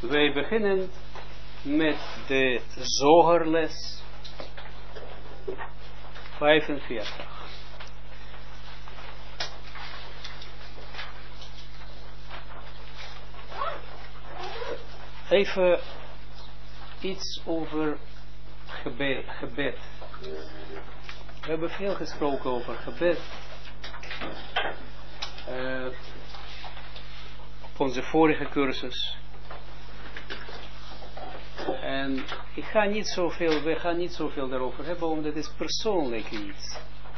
Wij beginnen met de Zoharles 45. Even iets over gebed. We hebben veel gesproken over gebed. Op onze vorige cursus. En we gaan niet zoveel daarover hebben, omdat het is persoonlijk iets.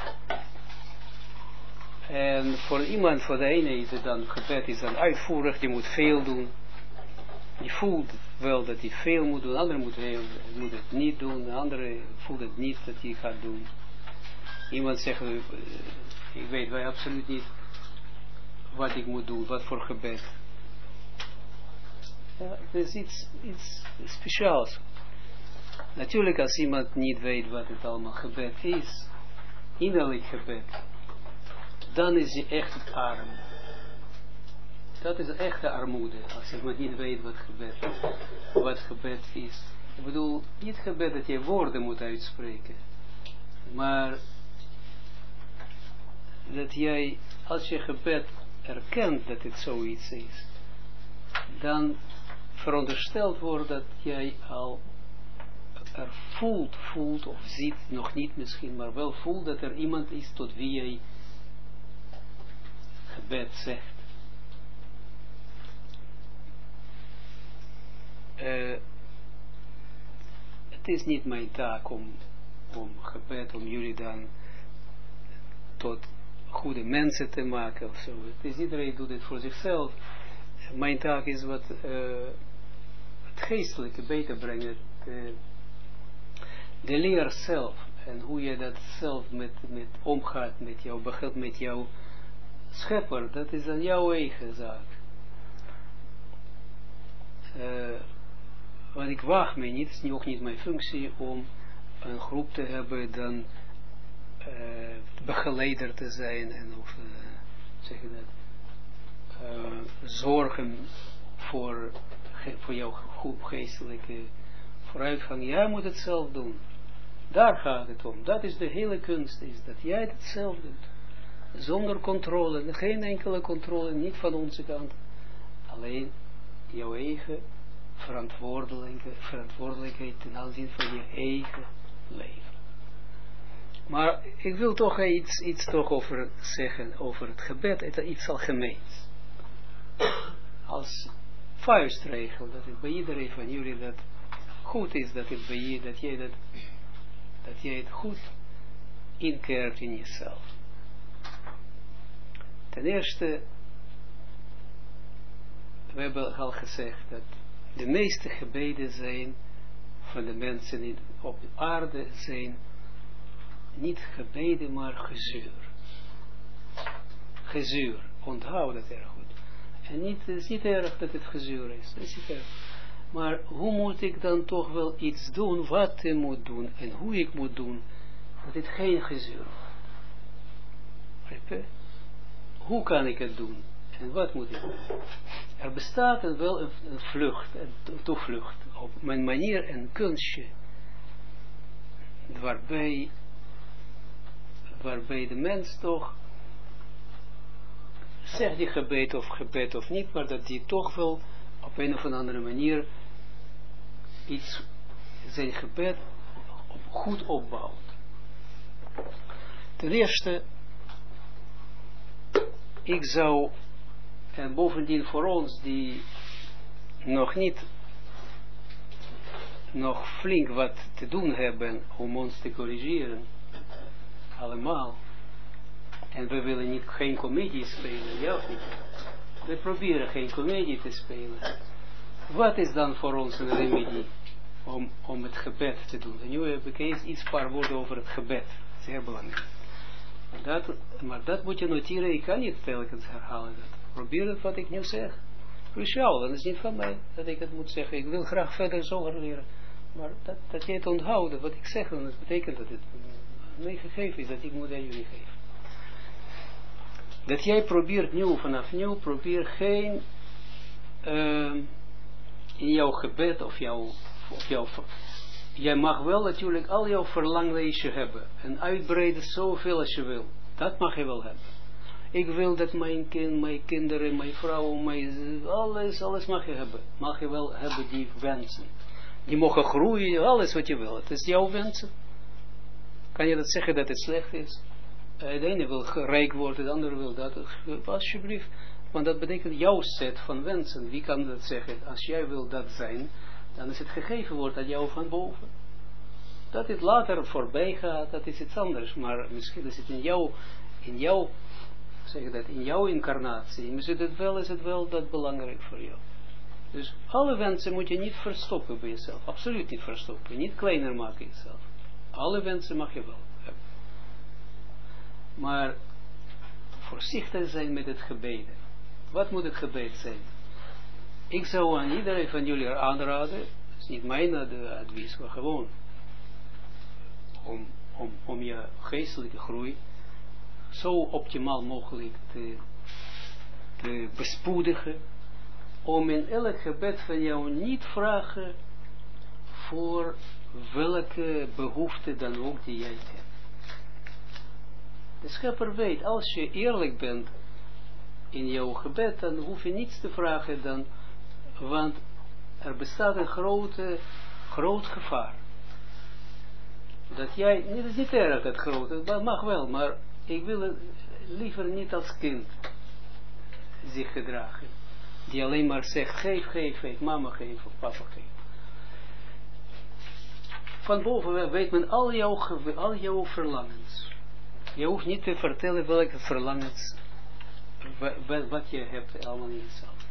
En voor iemand, voor de ene is het dan, gebed is dan uitvoerig, die moet veel doen. Die voelt wel dat hij veel moet doen, de andere moet het niet doen, de andere voelt het niet dat hij gaat doen. Iemand zegt, ik weet wij absoluut niet wat ik moet doen, wat voor gebed. Ja, het is iets speciaals. Natuurlijk als iemand niet weet wat het allemaal gebed is, innerlijk gebed, dan is hij echt arm. Dat is echte armoede, als iemand niet weet wat gebed is. Ik bedoel, niet gebed dat je woorden moet uitspreken, maar dat jij, als je gebed erkent dat het zoiets is, dan verondersteld wordt dat jij al er voelt of ziet, nog niet misschien, maar wel voelt dat er iemand is tot wie jij gebed zegt. Het is niet mijn taak om gebed, om jullie dan tot goede mensen te maken of zo. Het is, iedereen doet het voor zichzelf. Mijn taak is wat het geestelijke beter brengen, de leer zelf en hoe je dat zelf met omgaat met jouw schepper, dat is dan jouw eigen zaak. Want ik waag me niet, het is ook niet mijn functie om een groep te hebben, dan begeleider te zijn en of zeg je dat, zorgen voor jouw geestelijke vooruitgang. Jij moet het zelf doen. Daar gaat het om. Dat is de hele kunst, is dat jij het zelf doet. Zonder controle, geen enkele controle, niet van onze kant. Alleen jouw eigen verantwoordelijkheid ten aanzien van je eigen leven. Maar ik wil toch iets toch over zeggen, over het gebed, iets algemeens. Als vuistregel, dat het bij iedereen van jullie dat goed is, dat jij het goed inkeert in jezelf. Ten eerste, we hebben al gezegd dat de meeste gebeden zijn van de mensen die op de aarde zijn niet gebeden, maar gezeur. Gezeur, onthoud dat erg goed. En het is niet erg dat het gezeur is. Dat is niet erg. Maar hoe moet ik dan toch wel iets doen, wat ik moet doen en hoe ik moet doen, dat het geen gezeur wordt. Hoe kan ik het doen? En wat moet ik doen? Er bestaat wel een vlucht, een toevlucht, op mijn manier een kunstje, waarbij de mens toch, zegt die gebed of niet, maar dat die toch wel op een of andere manier zijn gebed goed opbouwt. Ten eerste, ik zou, en bovendien voor ons die nog flink wat te doen hebben om ons te corrigeren, allemaal, en we willen geen comedie spelen, ja of niet? We proberen geen comedie te spelen. Wat is dan voor ons een remedie om het gebed te doen? En nu heb ik eens paar woorden over het gebed, zeer belangrijk. Maar dat moet je noteren, ik kan niet telkens herhalen dat. Probeer het wat ik nu zeg. Cruciaal, dat is niet van mij dat ik het moet zeggen. Ik wil graag verder zoger leren. Maar dat jij het onthoudt, wat ik zeg, dat betekent dat het mij gegeven is, dat ik moet aan jullie geven. Dat jij probeert vanaf nu, probeer geen in jouw gebed of jij mag wel natuurlijk al jouw verlanglijstje hebben en uitbreiden zoveel als je wil. Dat mag je wel hebben. Ik wil dat mijn kinderen, mijn vrouw, alles mag je hebben. Mag je wel hebben die wensen. Die mogen groeien, alles wat je wil. Het is jouw wensen. Kan je dat zeggen dat het slecht is? De ene wil rijk worden, de andere wil dat. Alsjeblieft. Want dat betekent jouw set van wensen. Wie kan dat zeggen? Als jij wil dat zijn, dan is het gegeven wordt aan jou van boven. Dat het later voorbij gaat, dat is iets anders. Maar misschien is het in jouw zeg dat, in jouw incarnatie. Is het wel dat belangrijk voor jou. Dus alle wensen moet je niet verstoppen bij jezelf. Absoluut niet verstoppen. Niet kleiner maken jezelf. Alle wensen mag je wel hebben. Maar voorzichtig zijn met het gebeden. Wat moet het gebed zijn? Ik zou aan iedereen van jullie aanraden, het is niet mijn advies, maar gewoon om je geestelijke groei zo optimaal mogelijk te bespoedigen, om in elk gebed van jou niet vragen voor welke behoefte dan ook die jij hebt. De Schepper weet, als je eerlijk bent in jouw gebed, dan hoef je niets te vragen dan, want er bestaat een groot gevaar. Dat jij, het is niet erg het grote, dat mag wel, maar ik wil het liever niet als kind zich gedragen. Die alleen maar zegt, geef, mama geef of papa geef. Van boven weet men al jouw verlangens. Je hoeft niet te vertellen welke verlangens, wat je hebt allemaal in jezelf.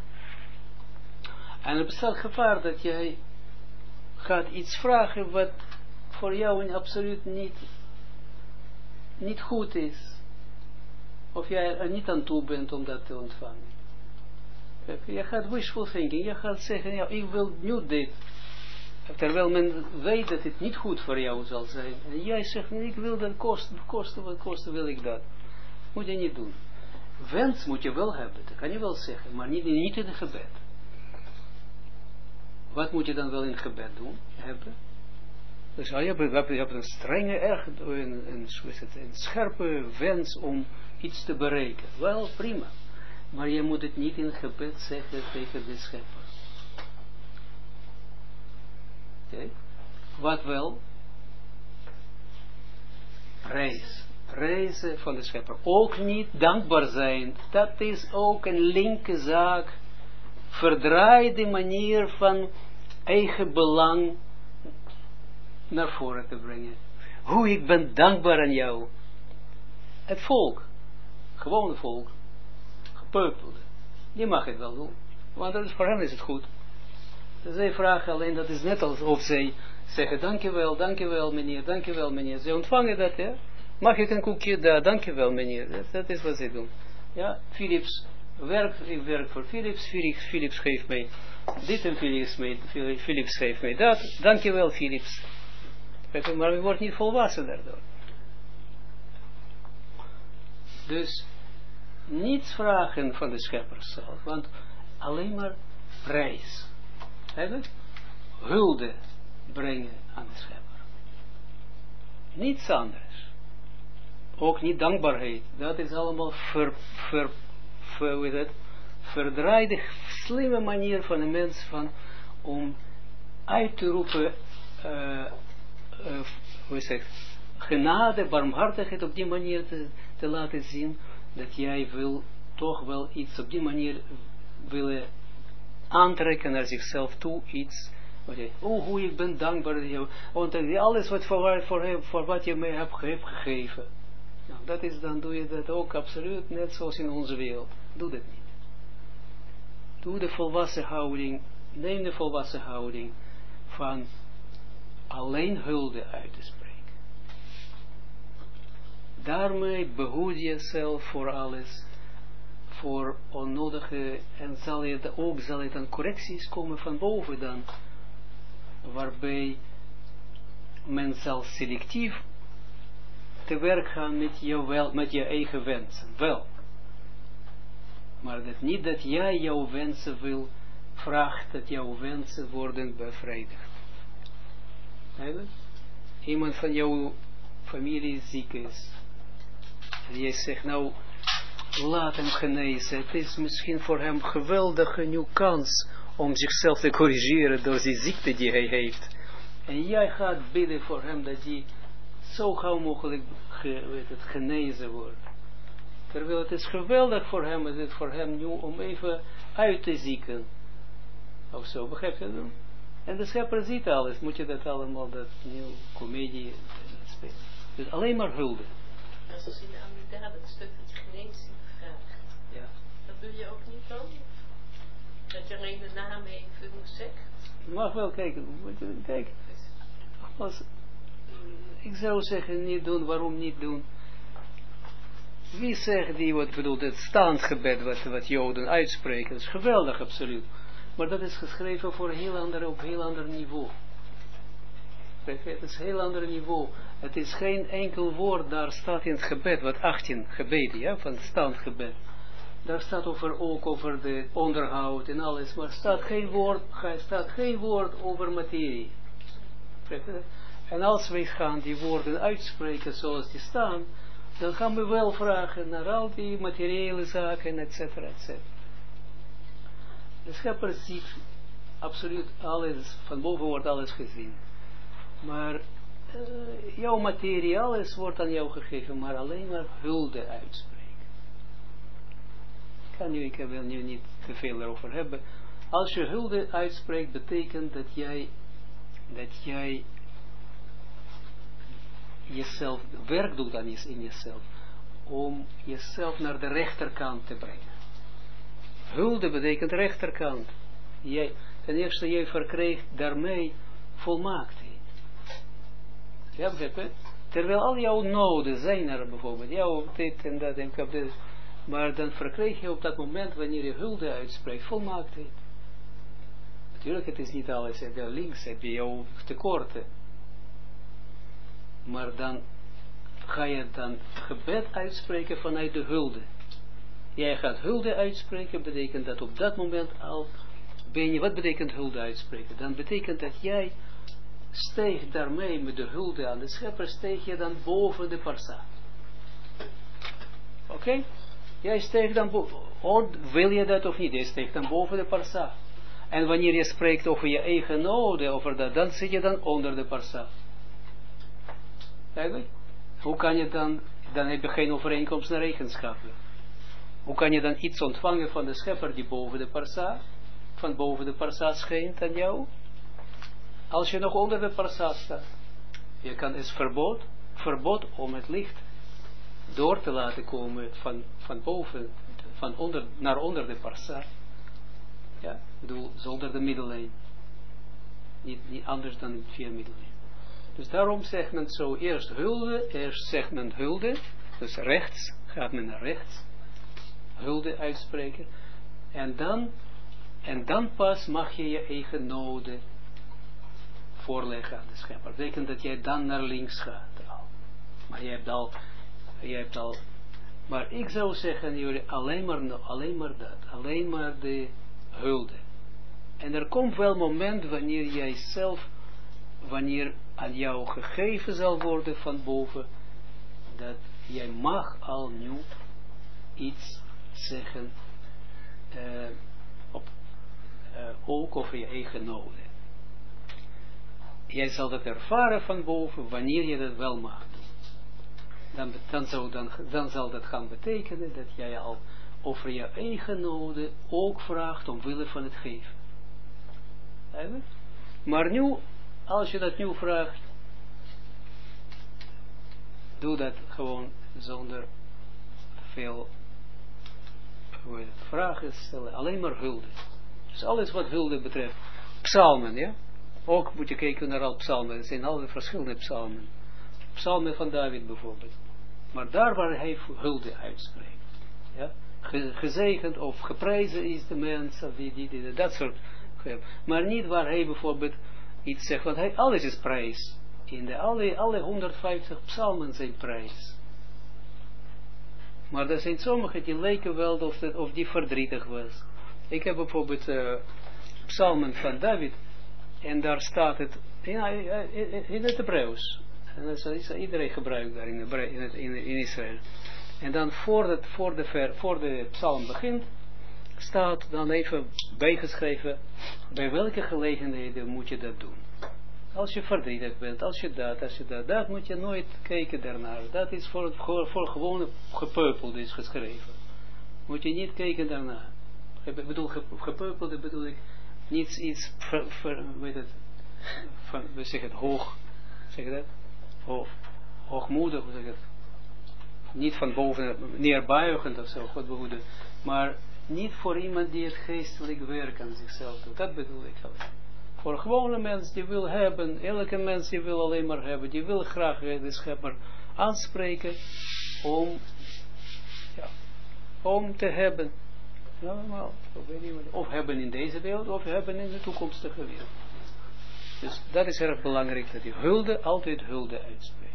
En er bestaat gevaar dat jij gaat iets vragen wat voor jou absoluut niet goed is. Of jij er niet aan toe bent om dat te ontvangen. Je gaat wishful thinking, je gaat zeggen, ja, ik wil nu dit. Terwijl men weet dat het niet goed voor jou zal zijn. En jij zegt, ik wil dat kosten wat kosten wil ik dat. Moet je niet doen. Wens moet je wel hebben, dat kan je wel zeggen, maar niet in het gebed. Wat moet je dan wel in het gebed doen? Hebben? Dus je hebt een strenge, een scherpe wens om iets te bereiken. Wel, prima. Maar je moet het niet in het gebed zeggen tegen de Schepper. Okay. Wat wel? Prijzen van de Schepper. Ook niet dankbaar zijn. Dat is ook een linker zaak. Verdraai de manier van eigen belang naar voren te brengen. Hoe ik ben dankbaar aan jou. Het volk. Gewone volk. Gepeupelde. Die mag het wel doen. Want voor hen is het goed. Zij vragen alleen, dat is net alsof zij zeggen, dankjewel meneer. Zij ontvangen dat, hè. Mag ik een koekje daar, dankjewel meneer. Dat is wat zij doen. Ja, Philips ik werk voor Philips. Philips geeft mij dit en Philips geeft mij dat. Dankjewel Philips. Maar je wordt niet volwassen daardoor. Dus niets vragen van de Schepper zelf, want alleen maar prijs. Eigenlijk hulde brengen aan de Schepper. Niets anders. Ook niet dankbaarheid. Dat is allemaal verdraaide, slimme manier van een mens om uit te roepen genade, barmhartigheid op die manier te laten zien dat jij wil toch wel iets op die manier willen aantrekken naar zichzelf toe, iets. Hoe ik ben dankbaar. Want alles wat voor wat je mij hebt gegeven. Nou, dan doe je dat ook absoluut net zoals in onze wereld. Doe dat niet. Doe de volwassen houding. Neem de volwassen houding van alleen hulde uit te spreken. Daarmee behoed je jezelf voor alles. Voor onnodige, en zal er dan correcties komen van boven dan, waarbij men zal selectief te werk gaan met je eigen wensen, wel. Maar dat niet dat jij jouw wensen wil vraagt dat jouw wensen worden bevredigd. Eigenlijk? Iemand van jouw familie ziek is. En jij zegt, nou, laat hem genezen. Het is misschien voor hem een geweldige nieuwe kans om zichzelf te corrigeren door die ziekte die hij heeft. En jij gaat bidden voor hem dat hij zo gauw mogelijk genezen wordt. Terwijl het is geweldig voor hem, is het voor hem nu om even uit te zieken. Of zo, begrijp je dat? En de schepper ziet alles, moet je dat allemaal, dat nieuwe comedie spelen. Dus alleen maar hulde. Als in de Amida dat stuk dat genezing vraagt. Ja. Dat doe je ook niet dan? Dat je alleen de naam even zegt? Je mag wel kijken, kijk. Ik zou zeggen niet doen, waarom niet doen? Wie zegt die, wat bedoelt, het staansgebed wat Joden uitspreken, dat is geweldig, absoluut. Maar dat is geschreven voor op heel ander niveau. Het is een heel ander niveau. Het is geen enkel woord, daar staat in het gebed, wat 18 gebeden, ja, van het staansgebed. Daar staat ook over de onderhoud en alles, maar staat geen woord over materie. En als wij gaan die woorden uitspreken zoals die staan, dan gaan we wel vragen naar al die materiële zaken, et cetera, et cetera. De schepper ziet absoluut alles, van boven wordt alles gezien. Maar jouw materie, alles wordt aan jou gegeven, maar alleen maar hulde uitspreken. Ik wil nu niet te veel erover hebben. Als je hulde uitspreekt, betekent dat jij jezelf, werk doet aan in jezelf, om jezelf naar de rechterkant te brengen. Hulde betekent rechterkant. Ten eerste, jij verkrijgt daarmee volmaaktheid. Ja, begrijp je? Terwijl al jouw noden zijn er bijvoorbeeld, jouw dit en dat en dat, maar dan verkrijg je op dat moment, wanneer je hulde uitspreekt, volmaaktheid. Natuurlijk, het is niet alles, links heb je jouw tekorten. Maar dan ga je dan gebed uitspreken vanuit de hulde. Jij gaat hulde uitspreken, betekent dat op dat moment al ben je, wat betekent hulde uitspreken? Dan betekent dat jij steeg daarmee met de hulde aan de schepper, steeg je dan boven de parsa. Oké? Jij steeg dan boven, wil je dat of niet? Jij steeg dan boven de parsa. En wanneer je spreekt over je eigen noden, over dat, dan zit je dan onder de parsa. Eigenlijk? Hoe kan je dan heb je geen overeenkomst naar eigenschappen. Hoe kan je dan iets ontvangen van de schepper die boven de parsa, van boven de parsa schijnt aan jou? Als je nog onder de parsa staat. Je kan, is verbod om het licht door te laten komen van boven, naar onder de parsa. Ja, ik bedoel, zonder de middellijn. Niet anders dan via middellijn. Dus daarom zegt men zo, eerst zegt men hulde, dus rechts, gaat men naar rechts, hulde uitspreken, en dan pas mag je je eigen noden voorleggen aan de schepper. Dat betekent dat jij dan naar links gaat. Maar je hebt al, maar ik zou zeggen, jullie, alleen maar dat, alleen maar de hulde. En er komt wel een moment wanneer jij zelf, wanneer aan jou gegeven zal worden van boven, dat jij mag al nu iets zeggen, ook over je eigen noden. Jij zal dat ervaren van boven, wanneer je dat wel mag doen. Dan zal dat gaan betekenen dat jij al over je eigen noden ook vraagt omwille van het geven. Eigenlijk? Maar nu, als je dat nu vraagt, doe dat gewoon zonder veel vragen stellen, alleen maar hulde. Dus alles wat hulde betreft, psalmen, ja. Ook moet je kijken naar al psalmen, er zijn alle verschillende psalmen. Psalmen van David bijvoorbeeld. Maar daar waar hij hulde uitspreekt, ja. Gezegend of geprezen is de mens, of dat soort. Maar niet waar hij bijvoorbeeld iets zegt, want alles is prijs. Alle 150 psalmen zijn prijs. Maar er zijn sommige die lijken wel of die verdrietig was. Ik heb bijvoorbeeld psalmen van David, en daar staat het in het Hebreeuws. En dat is iedereen gebruikt daar in Israël. En dan voor de psalm begint, staat dan even bijgeschreven, bij welke gelegenheden moet je dat doen. Als je verdrietig bent, als je dat moet je nooit kijken daarnaar. Dat is voor gewone gepeupelde is geschreven. Moet je niet kijken daarnaar. Ik bedoel, gepeupelde bedoel ik niet iets, we zeggen het hoog, zeg je dat? Hoogmoedig, hoe zeg je het? Niet van boven, neerbuigend of zo, God behoede. Maar niet voor iemand die het geestelijk werk aan zichzelf doet. Dat bedoel ik alleen. Voor een gewone mens die wil hebben, elke mens die wil alleen maar hebben, die wil graag de schepper aanspreken om te hebben. Allemaal, of hebben in deze wereld, of hebben in de toekomstige wereld. Dus dat is erg belangrijk, dat je altijd hulde uitspreekt.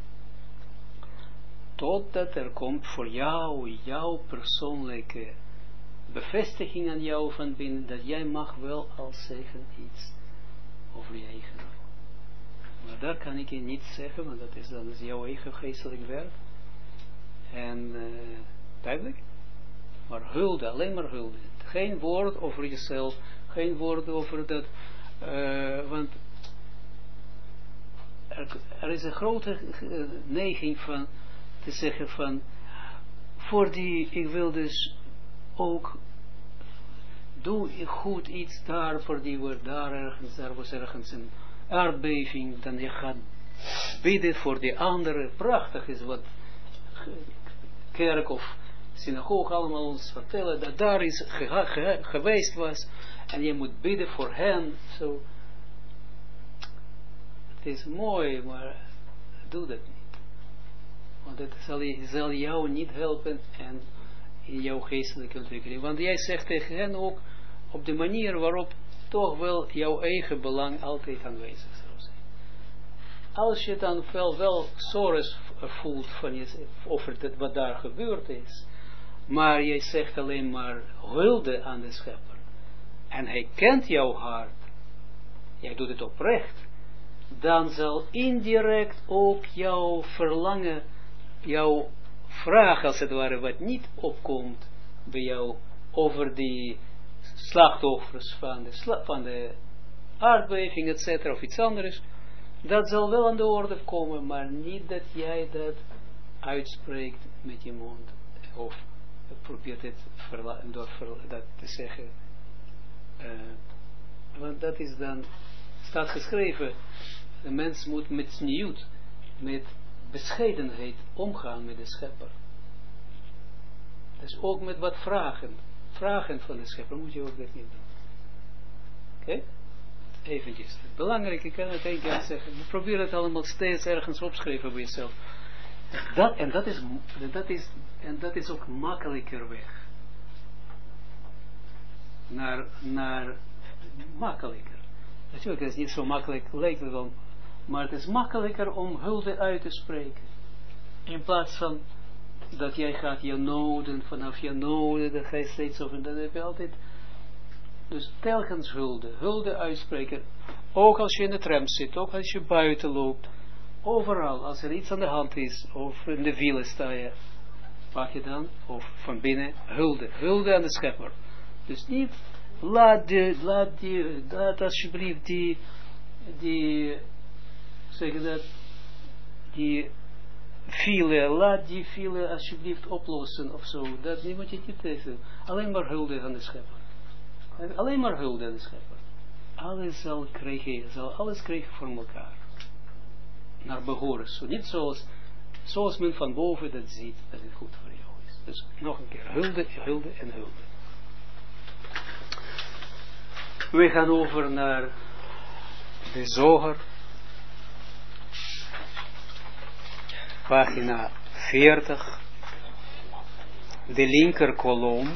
Totdat er komt voor jou, jouw persoonlijke bevestiging aan jou van binnen, dat jij mag wel al zeggen iets over je eigen. Maar daar kan ik je niet zeggen, want dat is dan jouw eigen geestelijk werk. En duidelijk. Maar hulde, alleen maar hulde. Geen woord over jezelf, geen woord over dat, want er is een grote neiging van te zeggen van, ik wil dus ook, doe goed iets daar, voor die wordt daar was ergens een aardbeving, dan je gaat bidden voor die andere, prachtig is wat kerk of synagoge allemaal ons vertellen, dat daar is geweest was, en je moet bidden voor hen, zo. Het is mooi, maar doe dat niet. Want het zal jou niet helpen en in jouw geestelijke ontwikkeling. Want jij zegt tegen hen ook op de manier waarop toch wel jouw eigen belang altijd aanwezig zou zijn. Als je dan wel zorgen voelt van over wat daar gebeurd is, maar jij zegt alleen maar hulde aan de schepper, en hij kent jouw hart, jij doet het oprecht, dan zal indirect ook jouw verlangen, jouw vraag als het ware, wat niet opkomt bij jou over die slachtoffers van de aardbeving, etc. of iets anders, dat zal wel aan de orde komen, maar niet dat jij dat uitspreekt met je mond, of probeert het door dat te zeggen. Want dat is dan, staat geschreven, de mens moet met sniut, met bescheidenheid omgaan met de schepper. Dus ook met wat vragen van de schepper moet je ook dat niet doen. Oké? Eventjes. Belangrijk, ik kan het één keer zeggen. Probeer het allemaal steeds ergens opschrijven bij jezelf. Dat is ook makkelijker weg. Naar makkelijker. Natuurlijk is het niet zo makkelijk, lijkt het wel. Maar het is makkelijker om hulde uit te spreken. In plaats van dat jij gaat je noden, vanaf je noden, dat ga je steeds over, dat heb je altijd. Dus telkens hulde uitspreken. Ook als je in de tram zit, ook als je buiten loopt. Overal, als er iets aan de hand is, of in de file sta je, mag je dan, of van binnen, hulde aan de schepper. Dus niet, laat alsjeblieft die zeg dat, die file, laat die file alsjeblieft oplossen, of zo, dat moet je niet tegen. Alleen maar hulde aan de schepper. Alleen maar hulde aan de schepper. Alles zal krijgen voor elkaar. Naar behoren. Zo, niet zoals men van boven dat ziet, dat het goed voor jou is. Dus nog een keer. Hulde en hulde. We gaan over naar de Zohar. Pagina 40. De linker kolom.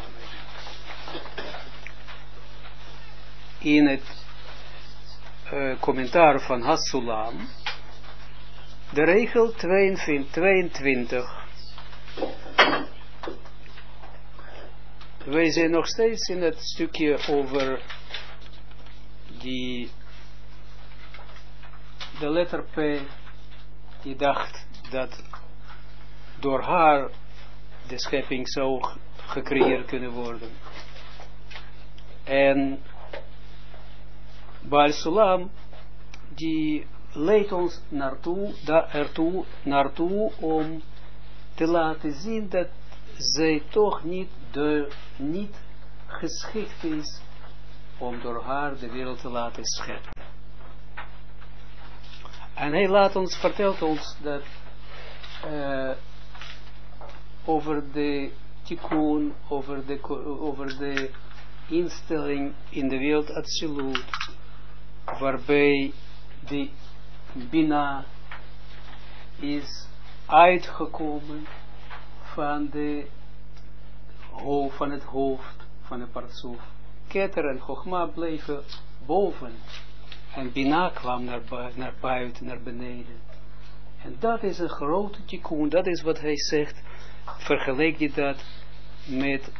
In het commentaar van Hasulam, de regel 22. Wij zijn nog steeds in het stukje over de letter P, die dacht dat door haar de schepping zou gecreëerd kunnen worden. En Baal Sulam, die leidt ons naartoe om te laten zien dat zij toch niet geschikt is om door haar de wereld te laten scheppen. En hij vertelt ons dat over de tikkun, over de instelling in de wereld absoluut, waarbij de Bina is uitgekomen van het hoofd van de Partsuf. Keter en Chogma bleven boven en Bina kwam naar buiten, naar beneden. En dat is een grote tikkun, dat is wat hij zegt. Vergelijk je dat met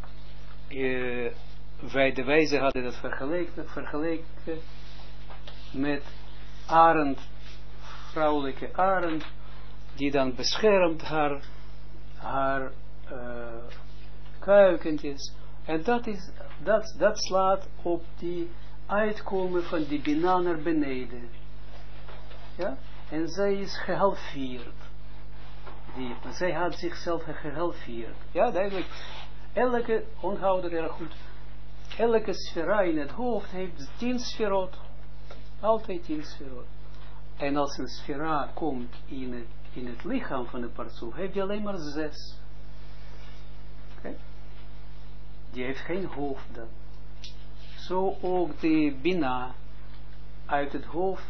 de wijze hadden dat vergeleken met arend, vrouwelijke arend, die dan beschermt haar kuikentjes. En dat slaat op die uitkomen van die Bina naar beneden. Ja? En zij is gehalveerd. Zij had zichzelf gehalveerd. Ja, duidelijk. Onthoud het erg goed. Elke sfera in het hoofd heeft 10 sferot. Altijd 10 sferot. En als een sfera komt in het lichaam van de Partsuf, heeft hij alleen maar 6. Okay? Die heeft geen hoofd dan. Zo ook de Bina uit het hoofd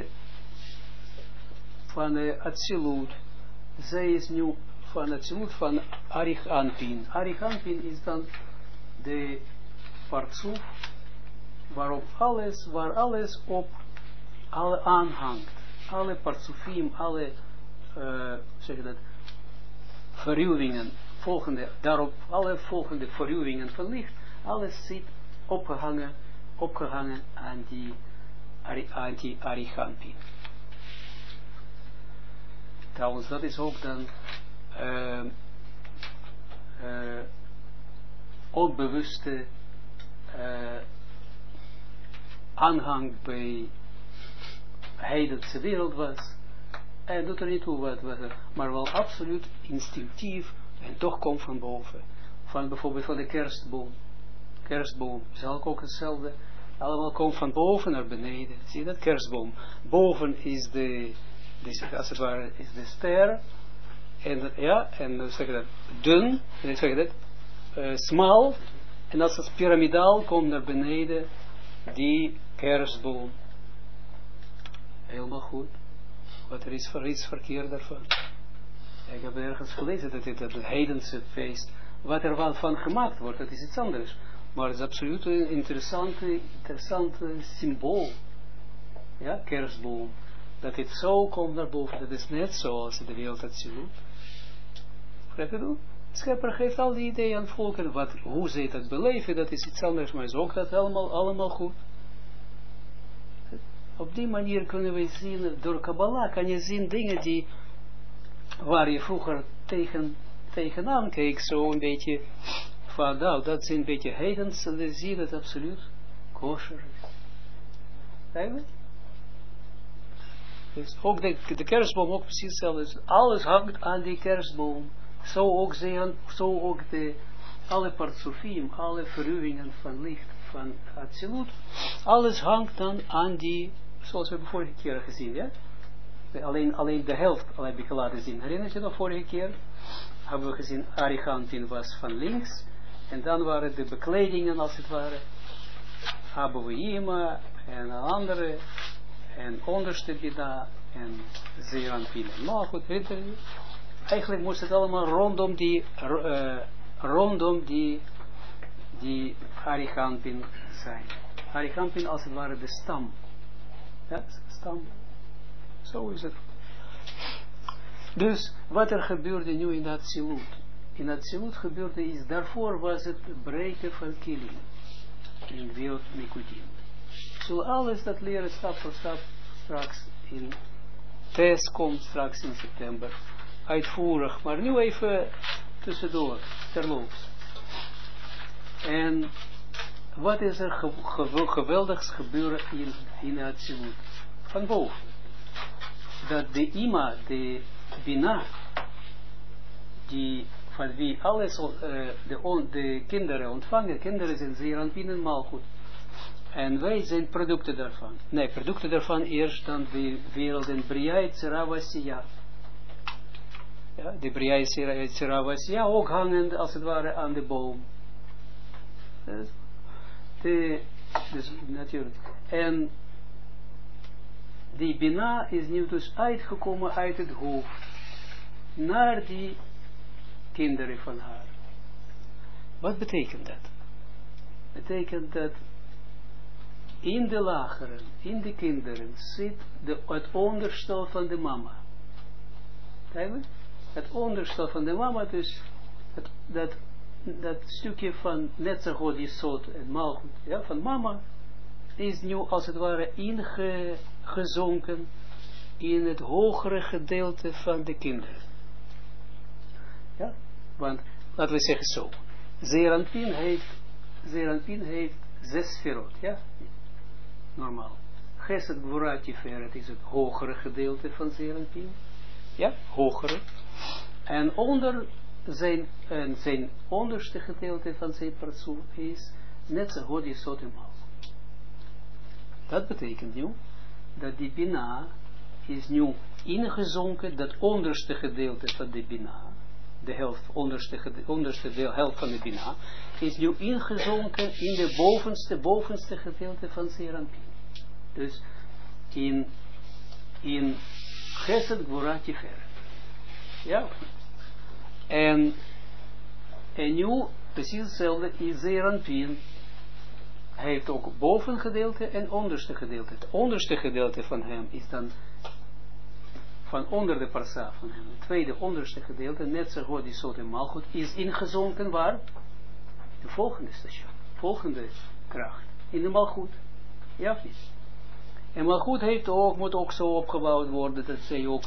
van de Atsilut. Zij is nu van Atsilut van Arich Anpin. Arich Anpin is dan de Partsuf waar alles op alle aanhangt. Alle Partsufim, alle verruwingen, daarop alle volgende verruwingen van licht, alles zit opgehangen aan die Arich Anpin. Trouwens, dat is ook dan onbewuste aanhang bij heidense wereld was. En doet er niet toe wat maar wel absoluut instinctief en toch komt van boven. Bijvoorbeeld van de kerstboom. Kerstboom is ook hetzelfde. Allemaal komt van boven naar beneden. Zie je dat? Kerstboom. Boven is als het ware is de ster. En dan zeg je dat dun. En dan zeg je dat smal. En als het piramidaal komt naar beneden, die kerstboom. Helemaal goed. Wat er is voor iets verkeerd daarvan. Ik heb ergens gelezen dat het heidense feest, wat er wel van gemaakt wordt, dat is iets anders. Maar het is absoluut een interessante symbool. Ja, kerstboom. Dat het zo komt naar boven, dat is net zoals in de wereld absoluut. Begrijp je dat? De schepper geeft al die ideeën aan volken, hoe zij dat beleven, dat is iets anders, maar is ook dat allemaal goed. Op die manier kunnen we zien, door Kabbalah kan je zien dingen waar je vroeger tegenaan keek, zo een beetje van, nou, dat zijn een beetje heidens, en dan zie je dat absoluut kosher is. Eigenlijk? Dus ook de kerstboom, ook precies hetzelfde. Dus alles hangt aan die kerstboom. Zo ook alle partsofiem, alle verruwingen van licht, van absoluut. Alles hangt dan aan die, zoals we de vorige keer gezien, ja? Alleen de helft heb ik laten zien. Herinner je nog vorige keer? Hebben we gezien, Arich Anpin was van links. En dan waren de bekledingen, als het ware, Abouima en andere, en onderste Bina, en Zeer Anpin. Maar goed, eigenlijk moest het allemaal rondom die Arich Anpin zijn. Arich Anpin als het ware de stam. Ja, stam. Zo is het. Dus, wat er gebeurde nu in dat Atsilut. In Atsilut gebeurde is, daarvoor was het breken van kilim. In de wereld Nikudim. zullen alles dat leren stap voor stap straks in test komt straks in september. Uitvoerig, maar nu even tussendoor, terloops. En wat is er geweldigs gebeuren in Atsilut? Van boven. Dat de ima, de Bina, die van wie alles, de kinderen ontvangen, kinderen zijn zeer aanbieden malgoed. En wij zijn producten daarvan. Nee, producten daarvan eerst dan de wereld in Bria, Tseravasiya. Ja, de Bria, Tseravasiya ook hangend als het ware aan de boom. Dus natuurlijk. En die Bina is nu dus uitgekomen uit het hoofd naar die kinderen van haar. Wat betekent dat? Betekent dat in de lageren, in de kinderen, zit het onderstel van de mama. Duidelijk? Het onderstel van de mama, dus dat stukje van Netzachod Yesod en Malchut, ja, van mama, is nu als het ware ingezonken in het hogere gedeelte van de kinderen. Ja, want, laten we zeggen zo, Zeranpin heeft 6 sferot, ja, normaal. Chesed Gvura Tiferet is het hogere gedeelte van Zeranpin, ja, hogere, en onder zijn onderste gedeelte van zijn persoon is Netzachod Yesod en Malchut. Dat betekent nu dat die Bina is nu ingezonken, dat onderste gedeelte van de Bina, de helft, onderste helft van de Bina, is nu ingezonken in de bovenste gedeelte van Zeranpin. Dus in Chesed Gvura Tiferet. Ja. En nu, precies hetzelfde, is Zeranpin. Hij heeft ook bovengedeelte en onderste gedeelte. Het onderste gedeelte van hem is dan van onder de parsa van hem. Het tweede onderste gedeelte, Netzachod Yesod en Malchut, is ingezonken waar? De volgende station. Volgende kracht. In de Malchut. Ja of niet? En Malchut moet ook zo opgebouwd worden dat zij ook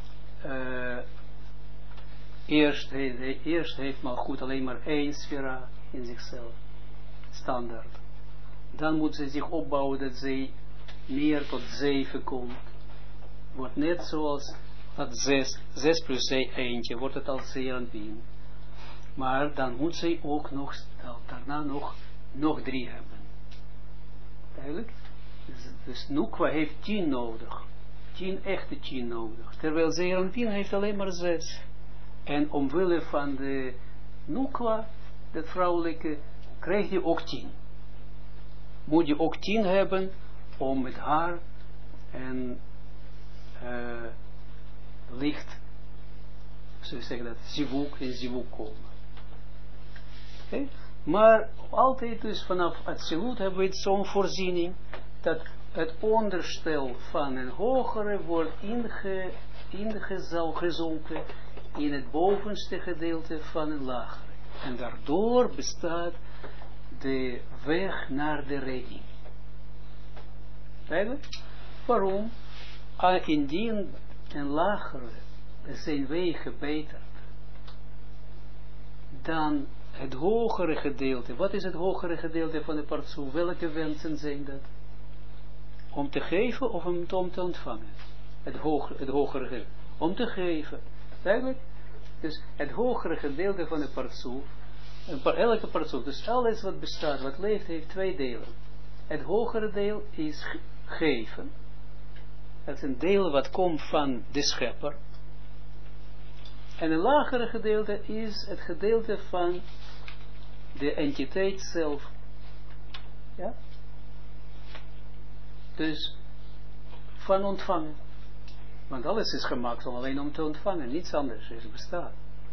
eerst heeft Malchut alleen maar 1 sfera in zichzelf. Standaard. Dan moet ze zich opbouwen dat zij meer tot 7 komt. Wordt net zoals dat 6 plus 6 eentje, wordt het al Zeranpin. Maar dan moet zij ook nog, daarna nog 3 hebben. Duidelijk? Dus Nukwa heeft 10 nodig. 10 echte 10 nodig. Terwijl Zeranpin heeft alleen maar 6. En omwille van de Nukwa, dat vrouwelijke, krijg je ook 10. Moet je ook 10 hebben om met haar en licht, zo zeg dat, zivuk en zivuk komen. Okay? Maar altijd dus vanaf Atsilut hebben we zo'n voorziening dat het onderstel van een hogere wordt ingezonken in het bovenste gedeelte van een lagere. En daardoor bestaat de weg naar de redding. Eigenlijk? Waarom? Indien een lagere zijn weg gebeterd, dan het hogere gedeelte, wat is het hogere gedeelte van de partsoe? Welke wensen zijn dat? Om te geven of om te ontvangen? Het hogere gedeelte. Om te geven. Eigenlijk? Dus het hogere gedeelte van de partsoe, elke partsoe, dus alles wat bestaat, wat leeft, heeft 2 delen. Het hogere deel is geven. Dat is een deel wat komt van de schepper. En een lagere gedeelte is het gedeelte van de entiteit zelf. Ja? Dus van ontvangen. Want alles is gemaakt om alleen om te ontvangen. Niets anders is bestaat.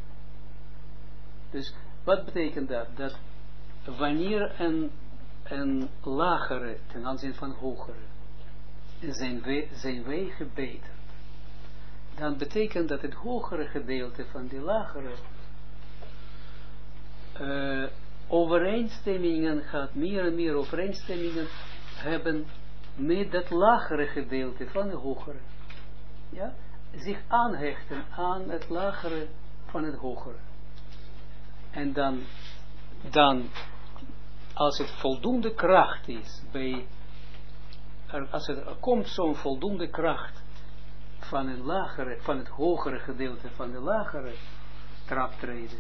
Dus wat betekent dat? Dat wanneer een lagere ten aanzien van hogere zijn wij gebeterd, dan betekent dat het hogere gedeelte van die lagere overeenstemmingen gaat meer en meer overeenstemmingen hebben met dat lagere gedeelte van het hogere. Ja? Zich aanhechten aan het lagere van het hogere. En dan als het voldoende kracht is, als er komt zo'n voldoende kracht van het hogere gedeelte van de lagere traptreden,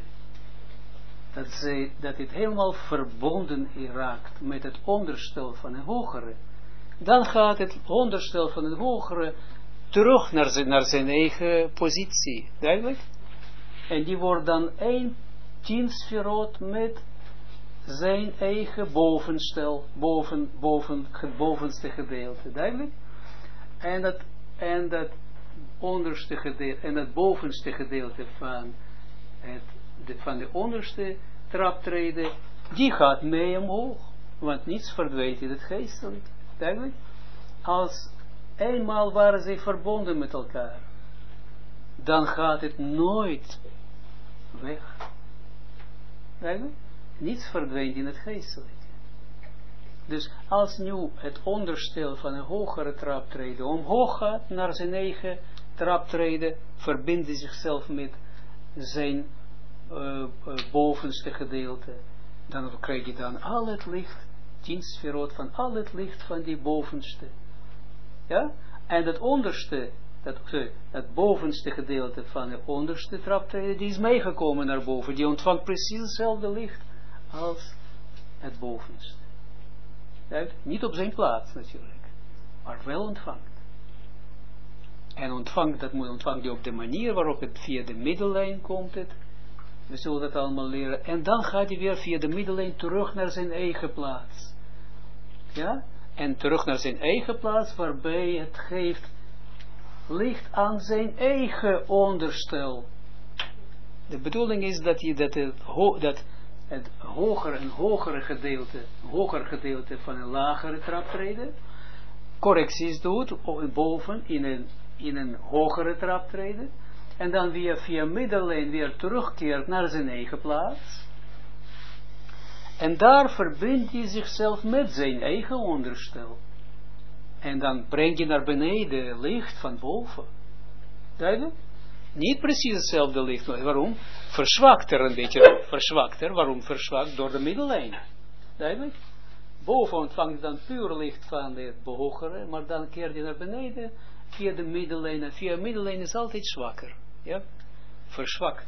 dat het helemaal verbonden raakt met het onderstel van het hogere, dan gaat het onderstel van het hogere terug naar zijn eigen positie, duidelijk? En die wordt dan 10 sferot met zijn eigen bovenstel, het bovenste gedeelte, duidelijk? En dat onderste gedeelte, en het bovenste gedeelte van de onderste traptreden, die gaat mee omhoog, want niets verdwijnt in het geestelijk, duidelijk? Als eenmaal waren ze verbonden met elkaar, dan gaat het nooit weg, duidelijk? Niets verdwijnt in het geestelijke. Dus als nu het onderstel van een hogere traptreden omhoog gaat naar zijn eigen traptreden, verbindt hij zichzelf met zijn bovenste gedeelte, dan krijg je dan al het licht, 10 sferot van al het licht van die bovenste. Ja? En het onderste, dat bovenste gedeelte van de onderste traptreden, die is meegekomen naar boven. Die ontvangt precies hetzelfde licht als het bovenste. Ja, niet op zijn plaats natuurlijk, maar wel ontvangt. En ontvangt hij op de manier waarop het via de middellijn komt. We zullen dat allemaal leren. En dan gaat hij weer via de middellijn terug naar zijn eigen plaats. Ja? En terug naar zijn eigen plaats, waarbij het geeft licht aan zijn eigen onderstel. De bedoeling is dat het hoger gedeelte van een lagere traptreden correcties doet boven in een hogere traptreden en dan via middellijn weer terugkeert naar zijn eigen plaats en daar verbindt hij zichzelf met zijn eigen onderstel en dan brengt hij naar beneden licht van boven. Duidelijk? Niet precies hetzelfde licht. Waarom? Verzwakt er een beetje. Waarom verzwakt? Door de middellijn. Duidelijk? Boven ontvangt dan puur licht van het hogere, maar dan keert je naar beneden via de middellijn. En via de middellijn is altijd zwakker. Ja? Verzwakt.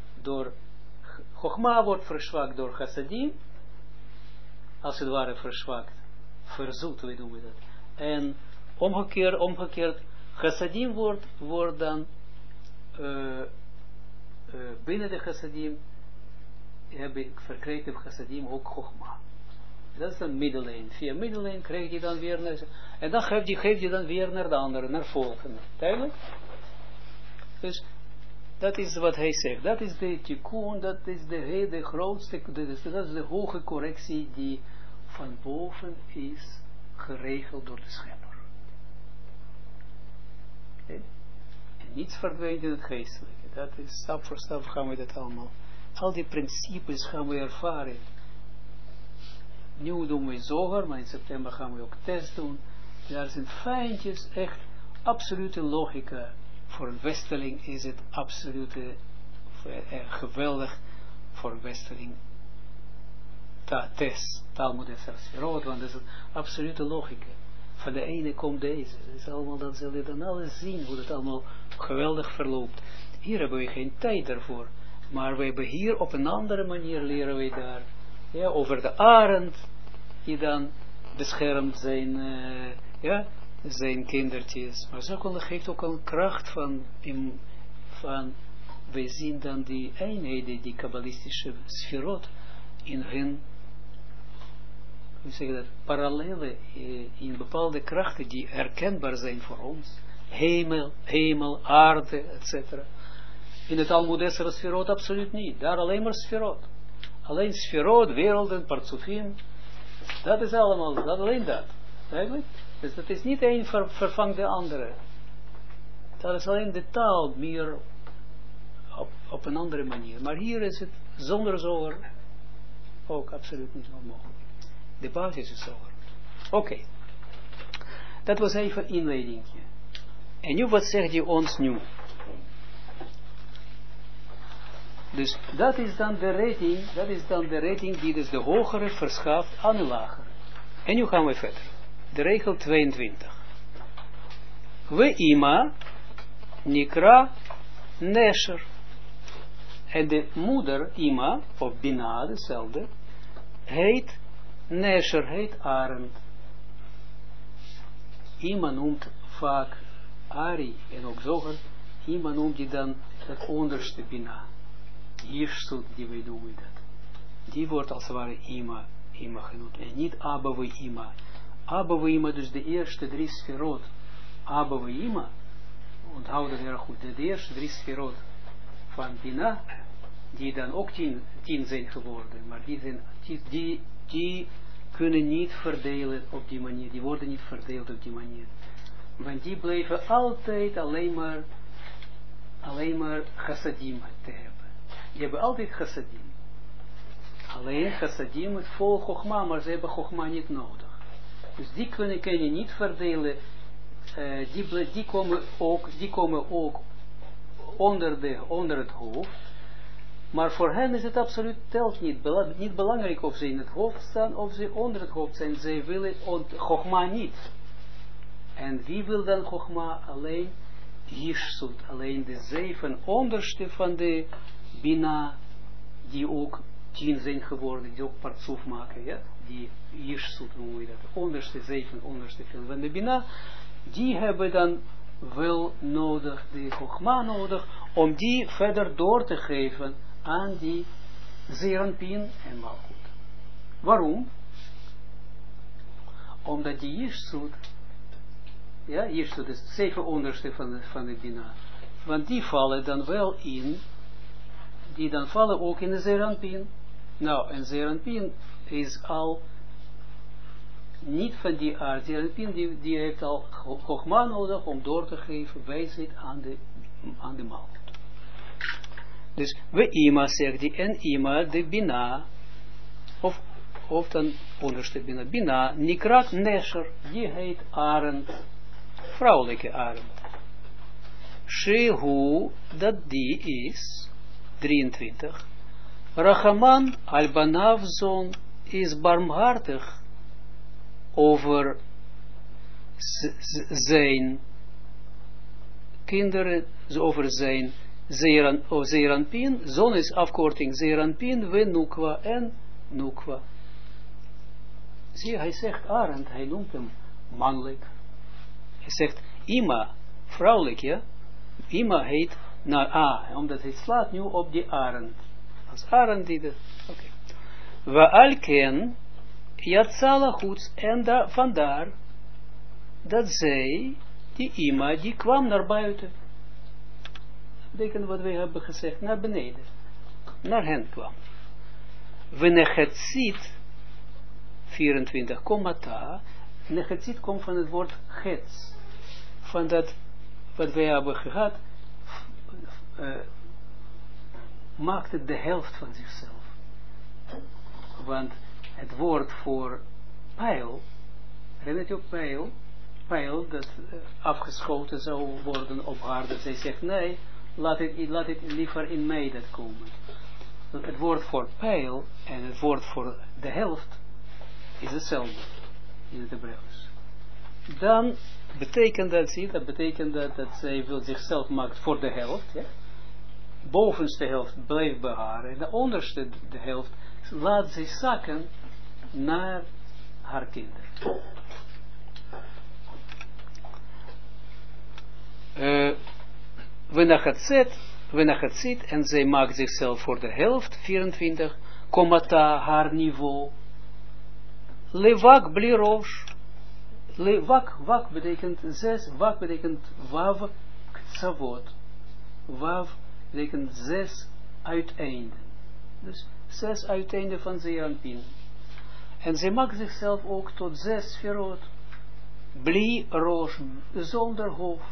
Chogma wordt verzwakt door chassadim. Als het ware verzwakt. Verzoet, hoe doen we dat? En omgekeerd chassadim wordt dan binnen de chassadim verkrijgt de chassadim ook chogma. Dat is dan middellijn. Via middellijn krijg je dan weer naar, en dan geeft je dan weer naar de andere, naar volgende. Duidelijk? Dus dat is wat hij zegt. Dat is de tikkun, dat is de grootste, dat is de hoge correctie die van boven is geregeld door de schepper. Okay? En niets verdwijnt in het geestelijke. Dat is stap voor stap gaan we dat allemaal. Al die principes gaan we ervaren. Nu doen we zoger, maar in september gaan we ook test doen. Daar zijn fijntjes, echt absolute logica. Voor een westeling is het absolute geweldig voor een westeling. Talmud en Sferot, want dat is een absolute logica. Van de ene komt deze. Dat is allemaal, dat zul je dan alles zien, hoe dat allemaal geweldig verloopt. Hier hebben we geen tijd daarvoor. Maar we hebben hier op een andere manier leren we daar. Ja, over de arend, die dan beschermt zijn kindertjes. Maar zo geeft ook een kracht van wij zien dan die eenheden, die kabbalistische sferot, in hun, hoe zeg je dat, parallellen, in bepaalde krachten die herkenbaar zijn voor ons. Hemel, aarde, etc. In het Talmudesser sferot absoluut niet. Daar alleen maar sferot. Alleen sferot, werelden, partsufim. Dat is allemaal, alleen dat. Eigenlijk? Dus dat is niet één vervangt de andere. Dat is alleen de taal meer op een andere manier. Maar hier is het zonder zoger ook absoluut niet onmogelijk. De basis is zoger. Oké. Dat was even inleidingje. En nu, wat zegt hij ons nu? Dus dat is dan de rating die dus de hogere verschaft aan de lagere. En nu gaan we verder. De regel 22. We ima nikra nesher. En de moeder ima, of bina, dezelfde, heet nesher, heet arend. Ima noemt vaak Ari en ook Zoger, ima noemt die dan het onderste bina. Jirsut, die wij noemen dat. Die wordt als het ware ima genoemd. En niet Abba we ima. Abba we ima, dus de eerste 3 sferot. Abba we ima, onthoud dat heel goed. De eerste 3 sferot van bina, die dan ook 10 zijn geworden. Maar die kunnen niet verdelen op die manier. Die worden niet verdeeld op die manier. Want die blijven altijd alleen maar chassadim te hebben. Die hebben altijd chassadim. Alleen chassadim is vol chogma, maar ze hebben chogma niet nodig. Dus die kun je niet verdelen. Die komen ook onder het hoofd. Maar voor hen is het absoluut telt niet belangrijk of ze in het hoofd staan of ze onder het hoofd zijn. Zij willen chogma niet. En wie wil dan chogma? Alleen Jirsut, alleen de 7 onderste van de bina, die ook 10 zijn geworden, die ook partsoef maken, ja? Die Jirsut noemen we dat, onderste 7 onderste van de bina, die hebben dan wel nodig, de chogma nodig, om die verder door te geven aan die Zeranpin en Malchut. Waarom? Omdat die Jirsut, ja, Jirsut is 7 onderste van de bina, want die vallen dan wel in, die dan vallen ook in de Zeranpin. Nou, en Zeranpin is al niet van die aard. Zeranpin die heeft al chogma nodig om door te geven wijsheid aan de Malchut. Dus we ima zegt die en ima de bina, of dan onderste bina, bina, nikrat nesher, die heet arend, vrouwelijke arend. Shehu, dat die is, 23, Rachaman al-Banav zoon is barmhartig over zijn kinderen, over zijn Zeranpin, zoon is afkorting Zeranpin, we Nukwa en Nukwa. Zie, hij zegt arend, hij noemt hem mannelijk. Hij zegt ima, vrouwelijk, ja. Ima heet naar omdat hij slaat nu op die arend. Als arend die dat, oké. We alken, yatsala goed, en vandaar, dat zij, die ima, die kwam naar buiten. Dat betekent wat wij hebben gezegd, naar beneden. Naar hen kwam. We nechetzit, 24, komata, nechetzit komt van het woord gets. Van dat, wat wij hebben gehad, maakt het de helft van zichzelf. Want het woord voor pijl, herinnert je ook pijl dat afgeschoten zou worden op haar, dat zij zegt nee, laat het liever in mij dat komen. Het woord voor pijl en het woord voor de helft is hetzelfde in het Hebreeuws. Dan betekent dat zij wil zichzelf maakt voor de helft, ja? Bovenste helft blijft bij haar en de onderste de helft laat zij zakken naar haar kinderen. We nachat en zij maakt zichzelf voor de helft, 24, komata, haar niveau. Levak bli rosh. Wak betekent 6, wak betekent wav ksavot. Wav betekent 6 uiteinden. Dus 6 uiteinden van Zeranpin. En zij maakt zichzelf ook tot 6 sferot. Bli rosh, zonder hoofd.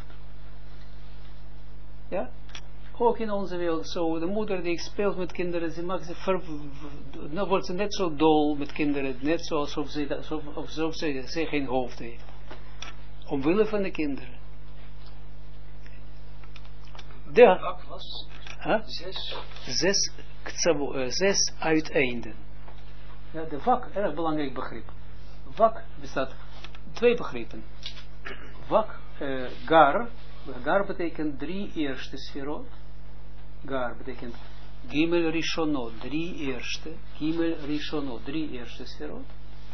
Ja? Ook in onze wereld zo. De moeder die speelt met kinderen, ze maakt nou wordt ze net zo dol met kinderen, net zoals of ze geen hoofd heeft. Omwille van de kinderen. Vak was 6 uiteinden. Ja, de vak, erg belangrijk begrip. Vak bestaat 2 begrippen. Vak, gar. Gar betekent 3 eerste sferot. Gar betekent Gimel Rishonot, 3 eerste. Gimel Rishonot, 3 eerste sferot.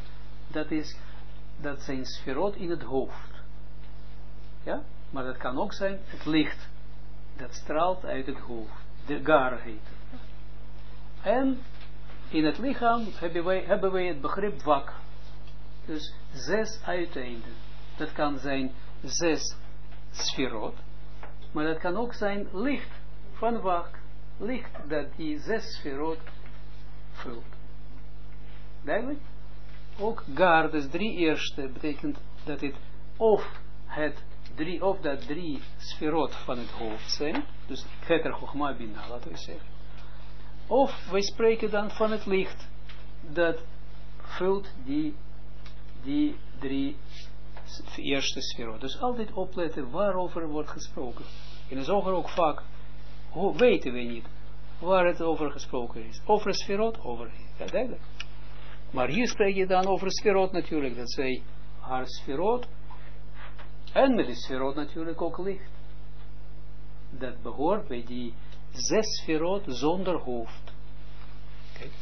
Dat zijn sferot in het hoofd. Ja? Maar dat kan ook zijn het licht. Dat straalt uit het hoofd. De gar heet het. En in het lichaam hebben wij het begrip vak. Dus 6 uiteinden. Dat kan zijn 6 sferot. Maar dat kan ook zijn licht van vak. Licht dat die 6 sferot vult. Duidelijk? Ook gar, dus 3 eerste, betekent dat het dat 3 sferot van het hoofd zijn. Dus Keter Chochma Bina, laten we zeggen. Of wij spreken dan van het licht dat vult die 3 eerste sferot. Dus altijd opletten waarover wordt gesproken. In de zoger ook vaak weten we niet waar het over gesproken is. Over sferot, ja, duidelijk. Maar hier spreek je dan over sferot natuurlijk, dat zij haar sferot en met de sferot natuurlijk ook licht. Dat behoort bij die 6 sferot zonder hoofd. Okay.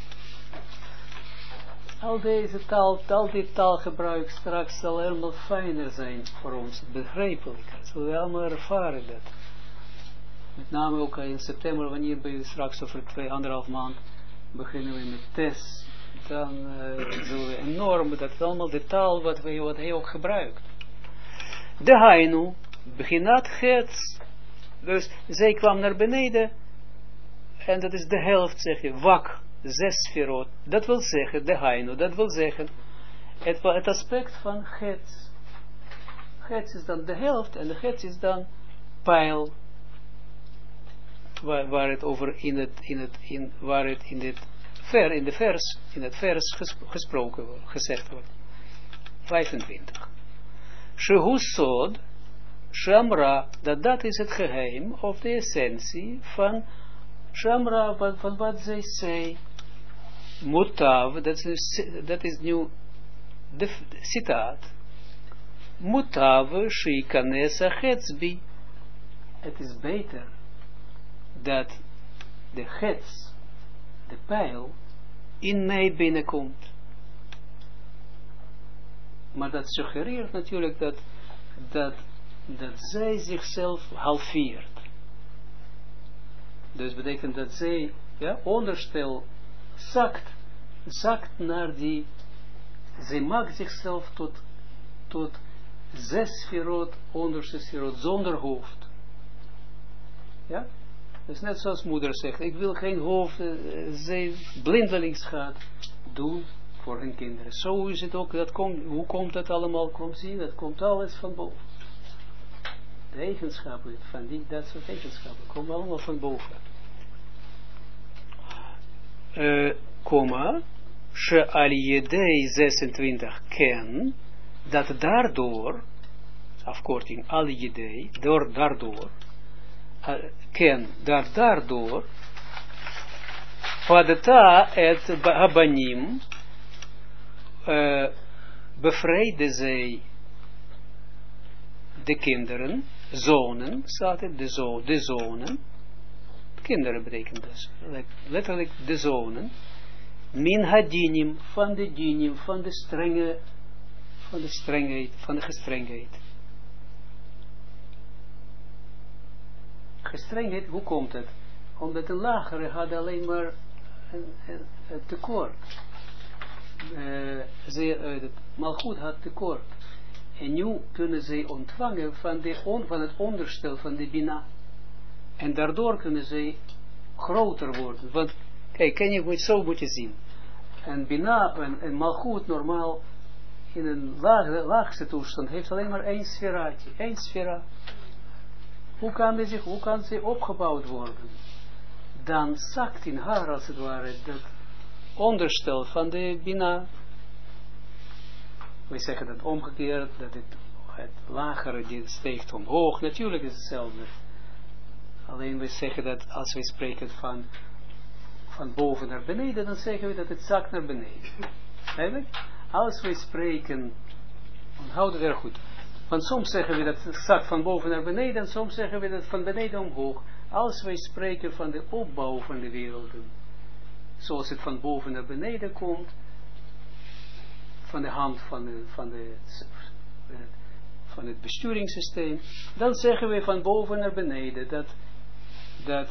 Al dit taalgebruik straks zal helemaal fijner zijn voor ons, begrijpelijker. Zullen we allemaal ervaren dat. Met name ook in september, wanneer we straks over 2,5 maand beginnen we met tests. Dan zullen we enorm, dat is allemaal de taal wat hij ook gebruikt. De Hainu, beginat het. Dus zij kwam naar beneden. En dat is de helft, zeg je. Wak, 6 sferot. Dat wil zeggen, de Hainu, dat wil zeggen. Het aspect van het. Het is dan de helft. En de het is dan pijl. Waar het over in het vers gesproken wordt, gezegd wordt. 25. Shehu Sod, Shamra, dat is het geheim, of de essentie van Shamra, van wat zij zei. Mutav, dat is nu de citaat. Mutav, Shikanes Achetsbi. Het is beter dat de gets, de pijl, in mij binnenkomt. Maar dat suggereert natuurlijk dat zij zichzelf halveert. Dus betekent dat zij, onderstel, zakt naar die, zij maakt zichzelf tot 6 sferot, onderste sferot, zonder hoofd. Ja? Dus net zoals moeder zegt, ik wil geen hoofd, zij blindelings gaat doen voor hun kinderen. Zo is het ook, hoe komt dat allemaal? Dat komt alles van boven. De eigenschappen van dat soort eigenschappen komen allemaal van boven. She'al yedei 26 ken, dat daardoor, afkorting al yedei, daardoor, ken, dat daardoor, padeta et habanim, bevrijden zij de kinderen, zonen, staat het, de zonen, kinderen betekent dus, letterlijk de zonen, min hadinim, van de dinim, van de strengheid, van de gestrengheid. Gestrengheid, hoe komt het? Omdat een lagere had alleen maar een tekort. Malchut had tekort. En nu kunnen zij ontvangen van het onderstel van de Bina. En daardoor kunnen zij groter worden. Want, kijk, zo moet je zien. En Bina en Malchut normaal in een laagste toestand heeft alleen maar 1 sferaatje. 1 sfera. Hoe kan ze opgebouwd worden? Dan zakt in haar als het ware dat onderstel van de Bina. We zeggen dat omgekeerd, dat het lagere die steekt omhoog. Natuurlijk is het hetzelfde. Alleen we zeggen dat als we spreken van boven naar beneden, dan zeggen we dat het zakt naar beneden. Eigenlijk, als we spreken, onthoud het er goed. Want soms zeggen we dat het zakt van boven naar beneden, en soms zeggen we dat van beneden omhoog. Als wij spreken van de opbouw van de werelden, zoals het van boven naar beneden komt, van de hand van het besturingssysteem, dan zeggen we van boven naar beneden dat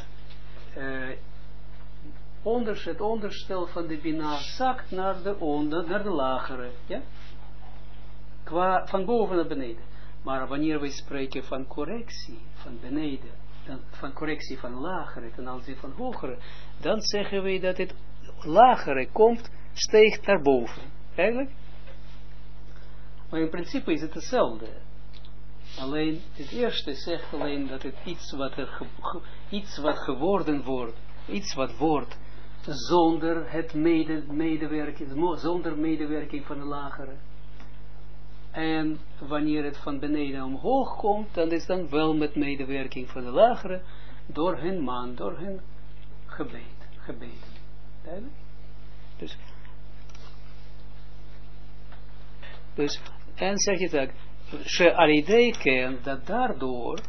het onderstel van de Bina zakt naar de lagere, ja? Van boven naar beneden. Maar wanneer we spreken van correctie van beneden, van correctie van lagere ten aanzien van hogere, dan zeggen we dat het lagere steegt naar boven. Eigenlijk? Maar in principe is het hetzelfde. Alleen, het eerste zegt alleen dat het iets wat geworden wordt, iets wat wordt, zonder het medewerking van de lagere. En wanneer het van beneden omhoog komt, dan is dan wel met medewerking van de lagere, door hun man, door hun gebeden. Duidelijk? Dus, en zeg je dat, She'alidei ken, dat daardoor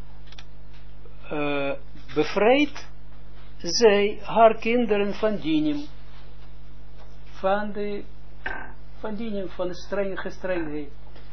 bevrijdt zij haar kinderen van dinim, van de gestrengheid.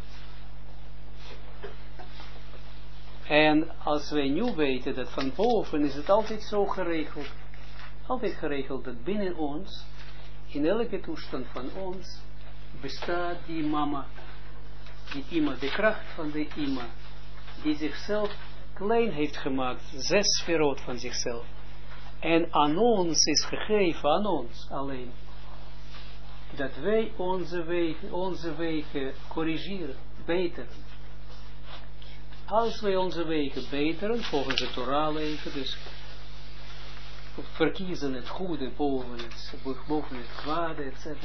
En als wij nu weten dat van boven is het altijd zo geregeld, dat binnen ons, in elke toestand van ons, bestaat die mama, die ima, de kracht van de ima, die zichzelf klein heeft gemaakt, 6 sferot van zichzelf. En aan ons is gegeven, aan ons alleen, dat wij onze wegen corrigeren, beteren. Als wij onze wegen beteren, volgens de Torah leven, dus verkiezen het goede boven het kwade, etc.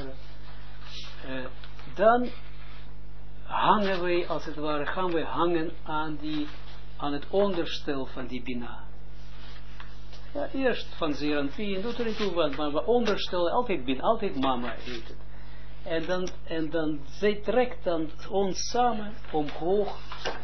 Dan hangen wij, als het ware, gaan we hangen aan het onderstel van die Bina. Ja, eerst van Zeranpien, doet er niet toe, maar we onderstellen altijd Bina, altijd mama heet het. En dan zij trekt dan ons samen omhoog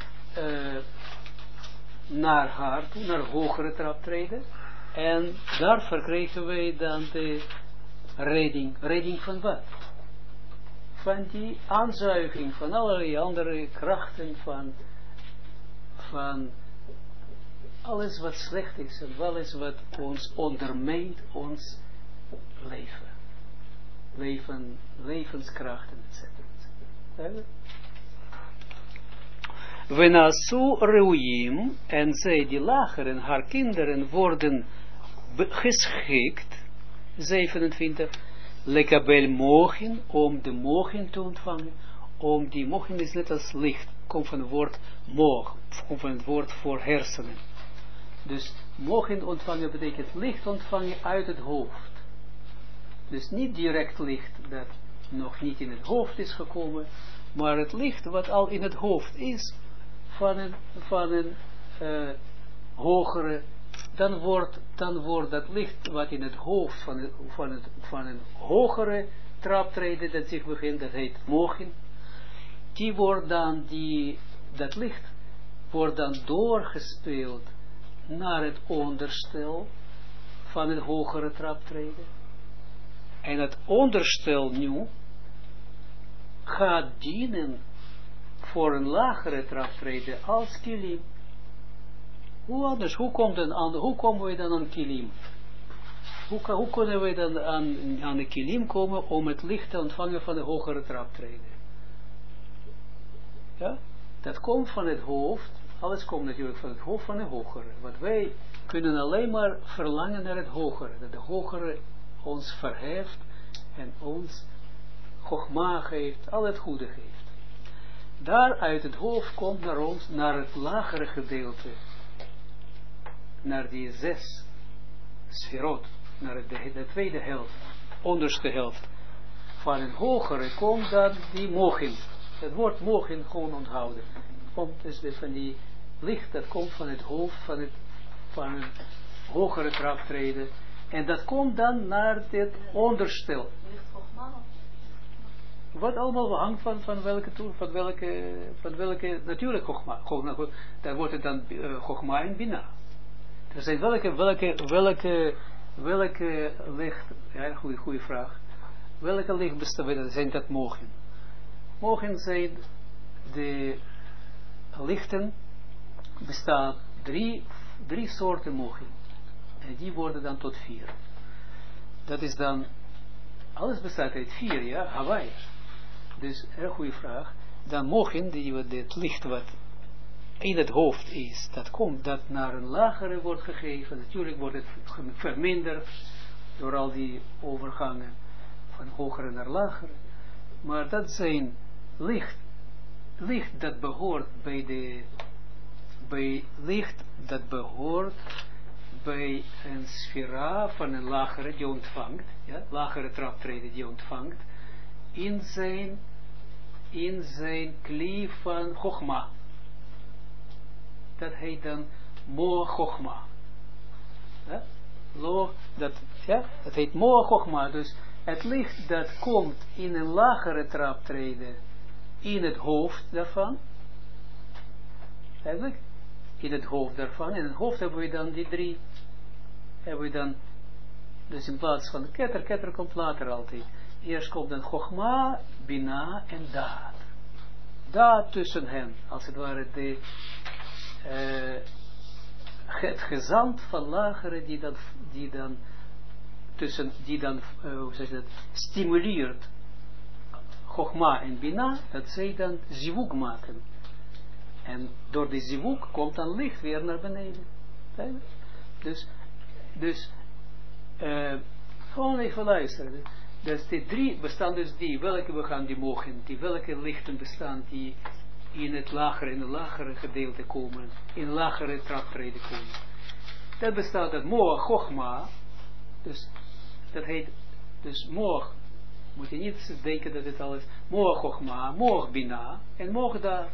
naar haar toe, naar hogere traptreden. En daar verkregen wij dan de redding. Redding van wat? Van die aanzuiging van allerlei andere krachten van alles wat slecht is en alles wat ons ondermijnt, ons levenskrachten, etc. Wenasu reuyim, en zij die lageren, haar kinderen, worden geschikt, 27, lekabel mochin, om de mochin te ontvangen, die mochin is net als licht, komt van het woord moch, komt van het woord voor hersenen. Dus mochin ontvangen betekent licht ontvangen uit het hoofd. Dus niet direct licht dat nog niet in het hoofd is gekomen, maar het licht wat al in het hoofd is, van een hogere, dan wordt dat licht wat in het hoofd van een hogere traptreden dat zich begint, dat heet mochin, dat licht wordt dan doorgespeeld naar het onderstel van een hogere traptreden. En het onderstel nu gaat dienen voor een lagere traptreden als kilim. Hoe anders? Hoe komen we dan aan kilim? Hoe kunnen we dan aan de kilim komen om het licht te ontvangen van de hogere traptreden? Ja? Dat komt van het hoofd. Alles komt natuurlijk van het hoofd van de hogere. Want wij kunnen alleen maar verlangen naar het hogere. Dat de hogere ons verheft en ons chogma geeft, al het goede geeft. Daar uit het hoofd komt naar ons, naar het lagere gedeelte, naar die 6 sferot, naar de tweede helft, onderste helft. Van het hogere komt dan die mochin. Het woord mogen gewoon onthouden. Komt dus van die licht, dat komt van het hoofd, van een hogere traptreden. En dat komt dan naar dit onderstel. Wat allemaal hangt van welke natuurlijk Chogma. Daar wordt het dan Chogma en Bina. Er zijn welke licht, ja, goede vraag. Welke licht zijn dat mogen? Mogen zijn de lichten, bestaan drie soorten mogen. En die worden dan tot 4. Dat is dan, alles bestaat uit 4, ja, Hawaii. Dus, een goede vraag. Dan mogen, het licht wat in het hoofd is, dat naar een lagere wordt gegeven. Natuurlijk wordt het verminderd door al die overgangen van hogere naar lagere. Maar dat zijn licht dat behoort bij een sfera van een lagere die ontvangt, ja, lagere traptreden die ontvangt, in zijn kli van Chogma. Dat heet dan Moa Chogma. Ja? Dat heet Moa Chogma. Dus het licht dat komt in een lagere traptreden in het hoofd daarvan. Eigenlijk, in het hoofd daarvan. In het hoofd hebben we dan die 3. Hebben we dan, dus in plaats van ketter komt later altijd. Eerst komt dan Chogma, Bina en Daad. Daad tussen hen, als het ware het gezant van lagere die dan hoe zeg je dat, stimuleert Chogma en Bina, dat zij dan zivuk maken. En door die zivuk komt dan licht weer naar beneden. Dus gewoon even luisteren. Dus die 3 bestaan dus welke we gaan die mogen, welke lichten bestaan die in het lagere gedeelte komen, in lagere traptreden komen. Dat bestaat uit Moa Chogma, dus dat heet, dus Moa, moet je niet denken dat het alles, Moa Chogma, Moa Bina en Moa Daad.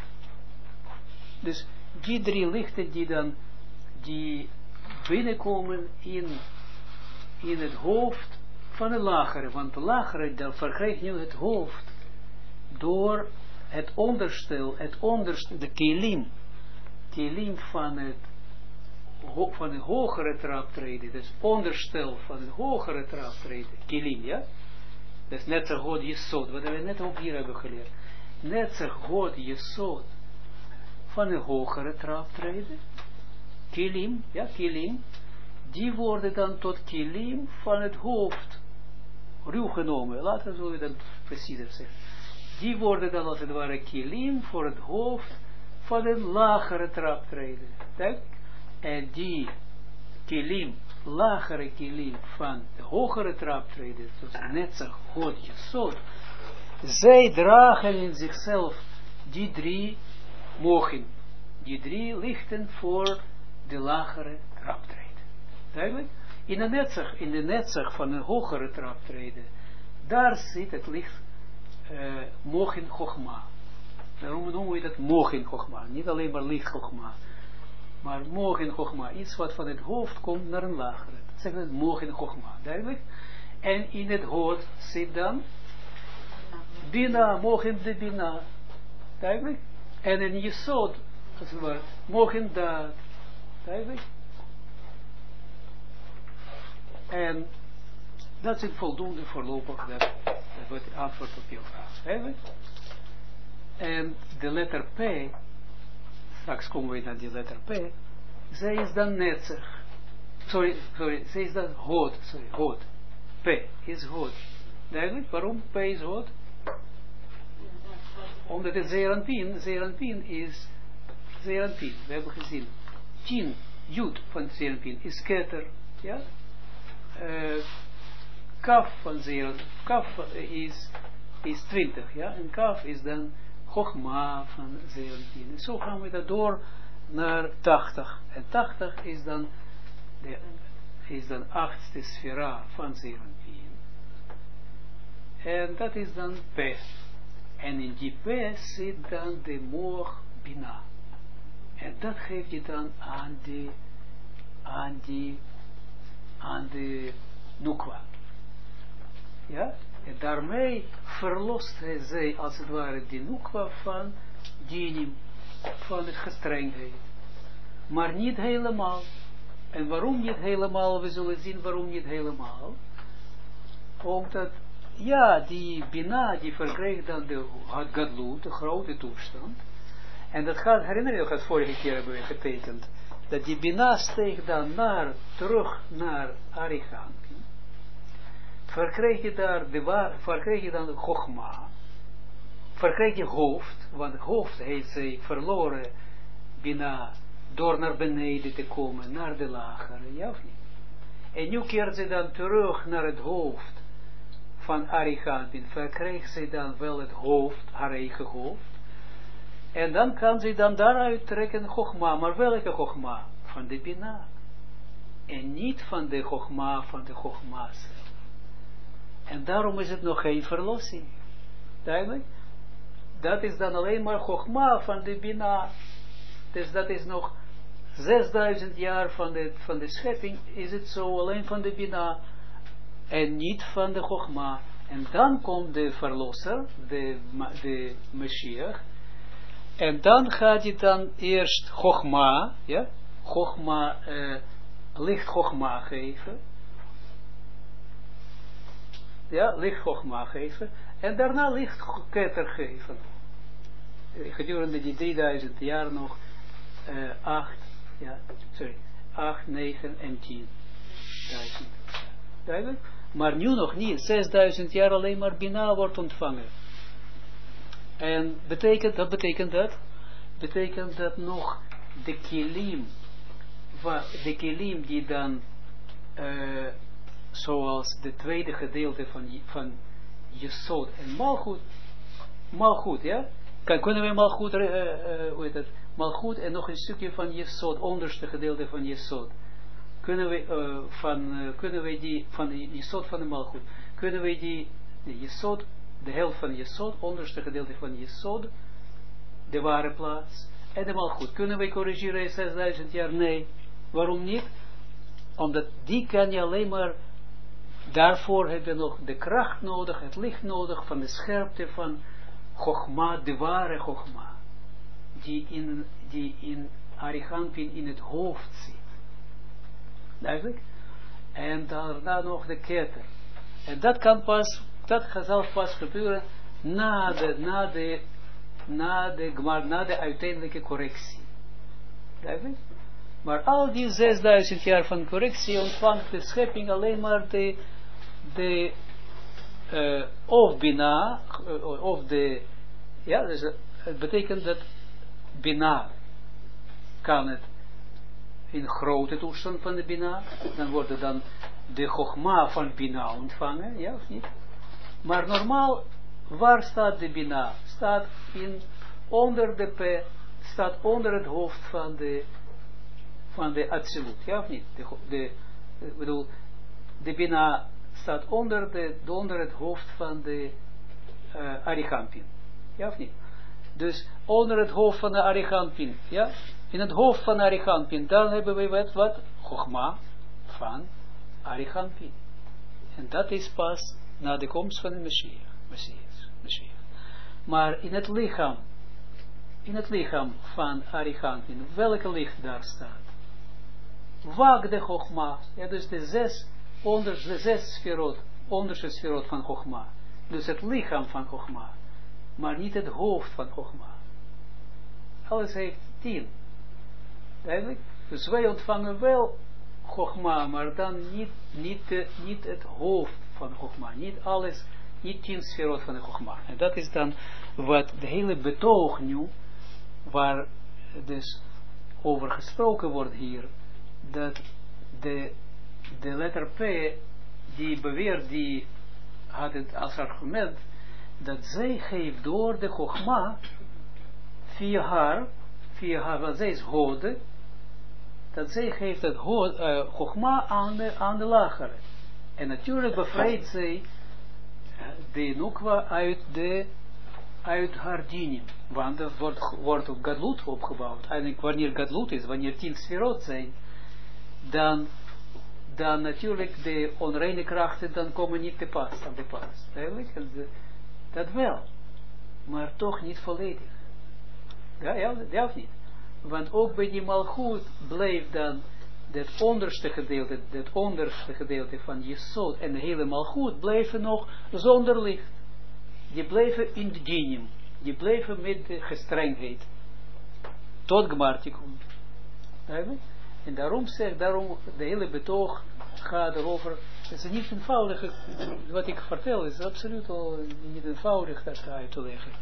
Dus die 3 lichten die binnenkomen in het hoofd van de lagere, want de lagere, dan verkrijgt nu het hoofd door het onderstel, de kelim van de hogere traptreden, dus onderstel van het hogere traptreden, kelim, ja? Dat is net zo goed jesod, wat we net ook hier hebben geleerd. Net zo goed jesod van de hogere traptreden, kelim, ja, kelim, die worden dan tot kelim van het hoofd ruw genomen. Later zullen we dat preciezer zeggen. Die worden dan als het ware kelim voor het hoofd van een lagere traptreden. En die kelim, lagere kelim van de hogere traptreden, zoals Netzach, God, Jesod, zij dragen in zichzelf die 3 mogen, die 3 lichten voor de lagere traptreden. Duidelijk? In de netzach van een hogere traptreden, daar zit het licht mogen Chogma. Daarom noemen we dat mogen Chogma. Niet alleen maar licht Chogma. Maar mogen Chogma. Iets wat van het hoofd komt naar een lagere. Dat zeggen we mogen Chogma. Duidelijk? En in het hoofd zit dan Bina, mogen de Bina. Duidelijk? En in Jesod, mogen Daad. Duidelijk? En dat is voldoende voorlopig, dat wordt het antwoord op je vraag. En de letter P, straks komen we naar die letter P, zij is dan netzig. Sorry, zij is dan Hod. P is Hod. Duidelijk, waarom P is Hod? Omdat het Zeranpin is Zeranpin. We hebben gezien, 10 Jud van Zeranpin is ketter, ja? Kaf van Zeranpin, Kaf is 20, ja? En Kaf is dan Chogma van Zeranpin. En zo gaan we dat door naar 80. En 80 is dan de 8e sfera van Zeranpin. En dat is dan P. En in die P zit dan de moog Bina. En dat geef je dan aan de Nukwa. Ja? En daarmee verlost zij als het ware die Nukwa van dinim, van het gestrengheid. Maar niet helemaal. En waarom niet helemaal? We zullen zien waarom niet helemaal. Omdat, ja, die Bina, die verkreeg dan de Gadlut, de grote toestand. En dat gaat, herinner je, dat vorige keer hebben we getekend, dat die Bina steeg dan terug naar Arichampin. Verkreeg je dan de Chogma, verkreeg je hoofd, want het hoofd heeft zij verloren, Bina, door naar beneden te komen, naar de lagere, ja of niet? En nu keert ze dan terug naar het hoofd van Arichampin, verkreeg ze dan wel het hoofd, haar eigen hoofd, en dan kan ze dan daaruit trekken Chogma, maar welke Chogma? Van de Bina. En niet van de Chogma, van de Chogma zelf. En daarom is het nog geen verlossing. Duidelijk? Dat is dan alleen maar Chogma van de Bina. Dus dat is nog 6000 jaar van de schepping, is het zo alleen van de Bina. En niet van de Chogma. En dan komt de verlosser, de Mashiach. En dan gaat je dan eerst Chogma, ja, Chogma, licht Chogma geven. Ja, licht Chogma geven. En daarna licht Keter geven. Gedurende die 3000 jaar nog 8, 9 en 10.000. Duidelijk? Maar nu nog niet. 6000 jaar alleen maar Bina wordt ontvangen. En wat betekent dat nog de kilim die dan zoals de tweede gedeelte van Jesod en Malchut, ja? Kunnen we Malchut, hoe heet het? Malchut en nog een stukje van Jesod, onderste gedeelte van Jesod. Kunnen we die van de Jesod van de Malchut, kunnen we die Jesod, de helft van Jesod, onderste gedeelte van Jesod, de ware plaats, en de Malchut. Kunnen we corrigeren in 6000 jaar? Nee. Waarom niet? Omdat die kan je alleen maar, daarvoor hebben we nog de kracht nodig, het licht nodig van de scherpte van Chogma, de ware Chogma, die in Arichampin in het hoofd zit. Duidelijk? En daarna nog de Keter. En dat zal pas gebeuren na de uiteindelijke correctie. Duidelijk? Maar al die 6000 jaar van correctie ontvangt de schepping alleen maar of Bina, of de, ja, dus het betekent dat Bina kan het in grote toestand van de Bina, dan wordt dan de Chogma van Bina ontvangen, ja of niet? Maar normaal, waar staat de Bina? Staat onder de P, staat onder het hoofd van de Atsilut, ja of niet? De Bina staat onder het hoofd van de Arichampin, ja of niet? Dus onder het hoofd van de Arichampin, ja? In het hoofd van Arichampin, dan hebben we wat? Chogma van Arichampin. En dat is pas na de komst van de Messias. Maar in het lichaam van Arichampin, welke licht daar staat? Wag de Chogma, ja, dus de zes sferot, onderste sferot van Chogma. Dus het lichaam van Chogma, maar niet het hoofd van Chogma. Alles heeft 10. Duidelijk? Dus wij ontvangen wel Chogma, maar dan niet het hoofd van Chogma. Niet alles, niet 10 sferot van de Chogma. En dat is dan wat de hele betoog nu, waar dus over gesproken wordt hier, dat de letter P, die beweert, die had het als argument, dat zij geeft door de Chogma, via haar, want zij is Hode, dat zij geeft het Chogma aan de lagere. En natuurlijk bevrijdt zij de Nukwa uit de uit haar dinim. Want dat wordt op gadlut opgebouwd. Eigenlijk wanneer gadlut is, wanneer 10 sferot zijn, dan natuurlijk de onreine krachten dan komen niet te pas aan de pas. Duidelijk? Dat wel. Maar toch niet volledig. Ja of niet? Want ook bij die malchut bleef dan het onderste gedeelte van Jesod en de hele malchut bleven nog zonder licht. Die bleven in de dinim. Die bleven met de gestrengheid. Tot Gmartikun. En daarom de hele betoog gaat erover. Het is niet eenvoudig. Wat ik vertel is absoluut niet eenvoudig dat uit te leggen.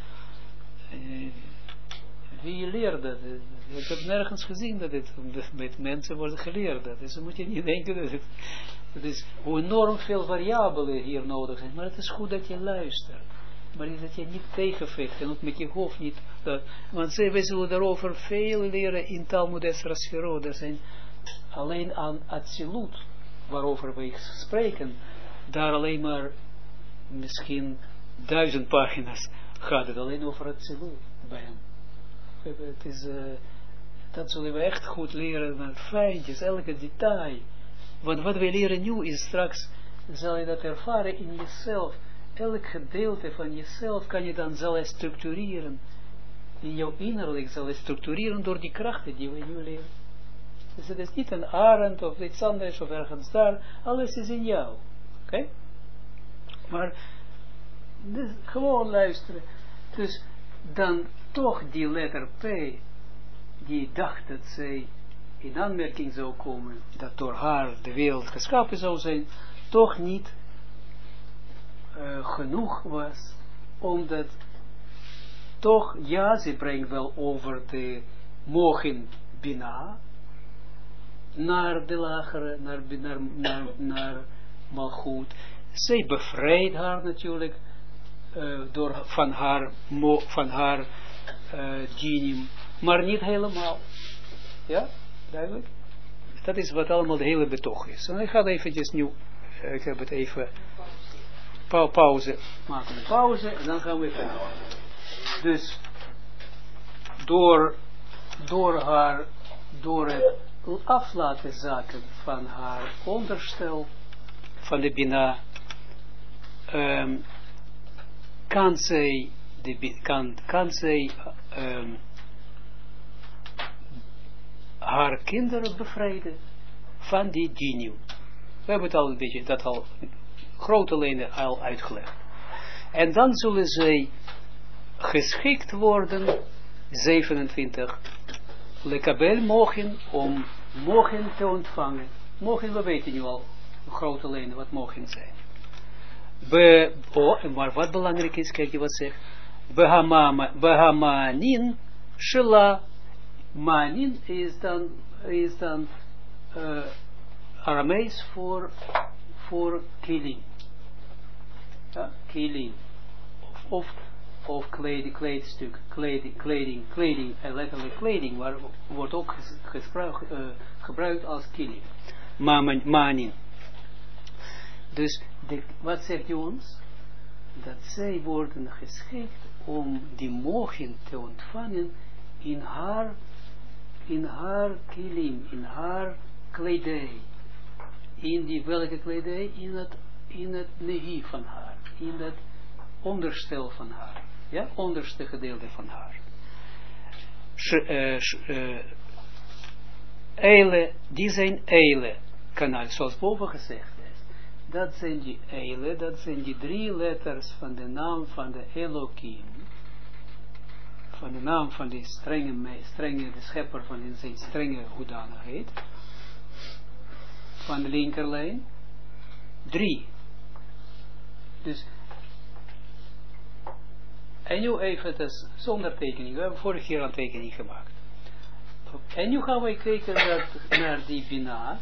Wie leert dat? Ik heb nergens gezien dat het met mensen wordt geleerd. Dus dan moet je niet denken dat is hoe enorm veel variabelen hier nodig zijn. Maar het is goed dat je luistert. Maar dat je niet tegenvecht en ook met je hoofd niet. Want wij zullen daarover veel leren in Talmud Esra Sferot. Er zijn alleen aan Atsilut, waarover wij spreken, daar alleen maar misschien 1000 pagina's gaat het alleen over Atsilut bij hem. Het is, dat zullen we echt goed leren, naar fijntjes, elke detail. Want wat wij leren nu is straks, zal je dat ervaren in jezelf. Elk gedeelte van jezelf kan je dan zelf structureren. In jouw innerlijk zal je structureren door die krachten die we nu leren. Dus het is niet een arend of iets anders of ergens daar. Alles is in jou. Oké? Maar dus, gewoon luisteren. Dus dan toch die letter P, die dacht dat zij in aanmerking zou komen, dat door haar de wereld geschapen zou zijn, toch niet genoeg was, omdat toch, ja, ze brengt wel over de mogen bina, naar de lagere, naar malchut. Zij bevrijdt haar natuurlijk, door van haar dinim, maar niet helemaal. Ja, duidelijk? Dat is wat allemaal de hele betoog is. En ik ga eventjes nu, ik heb het even pauze, maken we pauze en dan gaan we verder. Dus door het aflaten zaken van haar onderstel van de Bina, kan zij haar kinderen bevrijden van die dinim. We hebben het al een beetje, dat al grote lijnen al uitgelegd. En dan zullen zij geschikt worden, 27, lekabel mogen, om mogen te ontvangen. Mogen, we weten nu al, grote lijnen, wat mogen zijn. Maar wat belangrijk is, kijk je wat zegt. Behamanin shela. Manin is dan Aramees voor kilim. Ja, kilim. Of kleding, letterlijk kleding, maar wordt ook gebruikt als kilim. Manin. Dus, wat zegt hij ons? Dat zij worden geschikt om die mogen te ontvangen in haar kilim, in haar kledij. In die welke kledij? In het nehi van haar. In het onderstel van haar. Ja, onderste gedeelte van haar. Eile, die zijn eile kanaal, zoals boven gezegd is. Dat zijn die eile, dat zijn die 3 letters van de naam van de Elohim. Van de naam van die strenge de schepper van zijn strenge hoedanigheid. Van de linkerlijn. 3. Dus, en nu even, dus, zonder tekening, we hebben vorige keer een tekening gemaakt. En nu gaan we kijken naar die Bina,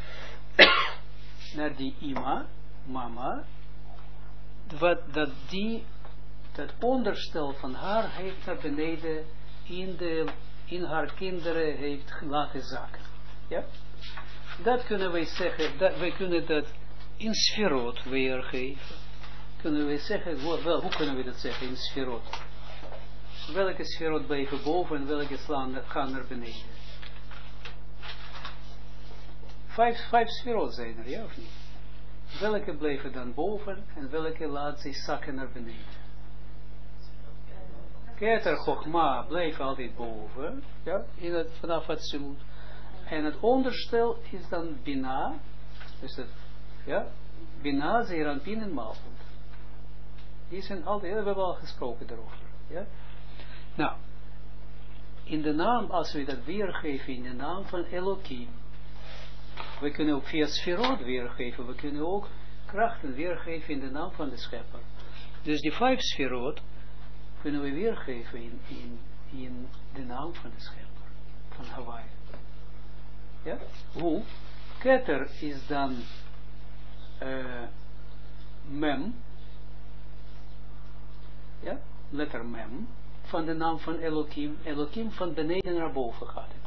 naar die Ima, mama, dat onderstel van haar heeft naar beneden in haar kinderen heeft laten zakken. Ja? Dat kunnen wij zeggen, wij kunnen dat in sferot weergeven. Kunnen we zeggen, hoe kunnen we dat zeggen in sferot? welke sferot blijven boven en welke gaan naar beneden. Vijf sferot zijn er, ja of niet? Welke blijven dan boven en welke laat zich zakken naar beneden? Keter, Chogma blijven altijd boven, ja, vanaf het Zilut. En het onderstel is dan Bina, dus het, ja, Bina, Zeranpin en Malchut. Die zijn altijd, we hebben al gesproken daarover, ja. Nou, in de naam, als we dat weergeven in de naam van Elohim, we kunnen ook via Sferot weergeven, we kunnen ook krachten weergeven in de naam van de Schepper. Dus die 5 Sferot kunnen we weergeven in de naam van de Schepper, van Hawaii. Ja? Hoe? Keter is dan Mem, ja? Letter Mem, van de naam van Elohim. Elohim van beneden naar boven gaat het.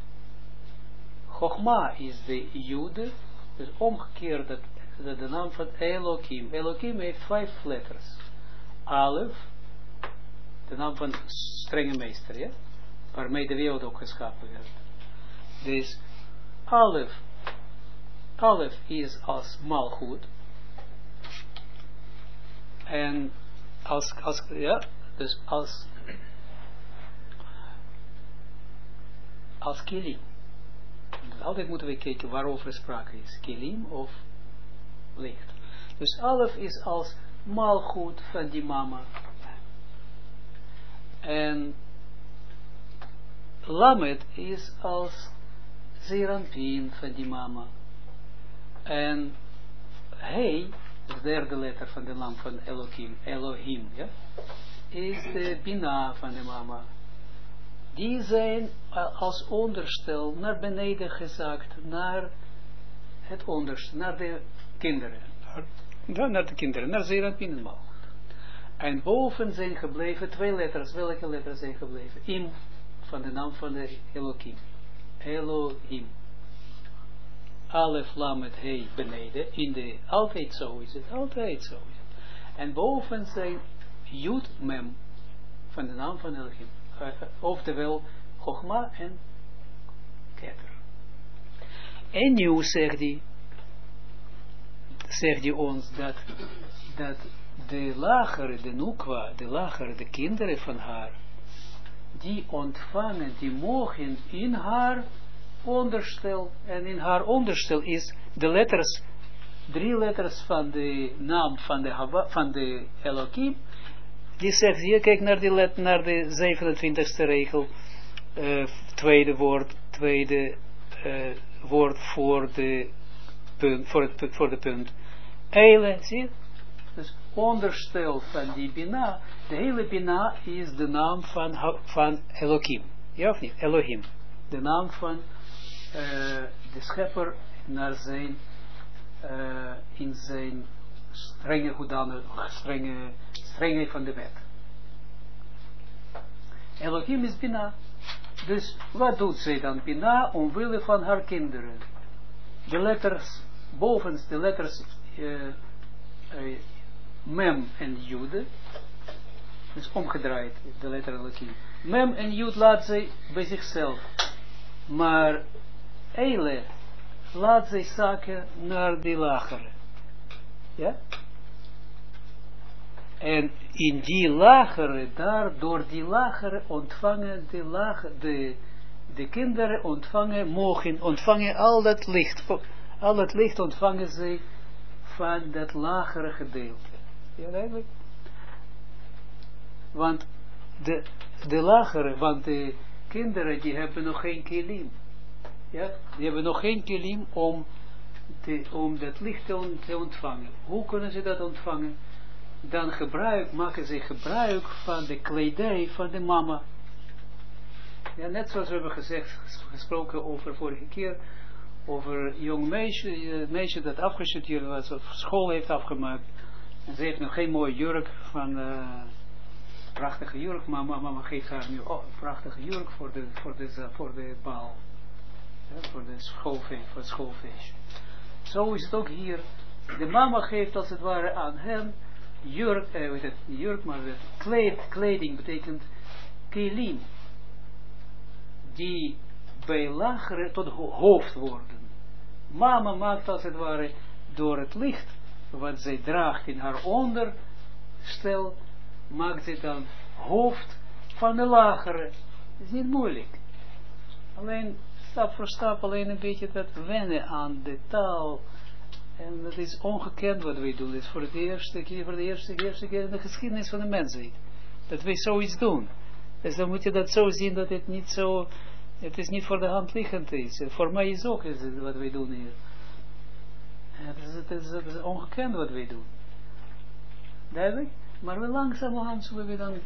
Chogma is de Jude, dus omgekeerd dat de naam van Elohim. Elohim heeft 5 letters. Alef, de naam van strenge meester, ja? Waarmee de wereld ook geschapen werd. Dus Alef is als Malchut. En ja, dus als Kilim. Altijd moeten we kijken waarover sprake is. Kilim of licht. Dus Alef is als Malchut van die mama. En Lamed is als Zeranpin van die mama. En He, de derde letter van de naam van Elohim, ja, is de Bina van de mama. Die zijn als onderstel naar beneden gezakt, naar het onderste, naar de kinderen. Naar de kinderen, naar Zeranpin en Malchut. En boven zijn gebleven 2 letters. Welke letters zijn gebleven? Im, van de naam van de Elohim. Elohim. Alef, Lamed, He, beneden. Altijd zo is het. Altijd zo is het. En boven zijn Yud, Mem, van de naam van Elohim. Oftewel, Chogma en Keter. En nu zegt hij ons dat de lagere, de Nukwa, de lagere, de kinderen van haar, die ontvangen, die mogen in haar onderstel, en in haar onderstel is de letters, 3 letters van de naam van de Elohim, die zegt hier, kijk naar de 27e regel, tweede woord voor de punt, Eile, zie je? Dus onderstel van die Bina, de hele Bina is de naam van Elohim. Ja of niet? Elohim. De naam van de schepper naar zijn, in zijn strenge strengheid van de wet. Elohim is Bina. Dus wat doet zij dan? Bina omwille van haar kinderen. De letters, boven de letters Mem en Jude, dus omgedraaid, de letter Elohim. Mem en Jude laat zij bij zichzelf, maar Eile laat zij zaken naar die lagere. Ja? En in die lagere, door die lagere ontvangen de kinderen ontvangen al dat licht. Al dat licht ontvangen zij van dat lagere gedeelte. Ja, eigenlijk. Want want de kinderen die hebben nog geen kilim. Ja, die hebben nog geen kilim om dat licht te ontvangen. Hoe kunnen ze dat ontvangen? Dan maken ze gebruik van de kledij van de mama. Ja, net zoals we hebben gesproken over vorige keer, over een jong meisje dat afgestudeerd was, of school heeft afgemaakt. En ze heeft nog geen mooie jurk, prachtige jurk, maar mama geeft haar nu een prachtige jurk voor de bal. Ja, voor het schoolfeestje. Zo is het ook hier. De mama geeft als het ware aan hen jurk, maar kleding betekent kelim, die bij lagere tot hoofd worden. Mama maakt als het ware door het licht, wat zij draagt in haar onderstel, maakt zij dan hoofd van de lagere. Dat is niet moeilijk. Alleen stap voor stap, alleen een beetje dat wennen aan de taal. En dat is ongekend wat wij doen. Het is voor de eerste keer in de geschiedenis van de mensheid. Dat wij zoiets doen. Dus dan moet je dat zo zien dat het niet zo, het is niet voor de hand liggend is. Voor mij is ook het wat wij doen hier. Het is ongekend wat wij doen. Duidelijk? Maar we langzamerhand zullen we dan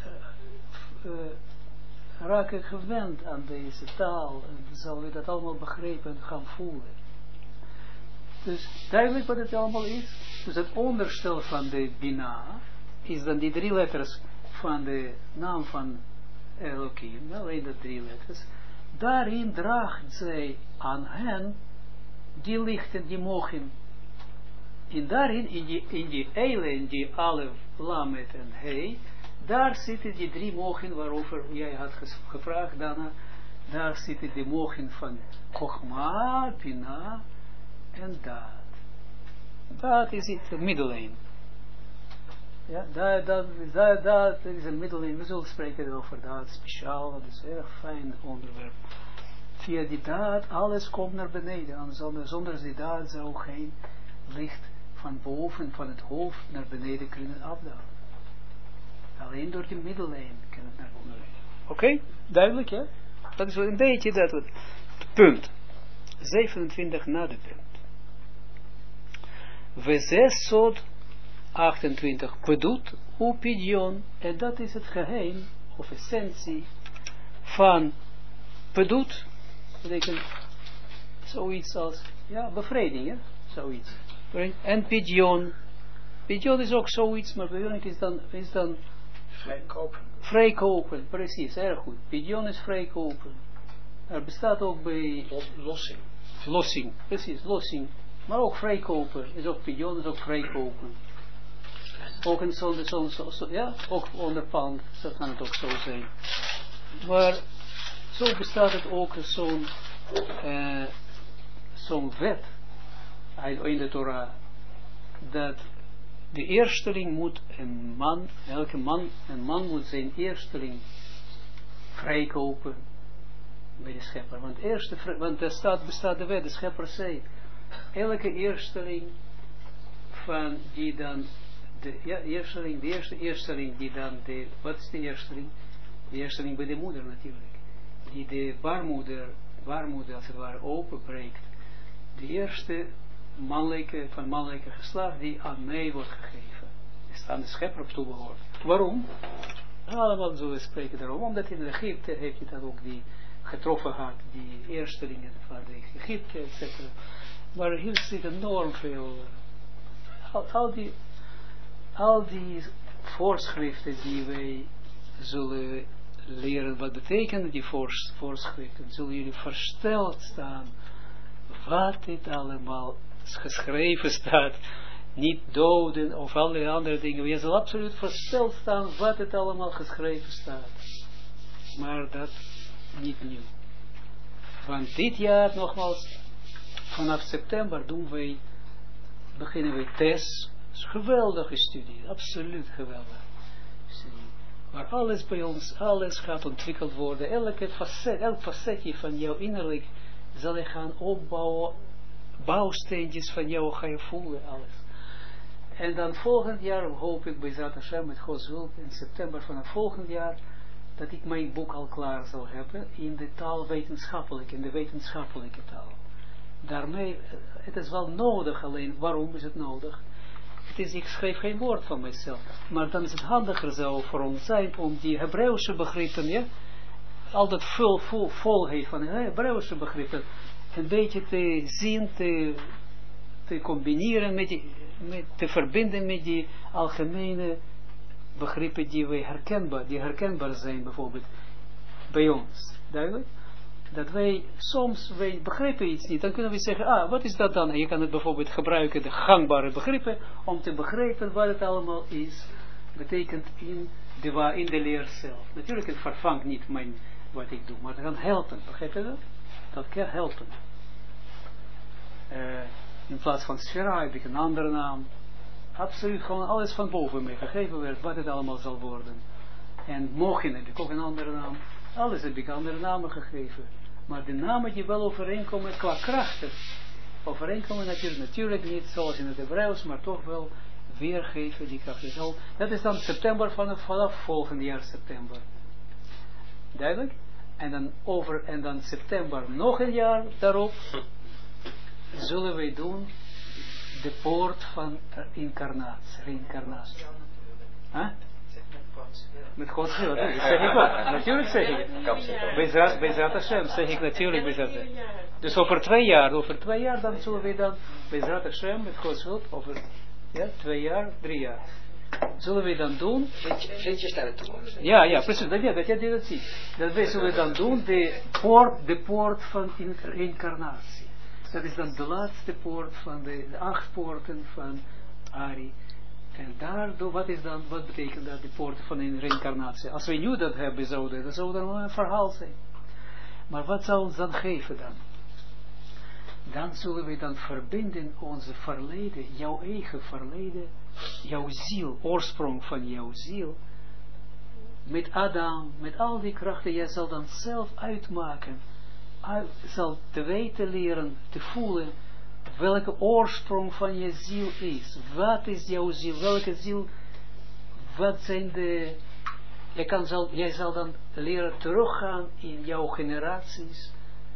raken gewend aan deze taal. En zullen we dat allemaal begrijpen en gaan voelen. Dus duidelijk wat het allemaal is. Dus het onderstel van de Bina is dan die 3 letters van de naam van Elohim. Alleen de 3 letters. Daarin draagt zij aan hen die lichten, die mogen. En daarin, in die eile, in die alef, lamet en hei, daar zitten die 3 mogen waarover jij had gevraagd, Dana. Daar zitten die mogen van Chochma, Bina en Daad. Dat is het middellijn. Ja, dat is een middellijn. We zullen spreken over dat speciaal, dat is een erg fijn onderwerp. Via die daad, alles komt naar beneden. Zonder die daad zou geen licht van boven, van het hoofd naar beneden kunnen afdalen. Alleen door die middellijn kan het naar beneden. Oké? Duidelijk, ja? Dat is wel een beetje dat wat. Punt. 27 na de punt. We 6 sod 28 pedut upidion. En dat is het geheim of essentie van pedut. Betekent zoiets als, ja, bevrijding, hè? Zoiets. En pidion. Pidion is ook zoiets, maar bevrijding is dan vrijkopen. Vrijkopen, precies, erg goed. Pidion is vrijkopen. Er bestaat ook bij Lossing. Lossing, precies, lossing. Maar ook vrijkopen is ook pidion, is ook vrijkopen. Ook een ja, ook onderpand, dat kan het ook zo zijn. Maar zo bestaat het ook zo'n wet in de Torah, dat de eersteling moet een man moet zijn eersteling vrijkopen bij de schepper. Want er bestaat de wet, de schepper zei, elke eersteling van die dan, de eerste eersteling die dan, wat is de eersteling? De eersteling bij de moeder natuurlijk. Die de baarmoeder als het ware openbreekt. De eerste van mannelijke geslacht die aan mij wordt gegeven. Is aan de schepper op toebehoort. Waarom? Allemaal zullen we spreken daarom. Omdat in Egypte heeft je dan ook die getroffen had, die eerstelingen van de Egypte, etc. Maar hier zit enorm veel. Al die voorschriften die wij zullen leren, wat betekenen die voorschriften, zullen jullie versteld staan wat dit allemaal geschreven staat, niet doden of allerlei andere dingen. Je zal absoluut versteld staan wat het allemaal geschreven staat. Maar dat niet nieuw. Want dit jaar nogmaals, vanaf september beginnen we test. Geweldige studie, absoluut geweldig. Maar alles bij ons, alles gaat ontwikkeld worden. Elk facetje van jouw innerlijk zal je gaan opbouwen. Bouwsteentjes van jou ga je voelen, alles. En dan volgend jaar hoop ik bij Zat Hashem met Gods hulp in september van het volgend jaar dat ik mijn boek al klaar zal hebben in de taal wetenschappelijk, in de wetenschappelijke taal. Daarmee, het is wel nodig, alleen waarom is het nodig? Ik schrijf geen woord van mezelf, maar dan is het handiger zou voor ons zijn om die Hebreeuwse begrippen, ja, al dat volheid van Hebreeuwse begrippen, een beetje te zien, te combineren, te verbinden met die algemene begrippen die herkenbaar zijn, bijvoorbeeld bij ons. Duidelijk? Dat wij begrijpen iets niet, dan kunnen we zeggen, wat is dat dan? En je kan het bijvoorbeeld gebruiken, de gangbare begrippen, om te begrijpen wat het allemaal is. betekent in de leer zelf. Natuurlijk, het vervangt niet wat ik doe, maar het kan helpen. Begrijp je dat? Dat kan helpen. In plaats van sfera heb ik een andere naam. Absoluut gewoon alles van boven mij gegeven werd, wat het allemaal zal worden. En Mochin heb ik ook een andere naam. Alles heb ik andere namen gegeven. Maar de namen die wel overeenkomen qua krachten, overeenkomen natuurlijk niet zoals in het Hebreeuws, maar toch wel weergeven die krachten. Dat is dan september vanaf volgend jaar september. Duidelijk? En dan september nog een jaar daarop zullen wij doen de poort van reïncarnatie. Huh? Met Gods wil, dat zeg ik ook. Natuurlijk zeg ik het. Bezrat Hashem zeg ik natuurlijk Bezrat Hashem. Dus over 2 jaar dan zullen we dan Bezrat Hashem met Gods wil, over 2 jaar, 3 jaar. Zullen we dan doen? Vind je naar de toekomst? Ja, precies. Dat je dat ziet. Dat wij zullen dan doen de poort van reïncarnatie. Dat is dan de laatste poort van de 8 poorten van Ari. En daardoor, wat betekent dat, de poorten van een reïncarnatie? Als we nu dat hebben, dat zou dan een verhaal zijn. Maar wat zou ons dan geven dan? Dan zullen we dan verbinden onze verleden, jouw eigen verleden, jouw ziel, oorsprong van jouw ziel, met Adam, met al die krachten. Jij zal dan zelf uitmaken, zal te weten leren, te voelen, welke oorsprong van je ziel is. Wat is jouw ziel? Welke ziel? Wat zijn jij zal dan leren teruggaan in jouw generaties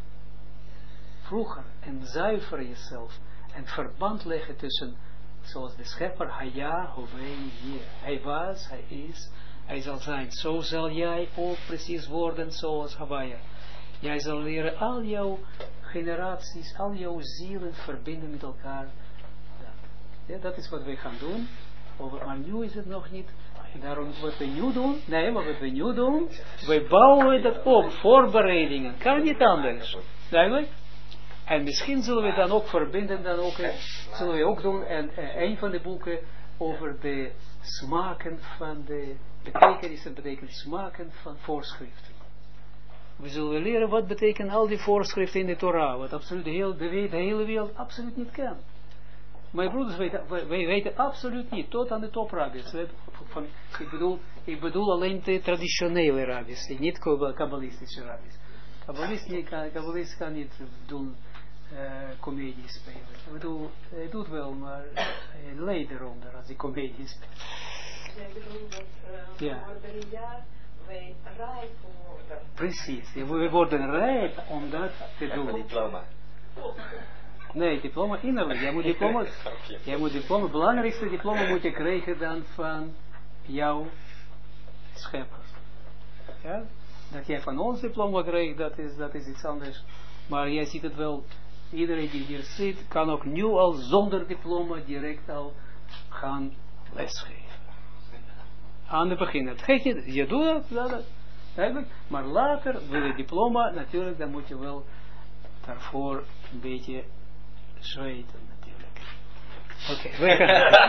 vroeger en zuiveren jezelf en verband leggen tussen, zoals de schepper, Haya, Hovei, hier. Hij was, hij is, hij zal zijn. Zo zal jij ook precies worden zoals Hawaii. Jij zal leren al jouw generaties, al jouw zielen verbinden met elkaar. Ja, dat is wat wij gaan doen. Maar nu is het nog niet. Daarom wat we nu doen, wij bouwen dat op, voorbereidingen. Kan niet anders. Duidelijk? En misschien zullen we dan ook verbinden, zullen we ook doen, en een van de boeken over de smaken van de betekenissen, betekent smaken van voorschriften. We zullen leren wat betekenen al die voorschriften in de Torah, wat absoluut de hele wereld absoluut niet kan. Mijn broeders wij weten absoluut niet, tot aan de toprabbis. Ik bedoel alleen de traditionele rabbis, niet kabbalistische rabbis. Kabbalist kan niet doen comedie spelen. Ik bedoel, hij doet wel, maar hij leidt eronder als hij comedie speelt. Jij bedoelt dat over een jaar wij rijp worden. Precies, we worden rijp om dat te doen. Een diploma. Nee, diploma innerlijk. Jij moet diploma, het belangrijkste diploma moet je krijgen dan van jouw schepper. Ja? Dat jij van ons diploma krijgt, dat is iets anders. Maar jij ziet het wel, iedereen die hier zit, kan ook nu al zonder diploma direct al gaan lesgeven. Aan het begin. Je doet dat, eigenlijk. Maar later, wil je diploma, natuurlijk, dan moet je wel daarvoor een beetje zweten, natuurlijk. Oké, we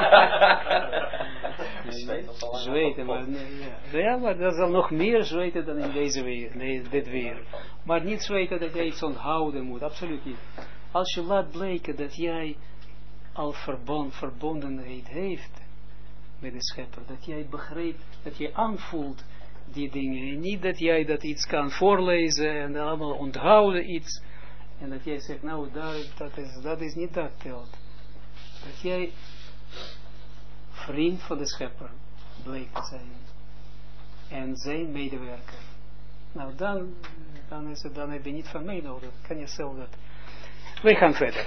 gaan zweten, maar ja, maar dat zal nog meer zweten dan in dit wereld. Maar niet zweten dat jij iets onthouden moet, absoluut niet. Als je laat blijken dat jij al verbondenheid heeft met de schepper, dat jij begrijpt, dat jij aanvoelt die dingen, en niet dat jij dat iets kan voorlezen en allemaal onthouden iets, en dat jij zegt, nou, dat is niet dat telt. Dat jij vriend van de schepper blijkt te zijn. En zijn medewerker. Nou, dan heb je niet van mij nodig. Kan je zelf dat. Wij gaan verder.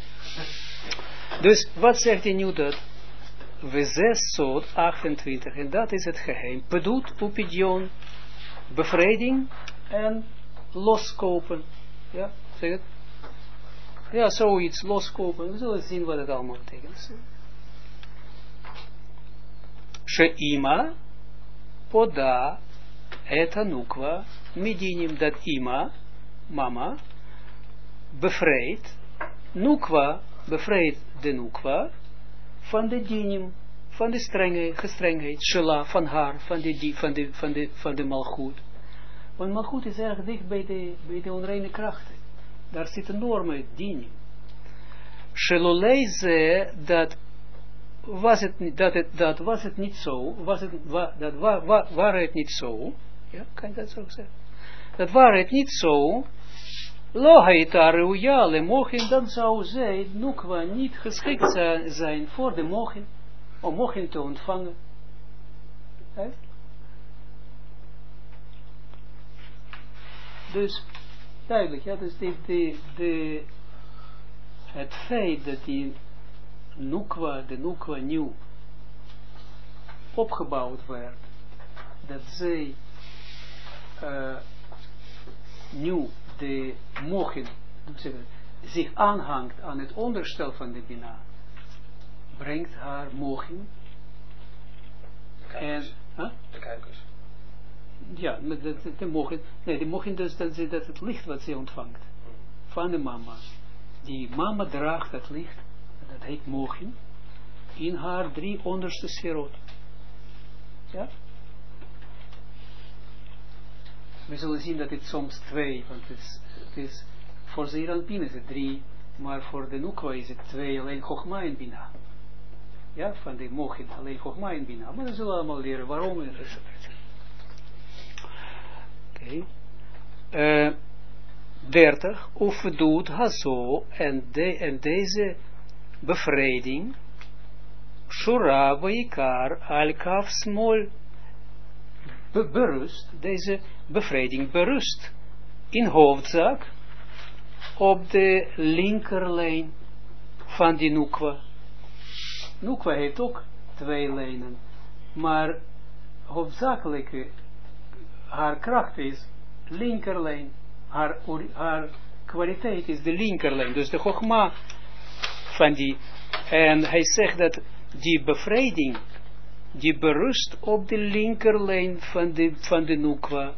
Dus, wat zegt hij nu dat? We 628. En dat is het geheim. Pedut, upidion, bevrijding en loskopen. Ja, zeg het. Ja, zoiets, loskopen. We zullen zien wat het allemaal betekent. She'ima, poda, et nukwa, medinim dat ima, mama, bevrijdt, nukwa, bevrijdt de nukwa, van de dinim, van de gestrengheid, shela, van haar, van de malgoed. Want malgoed is erg dicht bij de onreine krachten. Daar zit een enorme dien. Shelolei ze, dat was het niet zo, waren het niet zo, ja, kan ik dat zo zeggen? Dat waren het niet zo, lo haita reuja le mochin, dan zou zij, nukwa, niet geschikt zijn voor de mochin, om mochin te ontvangen. He? Dus, duidelijk, ja, dus het feit dat de Nukwa nieuw opgebouwd werd, dat zij nu de mochin zich aanhangt aan het onderstel van de Bina, brengt haar mochin en de kuikens. Ja, de mochin dus dat het licht wat ze ontvangt van de mama. Die mama draagt het licht, dat heet mochin, in haar 3 onderste sferot. Ja? We zullen zien dat het soms 2, want het is voor Zeranpin is het 3, maar voor de Nukwa is het 2, alleen Chochma en Bina. Ja, van de mochin, alleen Chochma en Bina. Maar we zullen allemaal leren waarom het is. Oké. 30, of doet hazo en deze bevrijding, shura vaikar al-kaf smol, berust, deze bevrijding berust, in hoofdzaak, op de linkerlijn van die Nukwa. Nukwa heeft ook 2 lijnen, maar hoofdzakelijk haar kracht is linkerlijn. Haar kwaliteit is de linkerlijn, dus de Chogma van die, en hij zegt dat die bevrijding, die berust op de linkerlijn van de Nukwa.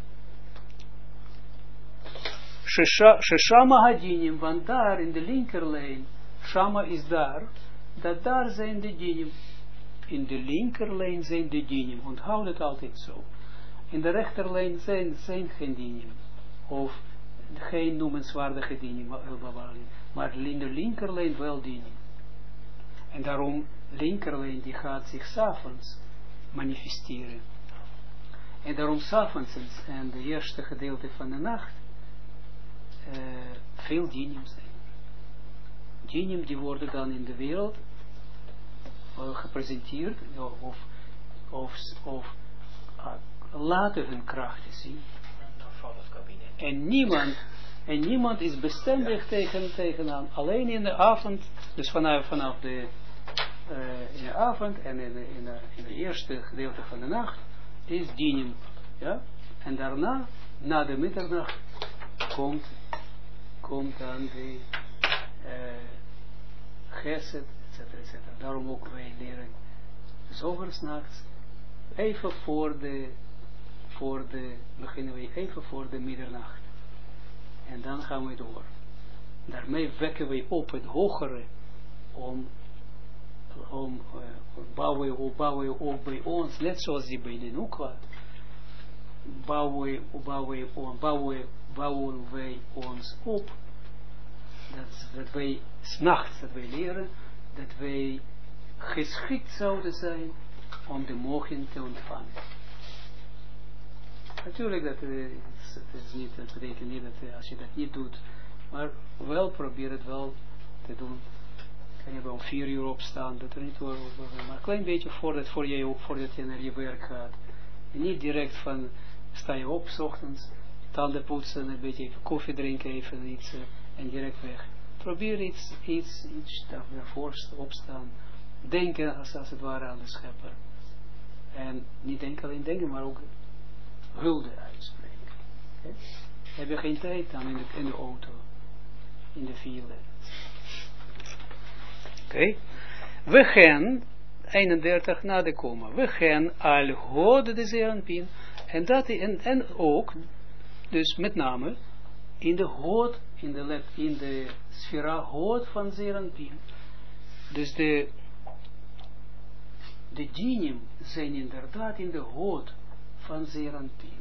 Sheshama hadinim, want daar in de linkerlijn, Shama is daar, dat daar zijn de dinim. In de linkerlijn zijn de dinim, onthoud het altijd zo. In de rechterlijn zijn geen dinim, of geen noemenswaardige dinim, maar in de linkerlijn wel dinim. En daarom, linkerlijn die gaat zich 's avonds manifesteren. En daarom 's avonds en de eerste gedeelte van de nacht veel dinim zijn. Dinim die worden dan in de wereld gepresenteerd of laten hun krachten zien. En niemand is bestendig tegenaan. Alleen in de avond, dus vanaf de in de avond en in de eerste gedeelte van de nacht is dinim. Ja? En daarna, na de middernacht, komt dan de geset, etc. Daarom ook wij leren zover nachts even beginnen we even voor de middernacht. En dan gaan we door. Daarmee wekken we op het hogere bouwen we op bij ons, net zoals die bij de Nukwa. Bouwen wij ons op, dat wij 's nachts dat wij leren, dat wij geschikt zouden zijn om de mochin te ontvangen. Natuurlijk, dat betekent niet dat als je dat niet doet, maar wel probeer het wel te doen. Kan je wel om 4 uur opstaan, dat er niet wordt, maar een klein beetje voordat je naar je werk gaat. En niet direct van, sta je op 's ochtends, tanden poetsen, een beetje even koffie drinken, even iets en direct weg. Probeer iets daarvoor opstaan. Denken als het ware aan de schepper. En niet alleen denken, maar ook hulde uitspreken. Okay? Heb je geen tijd dan in de auto, in de file. Oké. We gaan 31 na de komma. We gaan al hode de zeeranpin. En ook, dus met name, in de hood, in de sfera hood van zeeranpin. Dus de de dinim zijn inderdaad in de hoed van Zeranpin.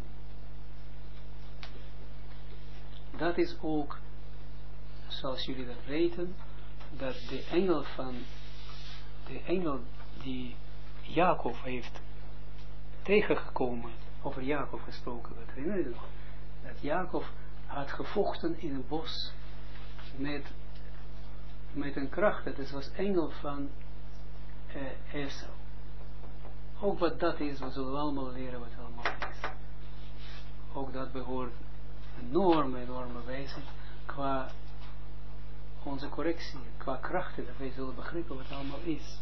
Dat is ook, zoals jullie dat weten, dat de engel die Jacob heeft tegengekomen, over Jacob gesproken werd, herinner je nog? Dat Jacob had gevochten in een bos met een kracht, dat was engel van Esau. Ook wat dat is, we zullen allemaal leren wat het allemaal is. Ook dat behoort enorme wijze qua onze correctie, qua krachten, dat wij zullen begrijpen wat het allemaal is.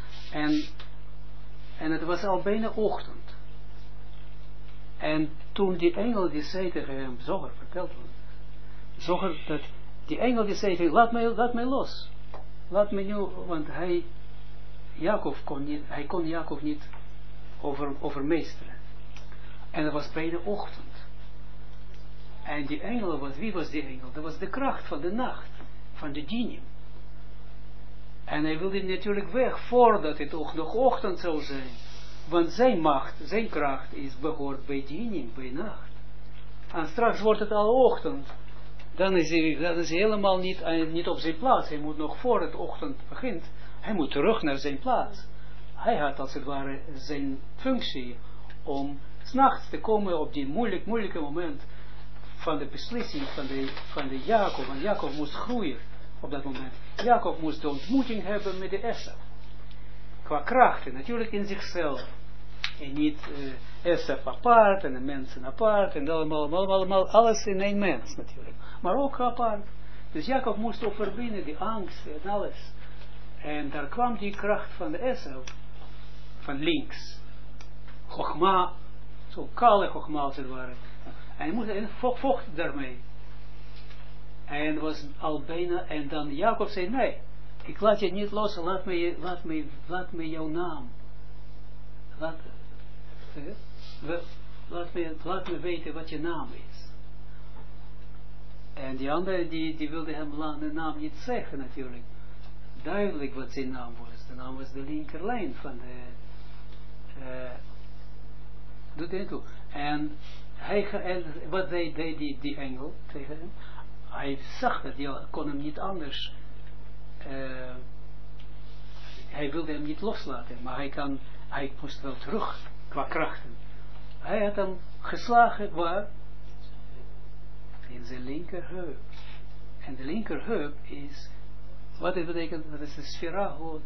En het was al bijna ochtend. En toen die engel die zei tegen hem, Zoger, vertelt me, Zoger, dat die engel die zei, laat mij los. Laat me nu, want hij kon Jacob niet overmeesteren. En het was bijna ochtend. En die engel wie was die engel? Dat was de kracht van de nacht, van de dinim. En hij wilde natuurlijk weg voordat het ook nog ochtend zou zijn. Want zijn macht, zijn kracht behoort bij dinim, bij nacht. En straks wordt het al ochtend. Dan is hij helemaal niet op zijn plaats. Hij moet nog voor het ochtend begint. Hij moet terug naar zijn plaats. Hij had als het ware zijn functie om 's nachts te komen op die moeilijke moment van de beslissing van de Jacob. Want Jacob moest groeien op dat moment. Jacob moest de ontmoeting hebben met de Esau. Qua krachten, natuurlijk in zichzelf. En niet Esau apart en de mensen apart en allemaal alles in één mens natuurlijk. Maar ook apart. Dus Jacob moest overwinnen die angst en alles. En daar kwam die kracht van de Esau, van links. Chogma, zo kale Chogma als het ware. En hij moest vocht daarmee. En was al bijna, en dan Jacob zei, nee, ik laat je niet los, laat me jouw naam. Laat me weten wat je naam is. En die andere, die wilde hem de naam niet zeggen natuurlijk. Duidelijk wat zijn naam was. De naam was de linkerlijn van de... doet hij toe. En wat deed die engel tegen hem? Hij zag dat, hij kon hem niet anders... hij wilde hem niet loslaten, maar hij moest wel terug, qua krachten. Hij had hem geslagen, waar? In zijn linkerheup. En de linkerheup is... Wat het betekent? Dat is de sfera-hood.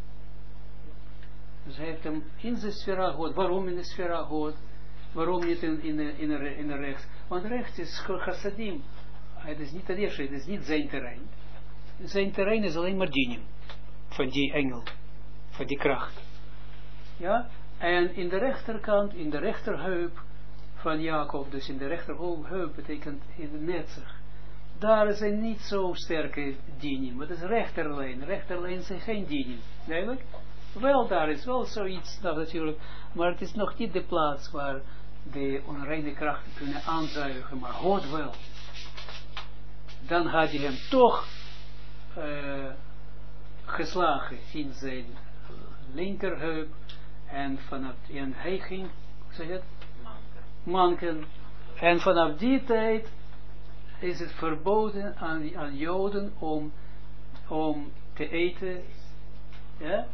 Dus hij heeft hem in de sfera-hood. Waarom in de sfera-hood? Waarom niet in de rechts? Want rechts is chassadim. Het is niet het eerste, het is niet zijn terrein. Zijn terrein is alleen maar dinim. Van die engel. Van die kracht. Ja? En in de rechterkant, in de rechterheup van Jacob, dus in de rechterheup betekent in de netzig. Daar zijn niet zo sterke dinim. Het is rechterlijn. Rechterlijn zijn geen dinim. Duidelijk? Wel, daar is wel zoiets natuurlijk. Maar het is nog niet de plaats waar de onreine krachten kunnen aanzuigen. Maar hoort wel. Dan had hij hem toch geslagen in zijn linkerheup. En hij ging, hoe zeg je het? Manken. En vanaf die tijd is het verboden aan Joden om te eten, ja,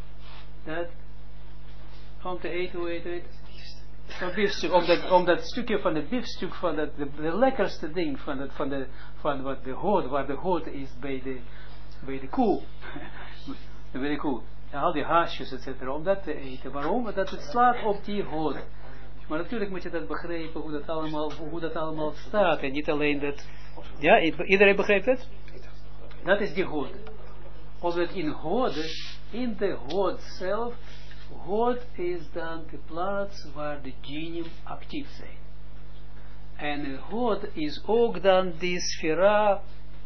om te eten, hoe heet het? Een biefstuk, om dat stukje van het biefstuk, van de lekkerste ding, van wat de hoofd, waar de hoofd is bij de koe, bij de koe, ja, al die haasjes, etc., om dat te eten. Waarom? Dat het slaat op die hoofd. Maar natuurlijk moet je dat begrijpen, hoe dat allemaal staat, en niet alleen dat. Ja, iedereen begrijpt het? Dat is die hood. Als we het in de hood zelf, hood is dan de plaats waar de dinim actief zijn. En de hood is ook dan die sfera,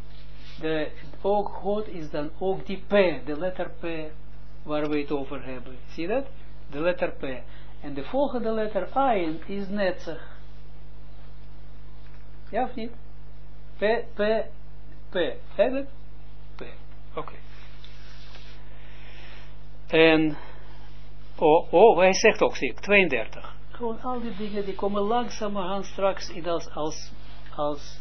hood is dan ook die P, de letter P, waar we het over hebben. Zie je dat? De letter P. En de volgende letter Ayin is netzig. Ja of niet? P. Heb het? P. Oké. En hij zegt ook, zie ik, 32. Gewoon al die dingen, die komen langzamerhand straks in als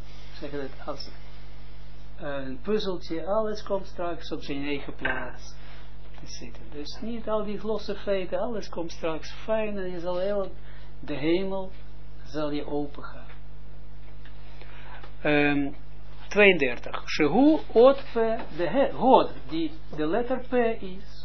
een puzzeltje, alles komt straks op zijn eigen plaats te zitten. Dus niet al die losse feiten, alles komt straks fijn en je zal de hemel zal je open gaan. 32. Shehu ot P, de hod, die de letter P is.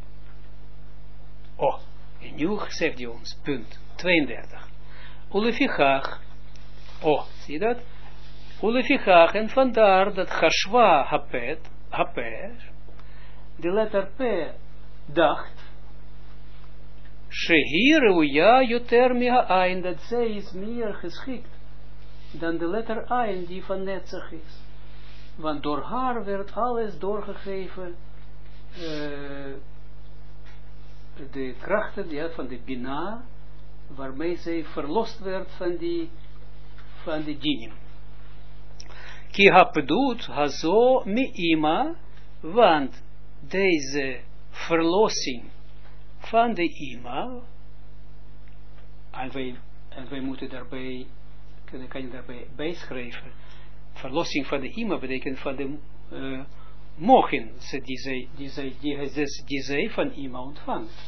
En nu zegt hij ons, punt 32. Ulefichach, zie je dat? Ulefichach, en vandaar dat Chashva Haper, de letter P dacht, Shehiru ja yoter miha ein, dat zij is meer geschikt dan de letter ein die van Netzach is. Want door haar werd alles doorgegeven, de krachten van de Bina, waarmee zij verlost werd van die dinim. Ki hapedut hazo mi ima, want deze verlossing van de ima, en wij moeten daarbij, kan je daarbij bijschrijven, verlossing van de ima betekent van de mogen, die zij van ima ontvangt.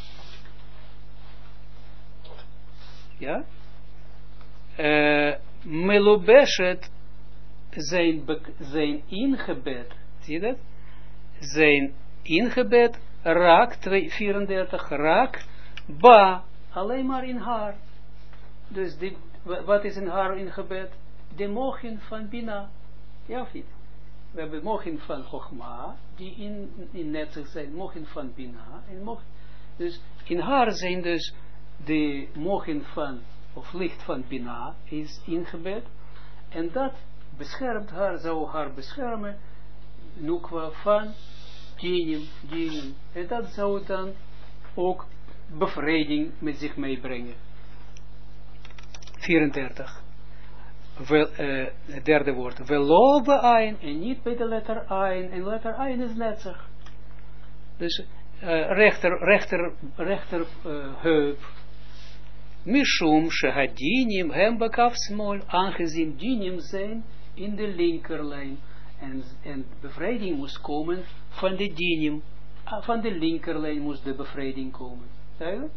Ja? Melubeshet zijn ingebed, zie je dat? Zijn ingebed, raak, 34, raak, ba, alleen maar in haar. Dus wat is in haar ingebed? De mogen van Bina. Ja of niet? We hebben mogen van Chogma, die in Netzach zijn, mogen van Bina. Dus in haar zijn dus de mogen van, of licht van Bina, is ingebed. En dat beschermt haar, zou haar beschermen, nukwa van dinim. En dat zou dan ook bevrijding met zich meebrengen. 34. Het derde woord. Velo be'ayin, en niet bij de letter ayin. En letter ayin is Netzach. Dus rechter heup. Mishum shehadinim hem bekaf smol. Aangezien dinim zijn in de linkerlijn. En bevrijding moest komen van de dinim. Van de linkerlijn moest de bevrijding komen. Duidelijk?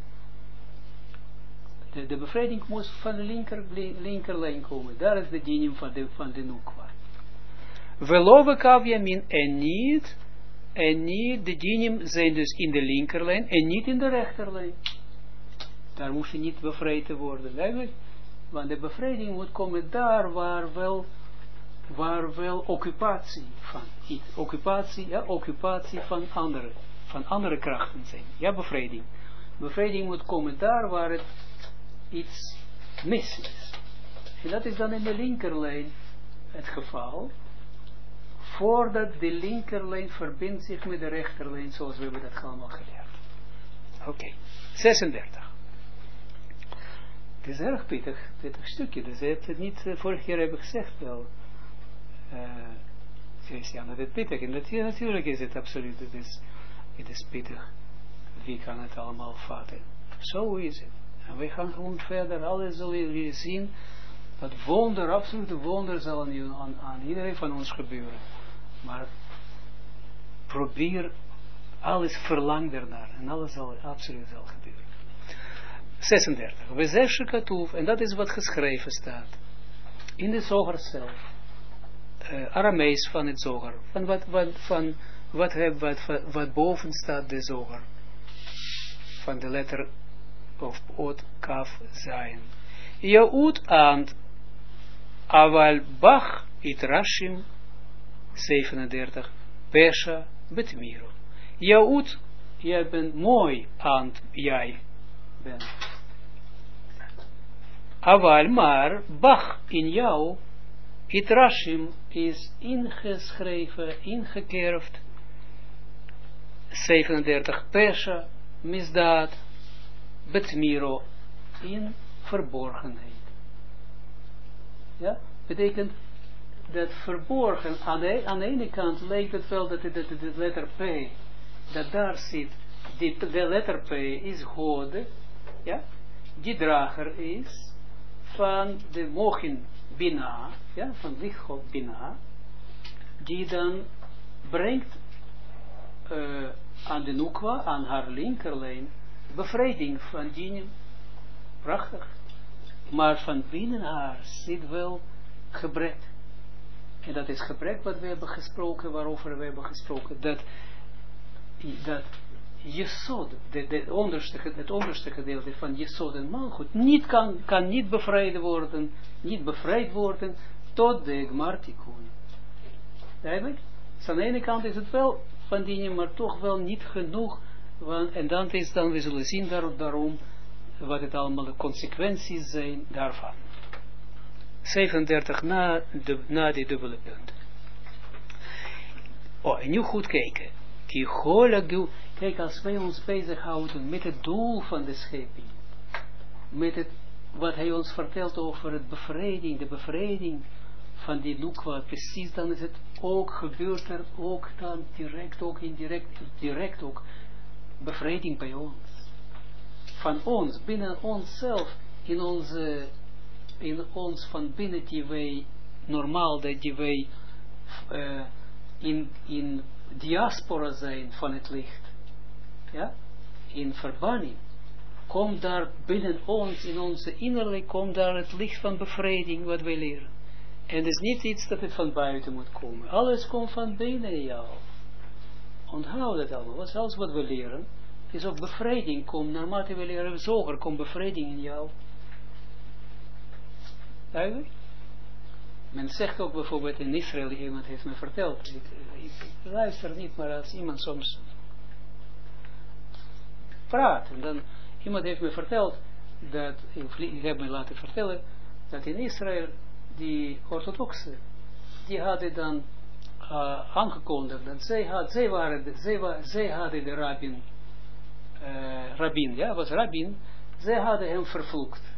De bevrijding moest van de linkerlijn komen. Daar is de dinim van de nukwa. Velove kavyamin en niet, de dinim zijn dus in de linkerlijn en niet in de rechterlijn. Daar moest je niet bevrijd worden. Eigenlijk, want de bevrijding moet komen daar waar wel occupatie van occupatie van andere krachten zijn. Ja, bevrijding. Bevrijding moet komen daar waar het iets mis is. En dat is dan in de linkerlijn het geval, voordat de linkerlijn verbindt zich met de rechterlijn, zoals we hebben dat allemaal geleerd. Oké. 36. Het is erg pittig stukje, dus je hebt het niet, vorig keer heb ik gezegd wel, Christian, dat het pittig is. Natuurlijk is het absoluut, het is pittig. Wie kan het allemaal vatten? Zo is het. En wij gaan gewoon verder, alles zullen jullie zien, dat wonder, absolute wonder zal aan iedereen van ons gebeuren. Maar probeer, alles verlang ernaar, en alles zal absoluut gebeuren. 36. We zeggen katuf, en dat is wat geschreven staat. In de Zoger zelf. Aramees van het Zoger. Van wat boven staat de Zoger. Van de letter of Ot Kaf Zayin. Yaut ant aval bach it rashim 37 Pesha betmiro. Yaut, jij bent mooi ant, jij bent. Aval maar bach in jou it rashim is ingeschreven, ingekerfd 37 Pesha misdaad betmiro in verborgenheid. Ja, betekent dat verborgen, aan de ene kant lijkt het wel dat de letter P, dat daar zit de letter P is God, ja, die drager is van de mochin Bina, ja, van lichtgod Bina, die dan brengt aan de Nukwa, aan haar linkerlijn, bevrijding van dienen. Prachtig. Maar van binnen haar zit wel gebrek. En dat is gebrek wat we hebben gesproken, waarover we hebben gesproken. Dat Jesod, het onderste gedeelte van Jesod en Malchut, kan niet bevrijd worden tot de Gmar Tikkun. Duidelijk? Dus aan de ene kant is het wel van dienen, maar toch wel niet genoeg. En dan we zullen zien daarom wat het allemaal de consequenties zijn daarvan. 37 na die dubbele punt. En nu goed kijken. Kijk, als wij ons bezighouden met het doel van de schepping, met wat hij ons vertelt over de bevrijding van die Nukwa, precies, dan is het ook, gebeurt er ook dan direct, ook indirect, direct ook, bevrijding bij ons. Van ons, binnen onszelf, in ons van binnen die wij, normaal dat die wij in diaspora zijn van het licht. Ja? In verbanning. Komt daar binnen ons, in onze innerlijk, komt daar het licht van bevrijding wat wij leren. En het is niet iets dat het van buiten moet komen. Alles komt van binnen jou. Onthoud dat allemaal. Wat is alles wat we leren? Is ook bevrijding komt. Naarmate we leren zoger, komt bevrijding in jou. Duidelijk? Men zegt ook bijvoorbeeld in Israël, iemand heeft me verteld. Ik luister niet, maar als iemand soms praat. En dan, iemand heeft me verteld, dat, ik heb me laten vertellen, dat in Israël, die orthodoxen, die hadden dan aangekondigd, dat zij hadden de rabbin, zij hadden hem vervloekt.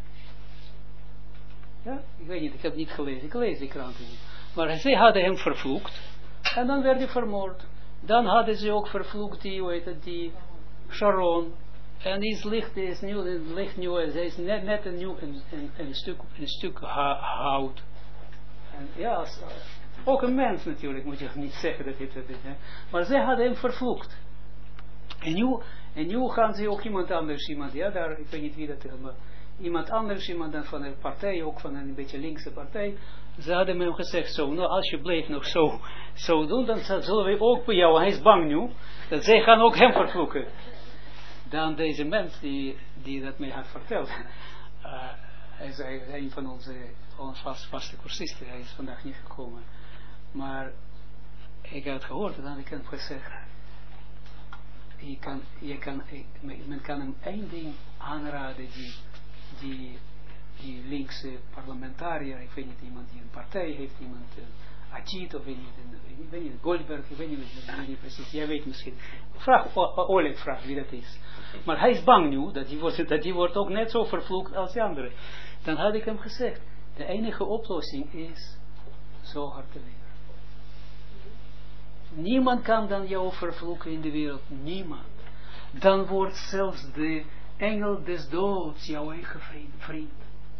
Ja, ik weet niet, ik heb niet gelezen, ik lees die kranten niet. Maar zij hadden hem vervloekt, en dan werd hij vermoord. Dan hadden ze ook vervloekt die Sharon, en is licht, is nu, licht nu, zij is net een stuk hout. En ja, ook een mens natuurlijk, moet je niet zeggen dat dit is. Maar zij hadden hem vervloekt. En nu gaan ze ook iemand anders, ja, daar, ik weet niet wie dat is, maar iemand anders, iemand dan van een partij, ook van een beetje linkse partij, ze hadden hem gezegd, zo, nou, als je blijft nog zo doen, dan zullen we ook bij jou, hij is bang nu, dat zij gaan ook hem vervloeken. Dan deze mens die dat mij had verteld, hij is een van onze vaste cursisten, hij is vandaag niet gekomen, maar ik had gehoord, en dan had ik hem gezegd, men kan hem één ding aanraden, die linkse parlementariër, ik weet niet, iemand die een partij heeft, iemand Ajit, of ik weet niet, Goldberg, ik weet niet precies, jij weet misschien. Oleg vraag wie dat is. Maar hij is bang nu, dat die wordt ook net zo vervloekt als de andere. Dan had ik hem gezegd, de enige oplossing is zoger te leren. Niemand kan dan jou vervloeken in de wereld, niemand. Dan wordt zelfs de engel des doods jouw eigen vriend.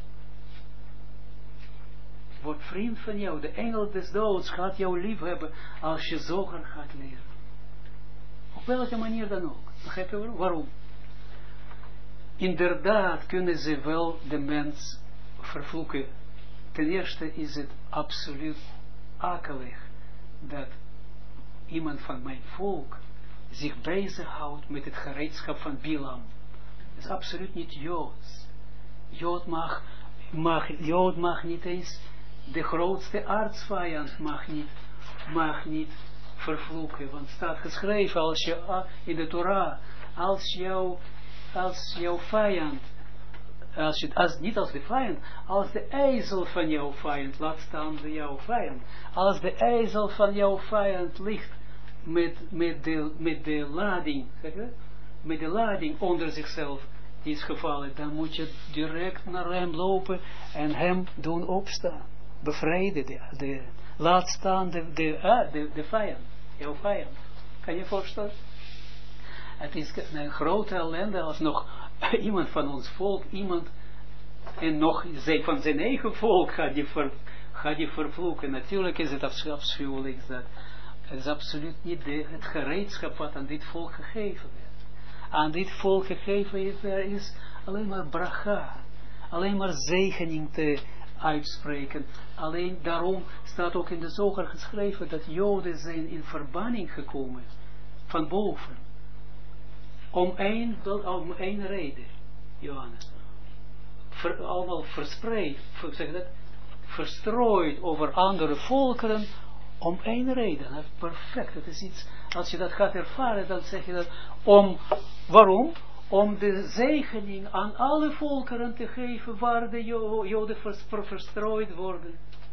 Wordt vriend van jou. De engel des doods gaat jou lief hebben als je zoger gaat leren. Op welke manier dan ook. Begrijp je waarom? Inderdaad kunnen ze wel de mens vervloeken. Ten eerste is het absoluut akelig dat iemand van mijn volk zich bezighoudt met het gereedschap van Bilam. Dat is absoluut niet Joods. Jood mag niet eens de grootste aardsvijand mag niet vervloeken. Want het staat geschreven als je in de Torah, als jouw vijand, niet als de vijand, als de ijzel van jouw vijand, laat staan de jouw vijand, als de ijzel van jouw vijand ligt met de lading, zeg je, met de lading onder zichzelf, die is gevallen, dan moet je direct naar hem lopen en hem doen opstaan. Bevrijden, laat staan de vijand, jouw vijand. Kan je voorstellen? Het is een grote ellende als nog iemand van ons volk, en nog van zijn eigen volk gaat die vervloeken. Natuurlijk is het afschuwelijk dat het is absoluut niet het gereedschap wat aan dit volk gegeven werd. Aan dit volk gegeven is alleen maar bracha, alleen maar zegening te uitspreken. Alleen daarom staat ook in de Zoger geschreven dat Joden zijn in verbanning gekomen van boven. Om één reden, Johannes. Allemaal verspreid, verstrooid over andere volkeren, om één reden. Perfect, het is iets, als je dat gaat ervaren, dan zeg je dat, waarom? Om de zegening aan alle volkeren te geven waar de Joden verstrooid worden.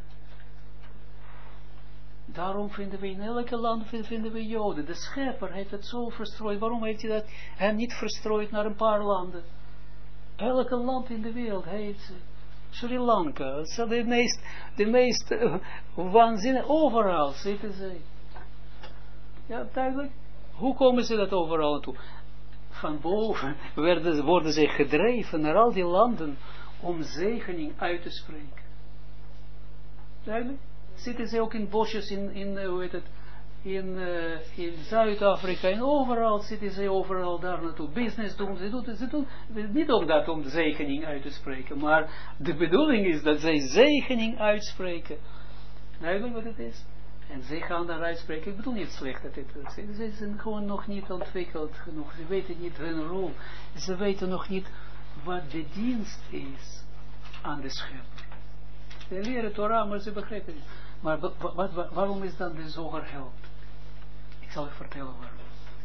Daarom vinden we in elke land vinden we Joden. De schepper heeft het zo verstrooid. Waarom heeft hij dat hem niet verstrooid naar een paar landen? Elke land in de wereld heeft Sri Lanka. De meest waanzinnig. Overal zitten ze. Ja, duidelijk. Hoe komen ze dat overal naartoe? Van boven worden ze gedreven naar al die landen om zegening uit te spreken. Duidelijk? Zitten ze ook in bosjes in Zuid-Afrika en overal zitten ze overal daar naartoe. Business doen, ze doen niet ook dat om zegening uit te spreken, maar de bedoeling is dat zij zegening uitspreken. Duidelijk wat het is? En zij gaan daar uitspreken. Ik bedoel niet slecht dat dit is. Ze zijn gewoon nog niet ontwikkeld genoeg. Ze weten niet hun rol. Ze weten nog niet wat de dienst is aan de schepper. Ze leren Torah, maar ze begrijpen het niet. Maar waarom is dan de Zoger helpt? Ik zal je vertellen waarom.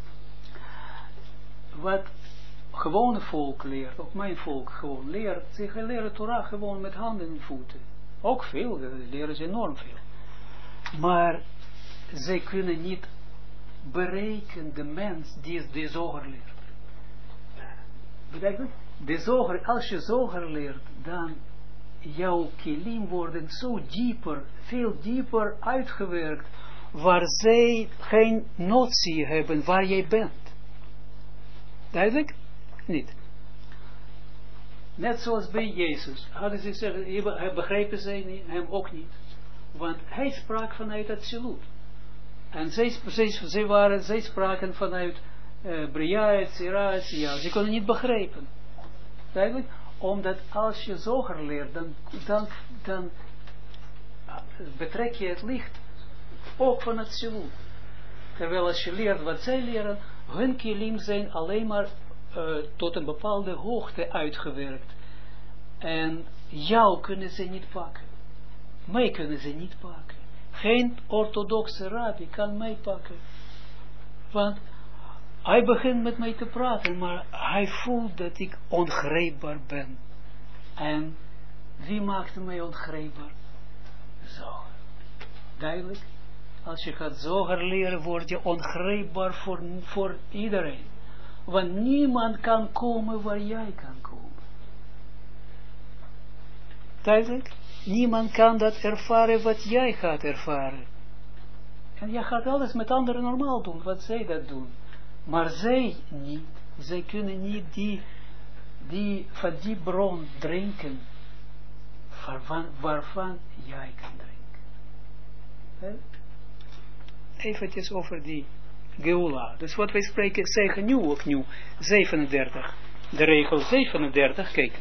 Wat gewone volk leert, ook mijn volk gewoon leert, ze leren Torah gewoon met handen en voeten. Ook veel, leren ze enorm veel. Maar zij kunnen niet bereiken de mens die de Zoger leert. Begrijp je? De Zoger, als je Zoger leert, dan jouw kilim worden zo dieper, veel dieper uitgewerkt, waar zij geen notie hebben waar jij bent. Duidelijk? Niet. Net zoals bij Jezus. Hadden ze zeggen, begrepen zij hem ook niet. Want hij sprak vanuit Atsilut. En zij spraken vanuit Bria, Tzira, Tzia. Ze konden niet begrijpen. Duidelijk? Omdat als je Zoger leert, dan betrek je het licht ook van Atsilut. Terwijl als je leert wat zij leren, hun kilim zijn alleen maar tot een bepaalde hoogte uitgewerkt. En jou kunnen ze niet pakken. Mij kunnen ze niet pakken. Geen orthodoxe rabbi kan mij pakken. Want hij begint met mij te praten, maar hij voelt dat ik ongreepbaar ben. En wie maakt mij ongreepbaar? Zoger. Duidelijk? Als je gaat Zoger leren, word je ongreepbaar voor iedereen. Want niemand kan komen waar jij kan komen. Duidelijk? Niemand kan dat ervaren wat jij gaat ervaren. En jij gaat alles met anderen normaal doen, wat zij dat doen. Maar zij niet. Zij kunnen niet van die bron drinken, waarvan jij kan drinken. Eventjes over die Geula. Dus wat wij spreken, zeggen nu opnieuw, 37. De regel 37, kijk.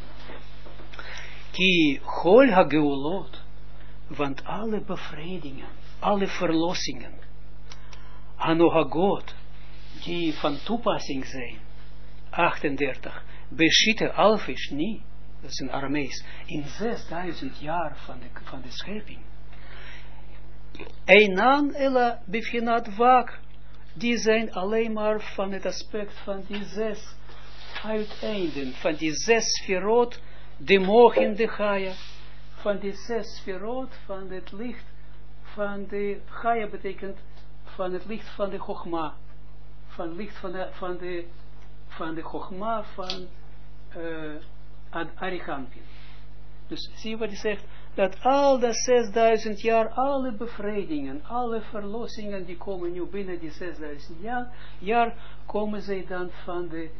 Ki hol ha-geulot, want alle bevrijdingen, alle verlossingen, hanohagot, die van toepassing zijn, 38, beschieten alfisch niet, dat is in Aramees, in 6000 jaar van de schepping. Einan ela bivchinat wak, die zijn alleen maar van het aspect van die 6 uiteinden, van die 6 sferot, de mogen de Chaya, van die 6 sferot, van het licht, van de Chaya betekent, van het licht van de Chogma, van het licht van de Chogma, van Arichampin. Dus zie je wat hij zegt, dat al de 6000 jaar, alle bevrijdingen, alle verlossingen, die komen nu binnen die 6000 jaar, komen zij dan van de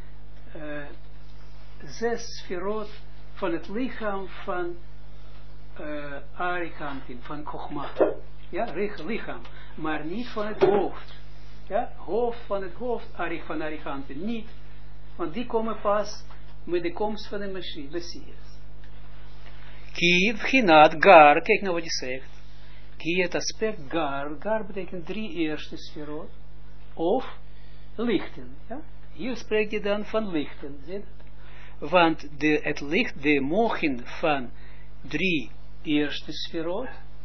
6 sferot, van het lichaam van Arikantin, van Chogma. Ja, lichaam, maar niet van het hoofd. Ja, hoofd van het hoofd, van Arikantin, niet. Want die komen pas met de komst van de Messias. Ki vchinat gar, kijk nou wat hij zegt. Ki het aspect gar betekent 3 eerste sferot, of lichten. Ja? Hier spreek je dan van lichten, zie je dat? Want het licht, de mogen van 3 eerste sferot,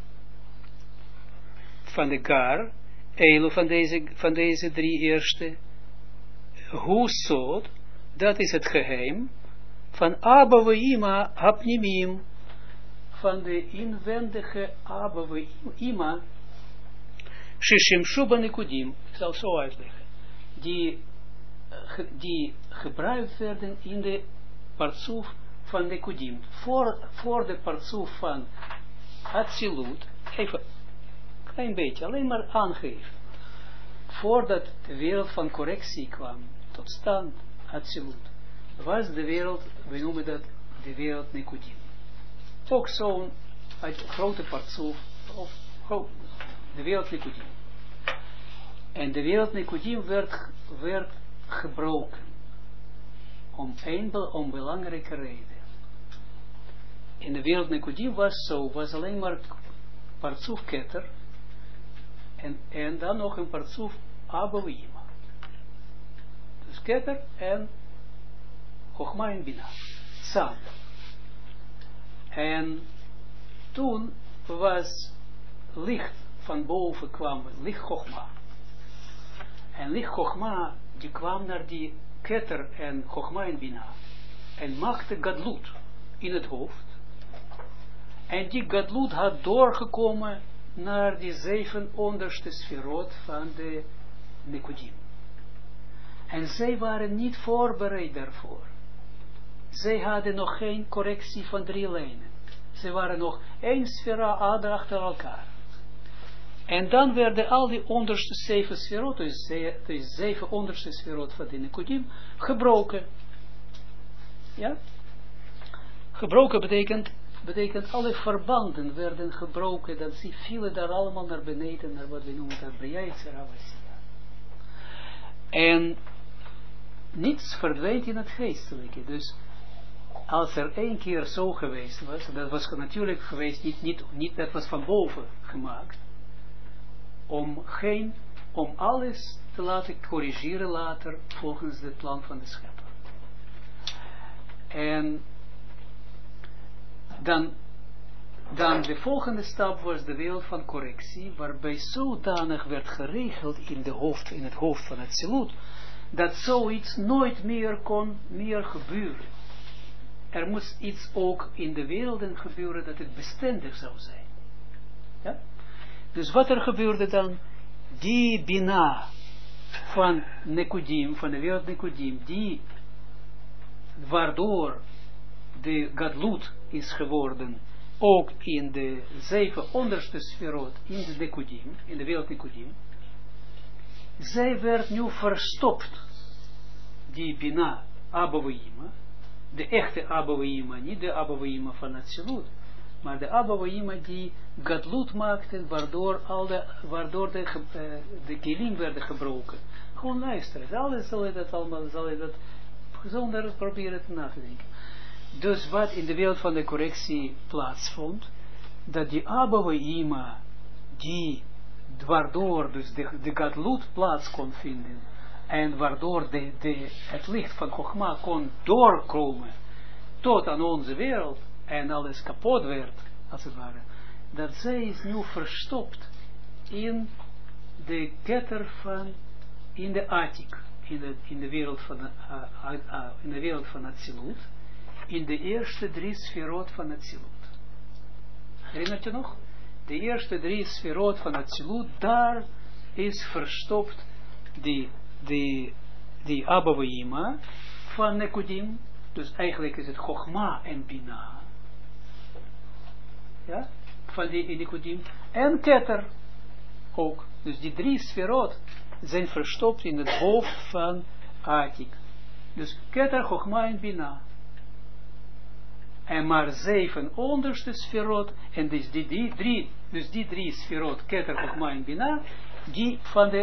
van de gar, Elo van deze 3 eerste, hoe soort, dat is het geheim, van Abba Ve'ima Hapnimim, van de inwendige Abba Ve'ima, Shishim Shuba Nekudim, ik zal zo uitleggen, die gebruikt werden in de partsoef van Nekudim. Voor de partsoef van Atsilut, even klein beetje, alleen maar aangeven. Voordat de wereld van correctie kwam tot stand, Atsilut, was de wereld, we noemen dat de wereld Nekudim. Ook zo'n grote partsoef, of de wereld Nekudim. En de wereld Nekudim werd gebroken. Om belangrijke reden. In de wereld Nekudim was alleen maar partsoef Keter, en dan nog een partsoef Abba Ve'ima. Dus Keter en Chogma en Bina. Samen. En toen was licht van boven kwam, licht Chogma. En licht Chogma, die kwam naar die Keter en Chogma en Bina. En maakte Gadlut in het hoofd. En die Gadlut had doorgekomen naar die 7 onderste sferot van de Nekudim. En zij waren niet voorbereid daarvoor. Zij hadden nog geen correctie van 3 lijnen. Ze waren nog 1 sfera achter elkaar. En dan werden al die onderste 7 sferot, dus 7 onderste sferot van de Nekudim, gebroken. Ja? Gebroken betekent alle verbanden werden gebroken, dat ze vielen daar allemaal naar beneden, naar wat we noemen dat Briaitse Ravassia. En niets verdwijnt in het geestelijke. Dus als er 1 keer zo geweest was, dat was natuurlijk geweest, niet dat was van boven gemaakt, om alles te laten corrigeren later volgens het plan van de schepper. En dan de volgende stap was de wereld van correctie, waarbij zodanig werd geregeld in het hoofd van het Atsilut, dat zoiets nooit meer kon gebeuren. Er moest iets ook in de werelden gebeuren dat het bestendig zou zijn. Ja? Dus wat er gebeurde dan? Die Bina van Nekudim, van de wereld Nekudim, die waardoor de Gadlut is geworden, ook in de 7 onderste sferot in de Nekudim, in de wereld Nekudim, zij werd nu verstopt, die Bina Abba Ve'ima, de echte Abba Ve'ima, niet de Abba Ve'ima van Atsilut, maar de Abba Ve'ima die Gadlut maakte, waardoor de kelim werden gebroken. Gewoon luisteren, zal je dat zonder proberen te nadenken. Dus wat in de wereld van de correctie plaatsvond, dat die Abba Ve'ima, waardoor dus de Gadlut plaats kon vinden, en waardoor het licht van Chogma kon doorkomen tot aan onze wereld, en alles kapot werd, als het ware, dat zij is nu verstopt in de ketter van, in de Atik, in de wereld van Atsilut, in de eerste 3 sferot van Atsilut. Herinnert je nog? De eerste 3 sferot van Atsilut, daar is verstopt die Abba Ve'ima van Nekudim, dus eigenlijk is het Chogma en Bina. ja, van die Nikodim, en Keter ook. Dus die 3 sferot zijn verstopt in het hoofd van Atik. Dus Keter, Chokma en Bina. En maar 7 onderste sferot, en dus die 3 sferot, Keter, Chokma en Bina, die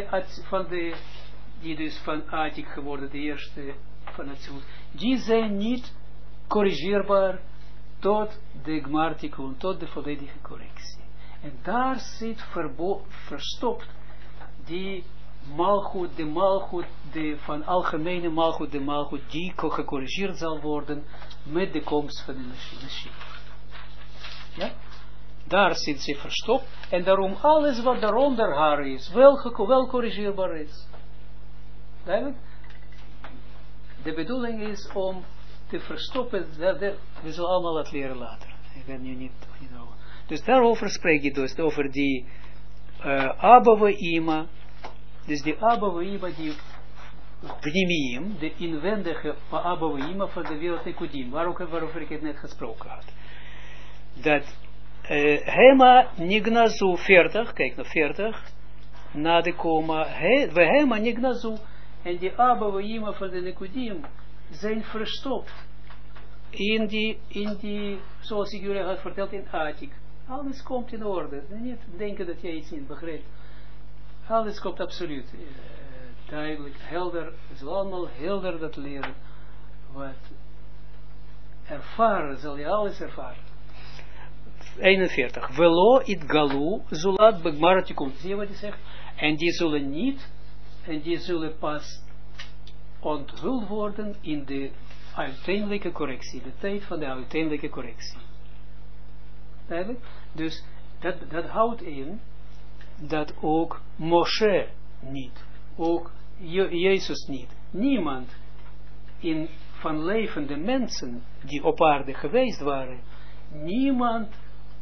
die dus van Atik geworden, de eerste van het zoet, die zijn niet corrigeerbaar tot de Gmartikun, tot de volledige correctie. En daar zit verstopt die malgoed, de van algemene malgoed, de malgoed die gecorrigeerd zal worden met de komst van de Mashiach. Ja? Daar zit ze verstopt en daarom alles wat daaronder haar is, wel corrigeerbaar is. Duidelijk? De bedoeling is om te verstoppen, we zullen allemaal dat leren later. Ik ben nu niet over. Dus daarover spreek je dus, over die Abba Ima, dus die Abba Ima, die Pnimiim, de inwendige Abba Ima van de wereld Nikodim, waarover ik het net gesproken had. Dat Hema Nignazu 40, kijk naar 40, na de komma, we Hema Nignazu, en die Abba Ima van de Nikodim zijn verstopt in die, zoals ik jullie had verteld, in Atik. Alles komt in orde. Niet denken dat jij iets niet begrijpt. Alles komt absoluut duidelijk, helder. We zullen allemaal helder dat leren. Wat ervaren, zal je alles ervaren. 41. Velo it galu, zulat begmaratikun. Zie je wat hij zegt? En die zullen pas onthuld worden in de uiteindelijke correctie. De tijd van de uiteindelijke correctie. Duidelijk? Dus dat houdt in dat ook Moshe niet, ook Jezus niet, niemand van levende mensen die op aarde geweest waren, niemand,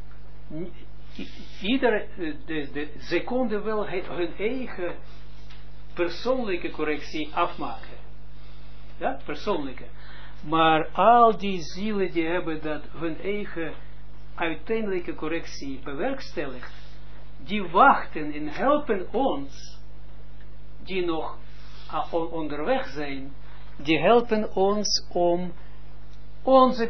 ze konden wel hun eigen persoonlijke correctie afmaken. Ja, persoonlijke. Maar al die zielen die hebben dat hun eigen uiteindelijke correctie bewerkstelligd, die wachten en helpen ons, die nog onderweg zijn, die helpen ons om onze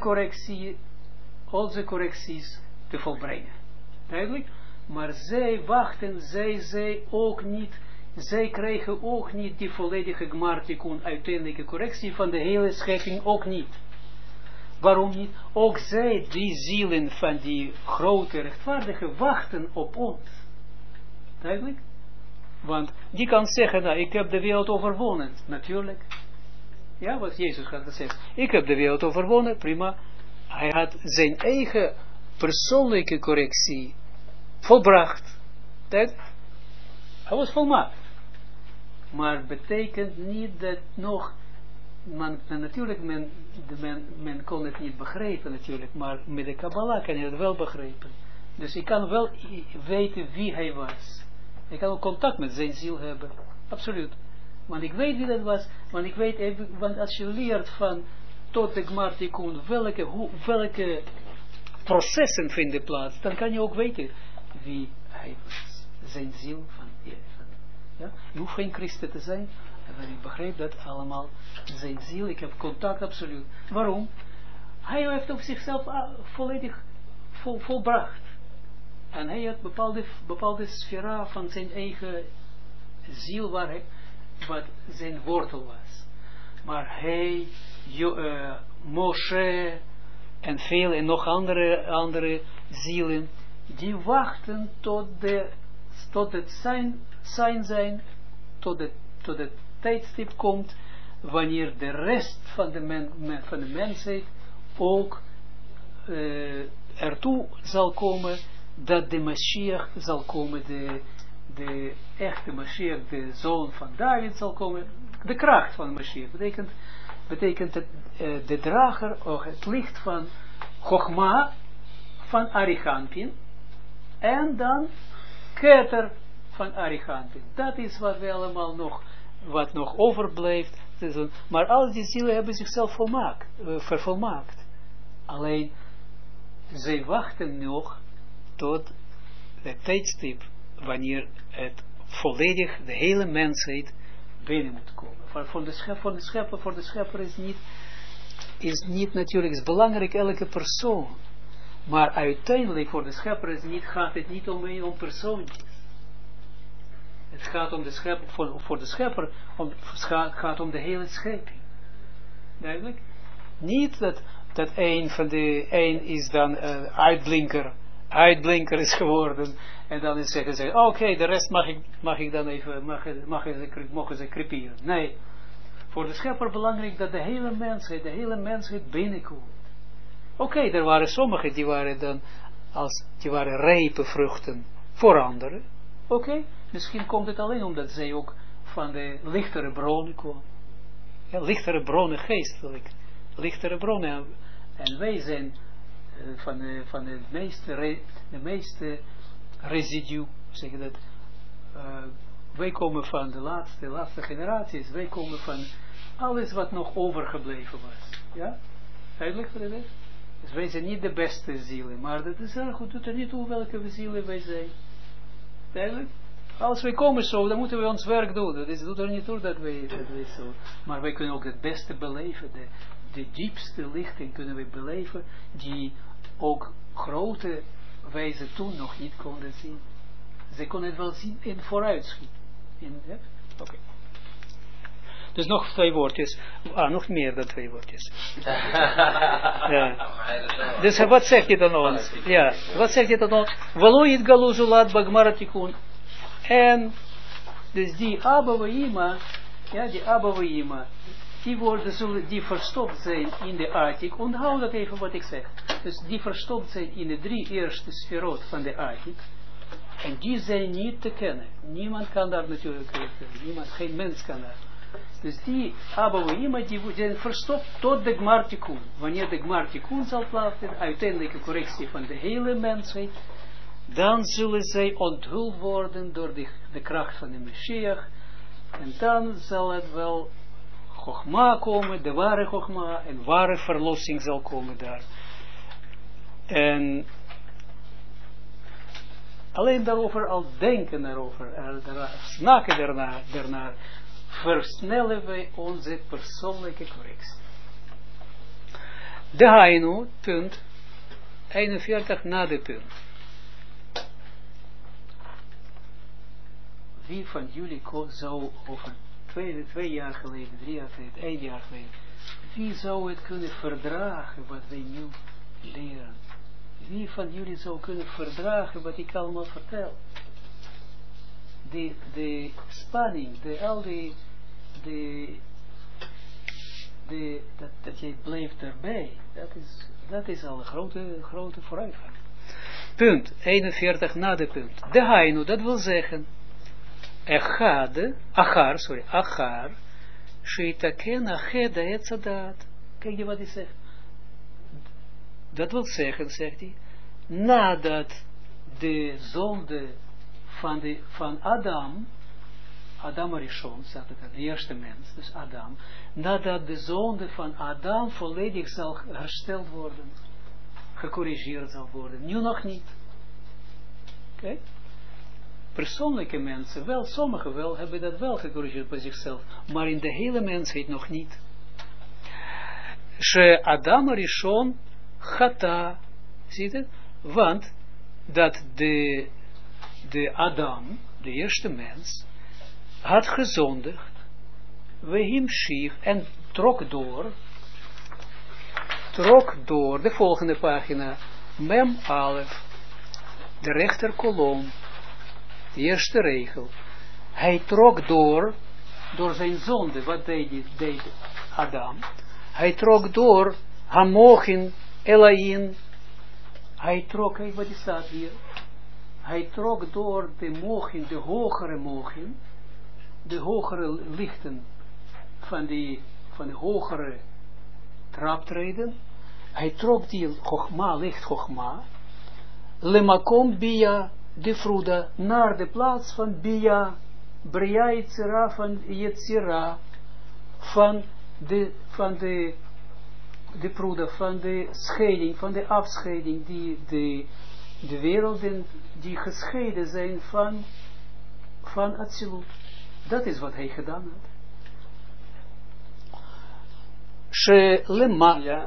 correcties te volbrengen. Duidelijk? Maar zij wachten, zij ook niet, zij krijgen ook niet die volledige Gmartikun, uiteindelijke correctie van de hele schepping, ook niet. Waarom niet? Ook zij, die zielen van die grote rechtvaardigen, wachten op ons. Duidelijk? Want die kan zeggen, nou, ik heb de wereld overwonnen. Natuurlijk. Ja, wat Jezus gaat zeggen. Ik heb de wereld overwonnen, prima. Hij had zijn eigen persoonlijke correctie volbracht. Hij was volmaakt. Maar betekent niet dat nog, natuurlijk, men kon het niet begrijpen natuurlijk, maar met de Kabbalah kan je het wel begrijpen. Dus ik kan wel weten wie hij was. Ik kan ook contact met zijn ziel hebben. Absoluut. Want ik weet wie dat was. Want ik weet, want als je leert van tot de Gmartikun, welke processen vinden plaats, dan kan je ook weten wie hij was. Zijn ziel van. Ja? Je hoeft geen christen te zijn. En ik begrijp dat allemaal. Zijn ziel, ik heb contact absoluut. Waarom? Hij heeft op zichzelf volledig volbracht. En hij had bepaalde sfera van zijn eigen ziel, wat zijn wortel was. Maar hij, Moshe en veel en nog andere zielen, die wachten tot het zijn, tot het tijdstip komt, wanneer de rest van de mensheid ook ertoe zal komen, dat de Mashiach zal komen, de echte Mashiach, de zoon van David zal komen, de kracht van Mashiach, betekent de drager, of het licht van Chokma, van Arichampin, en dan Keter van Arichampin. Dat is wat we allemaal wat nog overblijft. Maar al die zielen hebben zichzelf vervolmaakt. Alleen, zij wachten nog tot het tijdstip wanneer het volledig de hele mensheid binnen moet komen. Voor de schepper is niet natuurlijk, is belangrijk elke persoon. Maar uiteindelijk voor de schepper gaat het niet om persoontjes. Het gaat om de schepper, voor de schepper gaat om de hele schepping. Duidelijk? Niet dat een is dan uitblinker is geworden en dan zeggen ze, oké, de rest mag ik dan even, mogen ze creperen. Nee, voor de schepper belangrijk dat de hele mensheid binnenkomt. Oké, er waren sommigen die waren rijpe vruchten voor anderen. Oké, misschien komt het alleen omdat zij ook van de lichtere bronnen komen. Ja, lichtere bronnen geestelijk. Lichtere bronnen. En wij zijn van de meeste residu, zeg je dat. Wij komen van de laatste generaties. Wij komen van alles wat nog overgebleven was. Ja? Duidelijk voor dat? Dus wij zijn niet de beste zielen, maar dat is heel goed. Doet er niet toe welke zielen wij zijn. Duidelijk? Als wij komen zo, dan moeten we ons werk doen. Dus het doet er niet toe dat wij zo. Maar wij kunnen ook het beste beleven. De diepste lichting kunnen we beleven, die ook grote wijzen toen nog niet konden zien. Ze konden het wel zien in vooruitschiet. Oké. Dus nog 2 woordjes. Nog meer dan 2 woordjes. Ja. Dus wat zegt hij dan ons? Ja, wat zegt hij dan ons? Valoit galuzulat bagmaratikun. En dus die Abba Ima, die woorden die verstopt zijn in de Atik. Onthoud dat even wat ik zeg. Dus die verstopt zijn in de 3 eerste sferot van de Atik. En die zijn niet te kennen. Niemand kan daar natuurlijk weten. Geen mens kan daar. Dus die Abba Ima, die zijn verstopt tot de Gmartikun. Wanneer de Gmartikun zal plaatsen, uiteindelijke correctie van de hele mensheid, dan zullen zij onthuld worden door de kracht van de Mashiach. En dan zal het wel Chogma komen, de ware Chogma, en ware verlossing zal komen daar. En alleen daarover, al denken daarover, snakken daarnaar, versnellen wij onze persoonlijke correctie. De Hainu, punt 41 na de punt. Wie van jullie zou over 2 jaar geleden, 3 jaar geleden, 1 jaar geleden, wie zou het kunnen verdragen wat wij nu leren? Wie van jullie zou kunnen verdragen wat ik allemaal vertel? De spanning, dat jij blijft erbij, dat is al een grote vooruitgang. Punt 41 na de punt. De Hainu, dat wil zeggen, Achar, Sheitaken Ached Etzadat. Kijk je wat hij zegt? Dat wil zeggen, zegt hij, nadat de zonde van Adam Arishon, staat het, de eerste mens, dus Adam, nadat de zonde van Adam volledig zal hersteld worden, gecorrigeerd zal worden, nu nog niet. Oké? Persoonlijke mensen wel, sommigen wel, hebben dat wel gecorrigeerd bij zichzelf, maar in de hele mensheid nog niet. She Adam Arishon Chata, ziet het? Want dat de Adam, de eerste mens, had gezondigd, wehim schief, en trok door, de volgende pagina, mem alef, de rechterkolom, de eerste regel. Hij trok door zijn zonde. Wat deed Adam? Hij trok door Hamochin, Elain. Hij trok, kijk wat staat hier. Hij trok door de Mochin, de hogere lichten van de hogere traptreden. Hij trok die Chogma, licht Chogma, lemakom bia de Fruda, naar de plaats van Bia, Bria Yetzira, van Yetzira, van de Fruda, van de scheiding, van de afscheiding, die de werelden die gescheiden zijn van Atsilut. Dat is wat hij gedaan had. Shelema. Ja,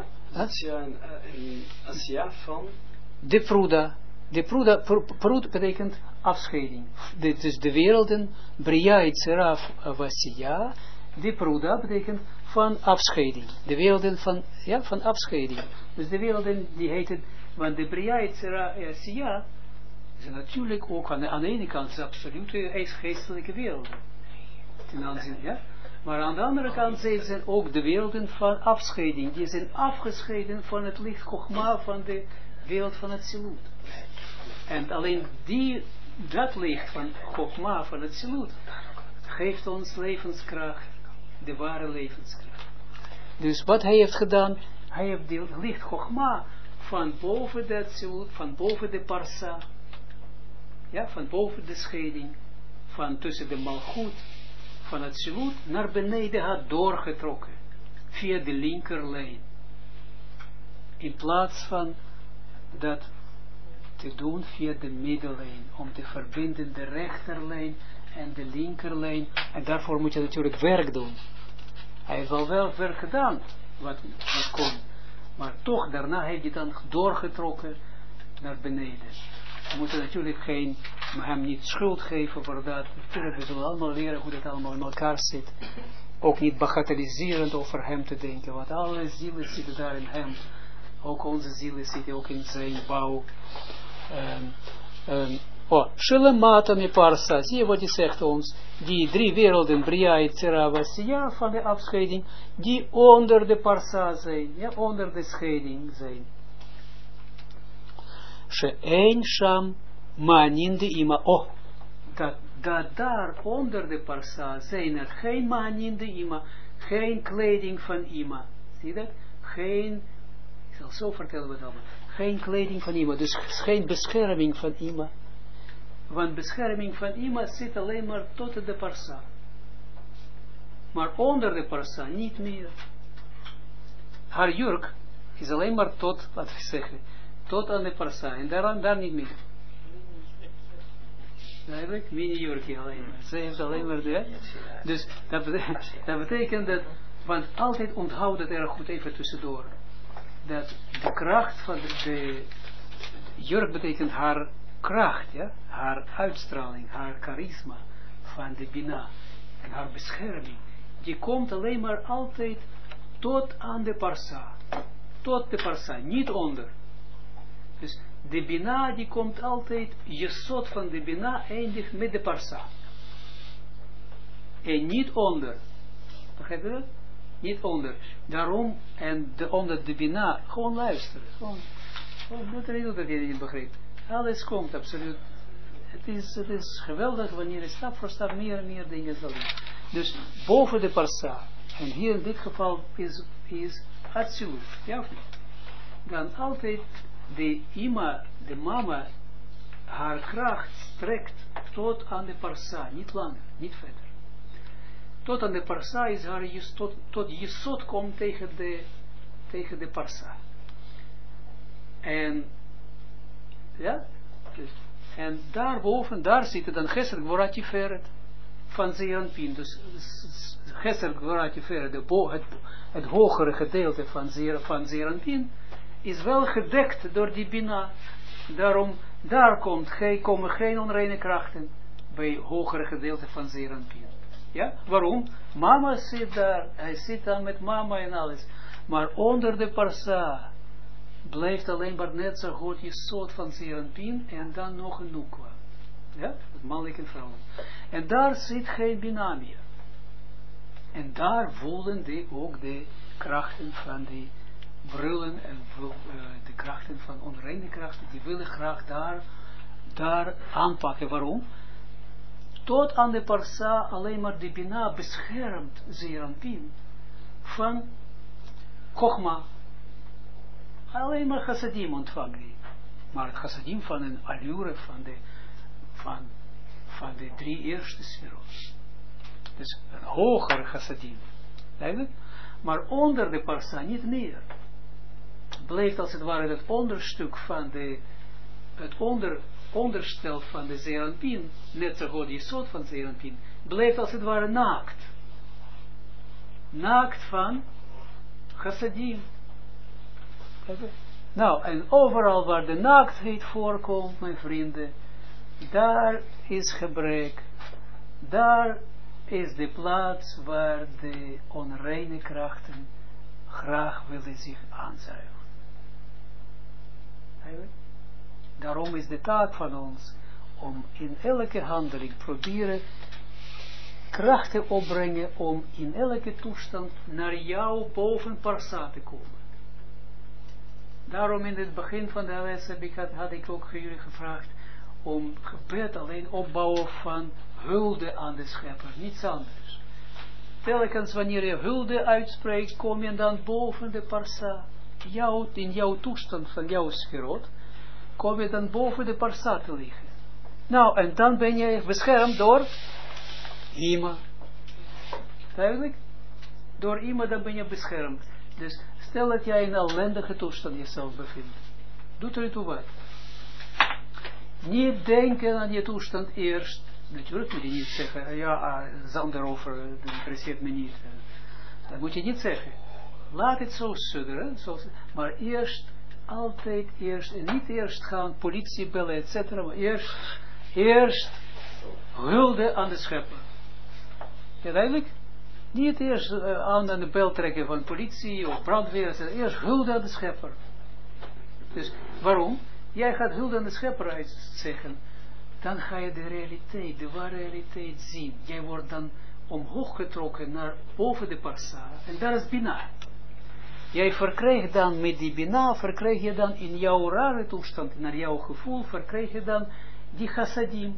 Asia van De Pruda. De Prud betekent afscheiding. Dit is de werelden, Bria, Yitzera, Vasia. De Pruda betekent van afscheiding. De werelden van afscheiding. Dus de werelden die heten, want de Bria, Yitzera, Vasia, is natuurlijk ook aan de ene kant is absolute geestelijke werelden. Ten aanzien, ja. Maar aan de andere kant zijn ook de werelden van afscheiding. Die zijn afgescheiden van het licht Chogma van de wereld van het Zilut. En alleen dat licht van Chogma van het Zilut geeft ons levenskracht, de ware levenskracht. Dus wat hij heeft gedaan, hij heeft het licht Chogma van boven de Zilut, van boven de Parsa, ja, van boven de scheiding, van tussen de Malchut, van het Zilut naar beneden had doorgetrokken, via de linkerlijn. In plaats van dat te doen via de middellijn, om te verbinden de rechterlijn en de linkerlijn, en daarvoor moet je natuurlijk werk doen. Hij heeft wel werk gedaan, wat kon, maar toch daarna heeft hij dan doorgetrokken naar beneden. We moeten natuurlijk hem niet schuld geven voor dat. Natuurlijk, we zullen allemaal leren hoe dat allemaal in elkaar zit. Ook niet bagatelliserend over hem te denken, want alle zielen zitten daar in hem. Ook onze zielen zitten ook in zijn bouw. Shelemata mi parsa, zie je wat hij zegt ons, die 3 werelden, Bria, Yitzera, Vasia, van de afscheiding, die onder de parsa zijn, ja, onder de scheiding zijn. She'ein sham manin de ima, dat daar onder de parsa zijn er geen manin de ima, geen kleding van ima, zie je dat? Geen, ik zal zo vertellen wat allemaal, geen kleding van ima, dus geen bescherming van ima. Want bescherming van ima zit alleen maar tot de parsa. Maar onder de parsa niet meer. Haar jurk is alleen maar tot, laten we zeggen, tot aan de parsa. En daar niet meer. Eigenlijk, mini-jurkje alleen maar. Ze heeft alleen maar de. Dus dat betekent dat, want altijd onthoud het erg goed even tussendoor. Dat de kracht van de jurk betekent haar kracht, ja, haar uitstraling, haar charisma van de Bina en haar bescherming, die komt alleen maar altijd tot aan de parsa, tot de parsa, niet onder. Dus de Bina die komt altijd, jesot van de Bina eindigt met de parsa en niet onder. Begrijp je dat? Niet onder. Daarom, omdat de Bina, gewoon luisteren, gewoon doet er niet dat je niet begrijpt. Alles komt, absoluut. Het is geweldig wanneer je stap voor stap meer en meer dingen zal doen. Dus boven de parsa, en hier in dit geval is Atsilut, ja of niet? Dan altijd de ima, de mama, haar kracht strekt tot aan de parsa, niet langer, niet verder. Tot aan de parsa is haar tot jesot komt tegen de parsa. En ja, dus, en daarboven, daar zitten dan Geser Gvorat Tiferet van Zeranpin. Dus Geser Gvorat Tiferet, het hogere gedeelte van Zeranpin, is wel gedekt door die Bina. Daarom, daar komen geen onreine krachten bij het hogere gedeelte van Zeranpin. Ja, waarom? Mama zit daar, hij zit dan met mama en alles. Maar onder de parsa blijft alleen maar net zo goed je soort van Zeranpin en dan nog een Nukwa. Ja, het mannelijk en vrouwelijk. En daar zit geen Bina meer. En daar voelen ook de krachten van die brullen en de krachten van onreine krachten, die willen graag daar aanpakken. Waarom? Tot aan de parsa alleen maar de Bina beschermt Zeranpin van Chogma. Alleen maar chassadim ontvangen die. Maar het chassadim van een allure van de 3 eerste sferot. Dus een hoger chassadim. Eigenlijk. Maar onder de parsa niet meer. Blijft als het ware het onderstuk van de het onderstel van de Zeranpin, net zo goed die soort van Zeranpin, bleef als het ware naakt. Naakt van chassadim. Nou, en overal waar de naaktheid voorkomt, mijn vrienden, daar is gebrek. Daar is de plaats waar de onreine krachten graag willen zich aanzuigen. Daarom is de taak van ons om in elke handeling proberen krachten opbrengen om in elke toestand naar jou boven parsa te komen. Daarom in het begin van de les had ik ook jullie gevraagd om gebed alleen opbouwen van hulde aan de schepper, niets anders. Telkens wanneer je hulde uitspreekt, kom je dan boven de parsa. In jouw toestand van jouw sferot, kom je dan boven de parsa te liggen. Nou, en dan ben je beschermd door Ima. Duidelijk? Door Ima dan ben je beschermd. Dus stel dat jij in een ellendige toestand jezelf bevindt. Doet er toe wat. Niet denken aan je toestand eerst. Natuurlijk moet je niet zeggen, ja, zand erover, dat interesseert me niet. Dat moet je niet zeggen. Laat het zo sudderen, maar eerst, altijd eerst, en niet eerst gaan politie bellen, etc., maar eerst hulde aan de schepper. Ja, duidelijk? Niet eerst aan de bel trekken van politie of brandweer, etc. Eerst hulde aan de schepper. Dus waarom? Jij gaat hulde aan de schepper uitzeggen, dan ga je de realiteit, de ware realiteit zien. Jij wordt dan omhoog getrokken naar boven de parsa, en dat is Bina. Jij verkrijgt dan met die Bina, verkrijg je dan in jouw rare toestand, naar jouw gevoel, verkrijg je dan die chassadim.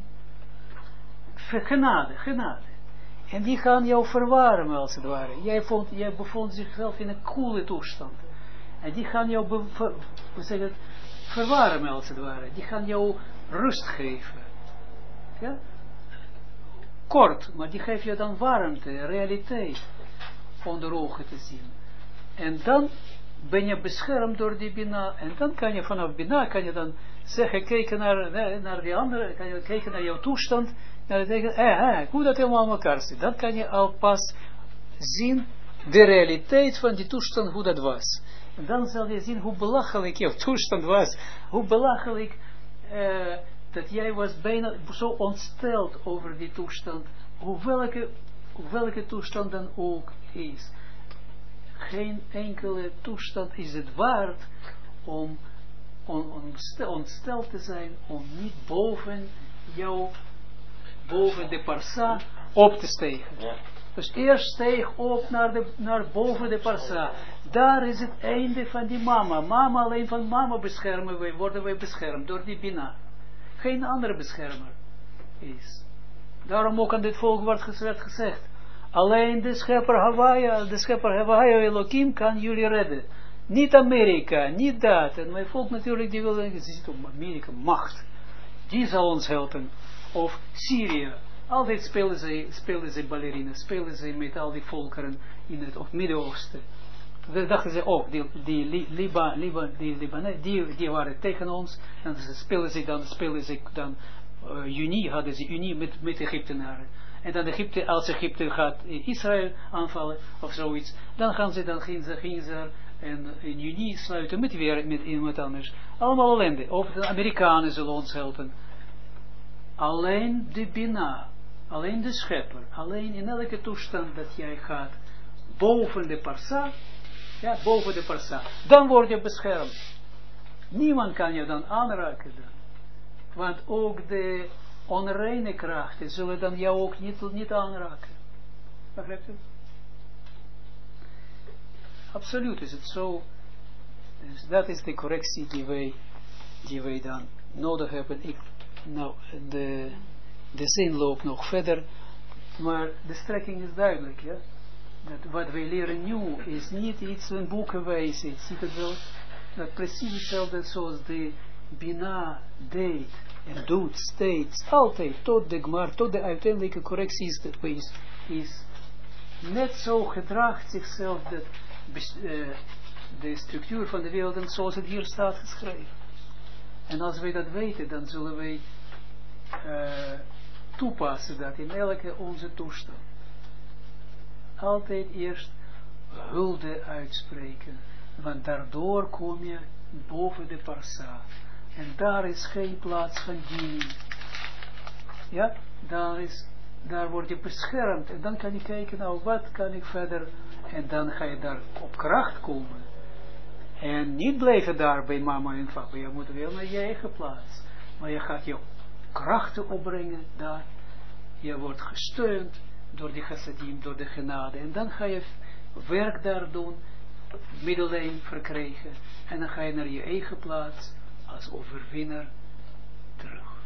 Genade. En die gaan jou verwarmen als het ware. Jij bevond zichzelf in een koele toestand. En die gaan jou verwarmen als het ware. Die gaan jou rust geven. Ja? Kort, maar die geeft je dan warmte, realiteit onder ogen te zien. En dan ben je beschermd door die Bina. En dan kan je vanaf Bina, kan je dan zeggen, kijken naar die andere, kan je kijken naar jouw toestand. En dan denken, hoe dat helemaal aan elkaar zit. Dan kan je al pas zien de realiteit van die toestand, hoe dat was. En dan zal je zien hoe belachelijk jouw toestand was. Hoe belachelijk dat jij was bijna zo ontsteld over die toestand. Welke toestand dan ook is. Geen enkele toestand is het waard om ontsteld te zijn, om niet boven de parsa op te stegen. Ja. Dus eerst steeg op naar boven de parsa. Daar is het einde van die mama. Mama, alleen van mama worden wij beschermd door die Bina. Geen andere beschermer is. Daarom ook aan dit volk werd gezegd. Alleen de schepper Hawaii Elohim kan jullie redden. Niet Amerika, niet dat. En mijn volk natuurlijk, die wil denken, ze zit op Amerika, macht. Die zal ons helpen. Of Syrië. Altijd spelen ze ballerina, spelen ze met al die volkeren in het Midden-Oosten. Dan dachten ze, die Libanen, die waren tegen ons. En spelen ze dan unie, hadden ze unie met Egyptenaren. En dan als Egypte gaat Israël aanvallen, of zoiets, dan gingen ze een unie sluiten met iemand anders. Allemaal ellende. Of de Amerikanen zullen ons helpen. Alleen de Bina, alleen de schepper, alleen in elke toestand dat jij gaat boven de parsa, dan word je beschermd. Niemand kan je dan aanraken dan. Want ook de onreine krachten zullen dan jou ook niet aanraken. Begrijpt u? Absoluut is het zo. Dus dat is de correctie die wij dan nodig hebben. De zin loopt nog verder, maar de strekking is duidelijk. Ja? Dat wat wij leren nu is niet iets in boekenwijs. Je ziet het wel, dat precies hetzelfde zoals de Bina deed en doet steeds, altijd, tot de Gmar, tot de uiteindelijke correctie is net zo gedraagt zichzelf de structuur van de wereld zoals het hier staat geschreven. En als wij dat weten, dan zullen wij toepassen dat in elke onze toestand. Altijd eerst hulde uitspreken, want daardoor kom je boven de parsa. En daar is geen plaats van diening. Ja, daar word je beschermd. En dan kan je kijken, nou wat kan ik verder. En dan ga je daar op kracht komen. En niet blijven daar bij mama en papa. Je moet wel naar je eigen plaats. Maar je gaat je krachten opbrengen daar. Je wordt gesteund door de chassadim, door de genade. En dan ga je werk daar doen. Middellijn verkrijgen. En dan ga je naar je eigen plaats als overwinnaar terug.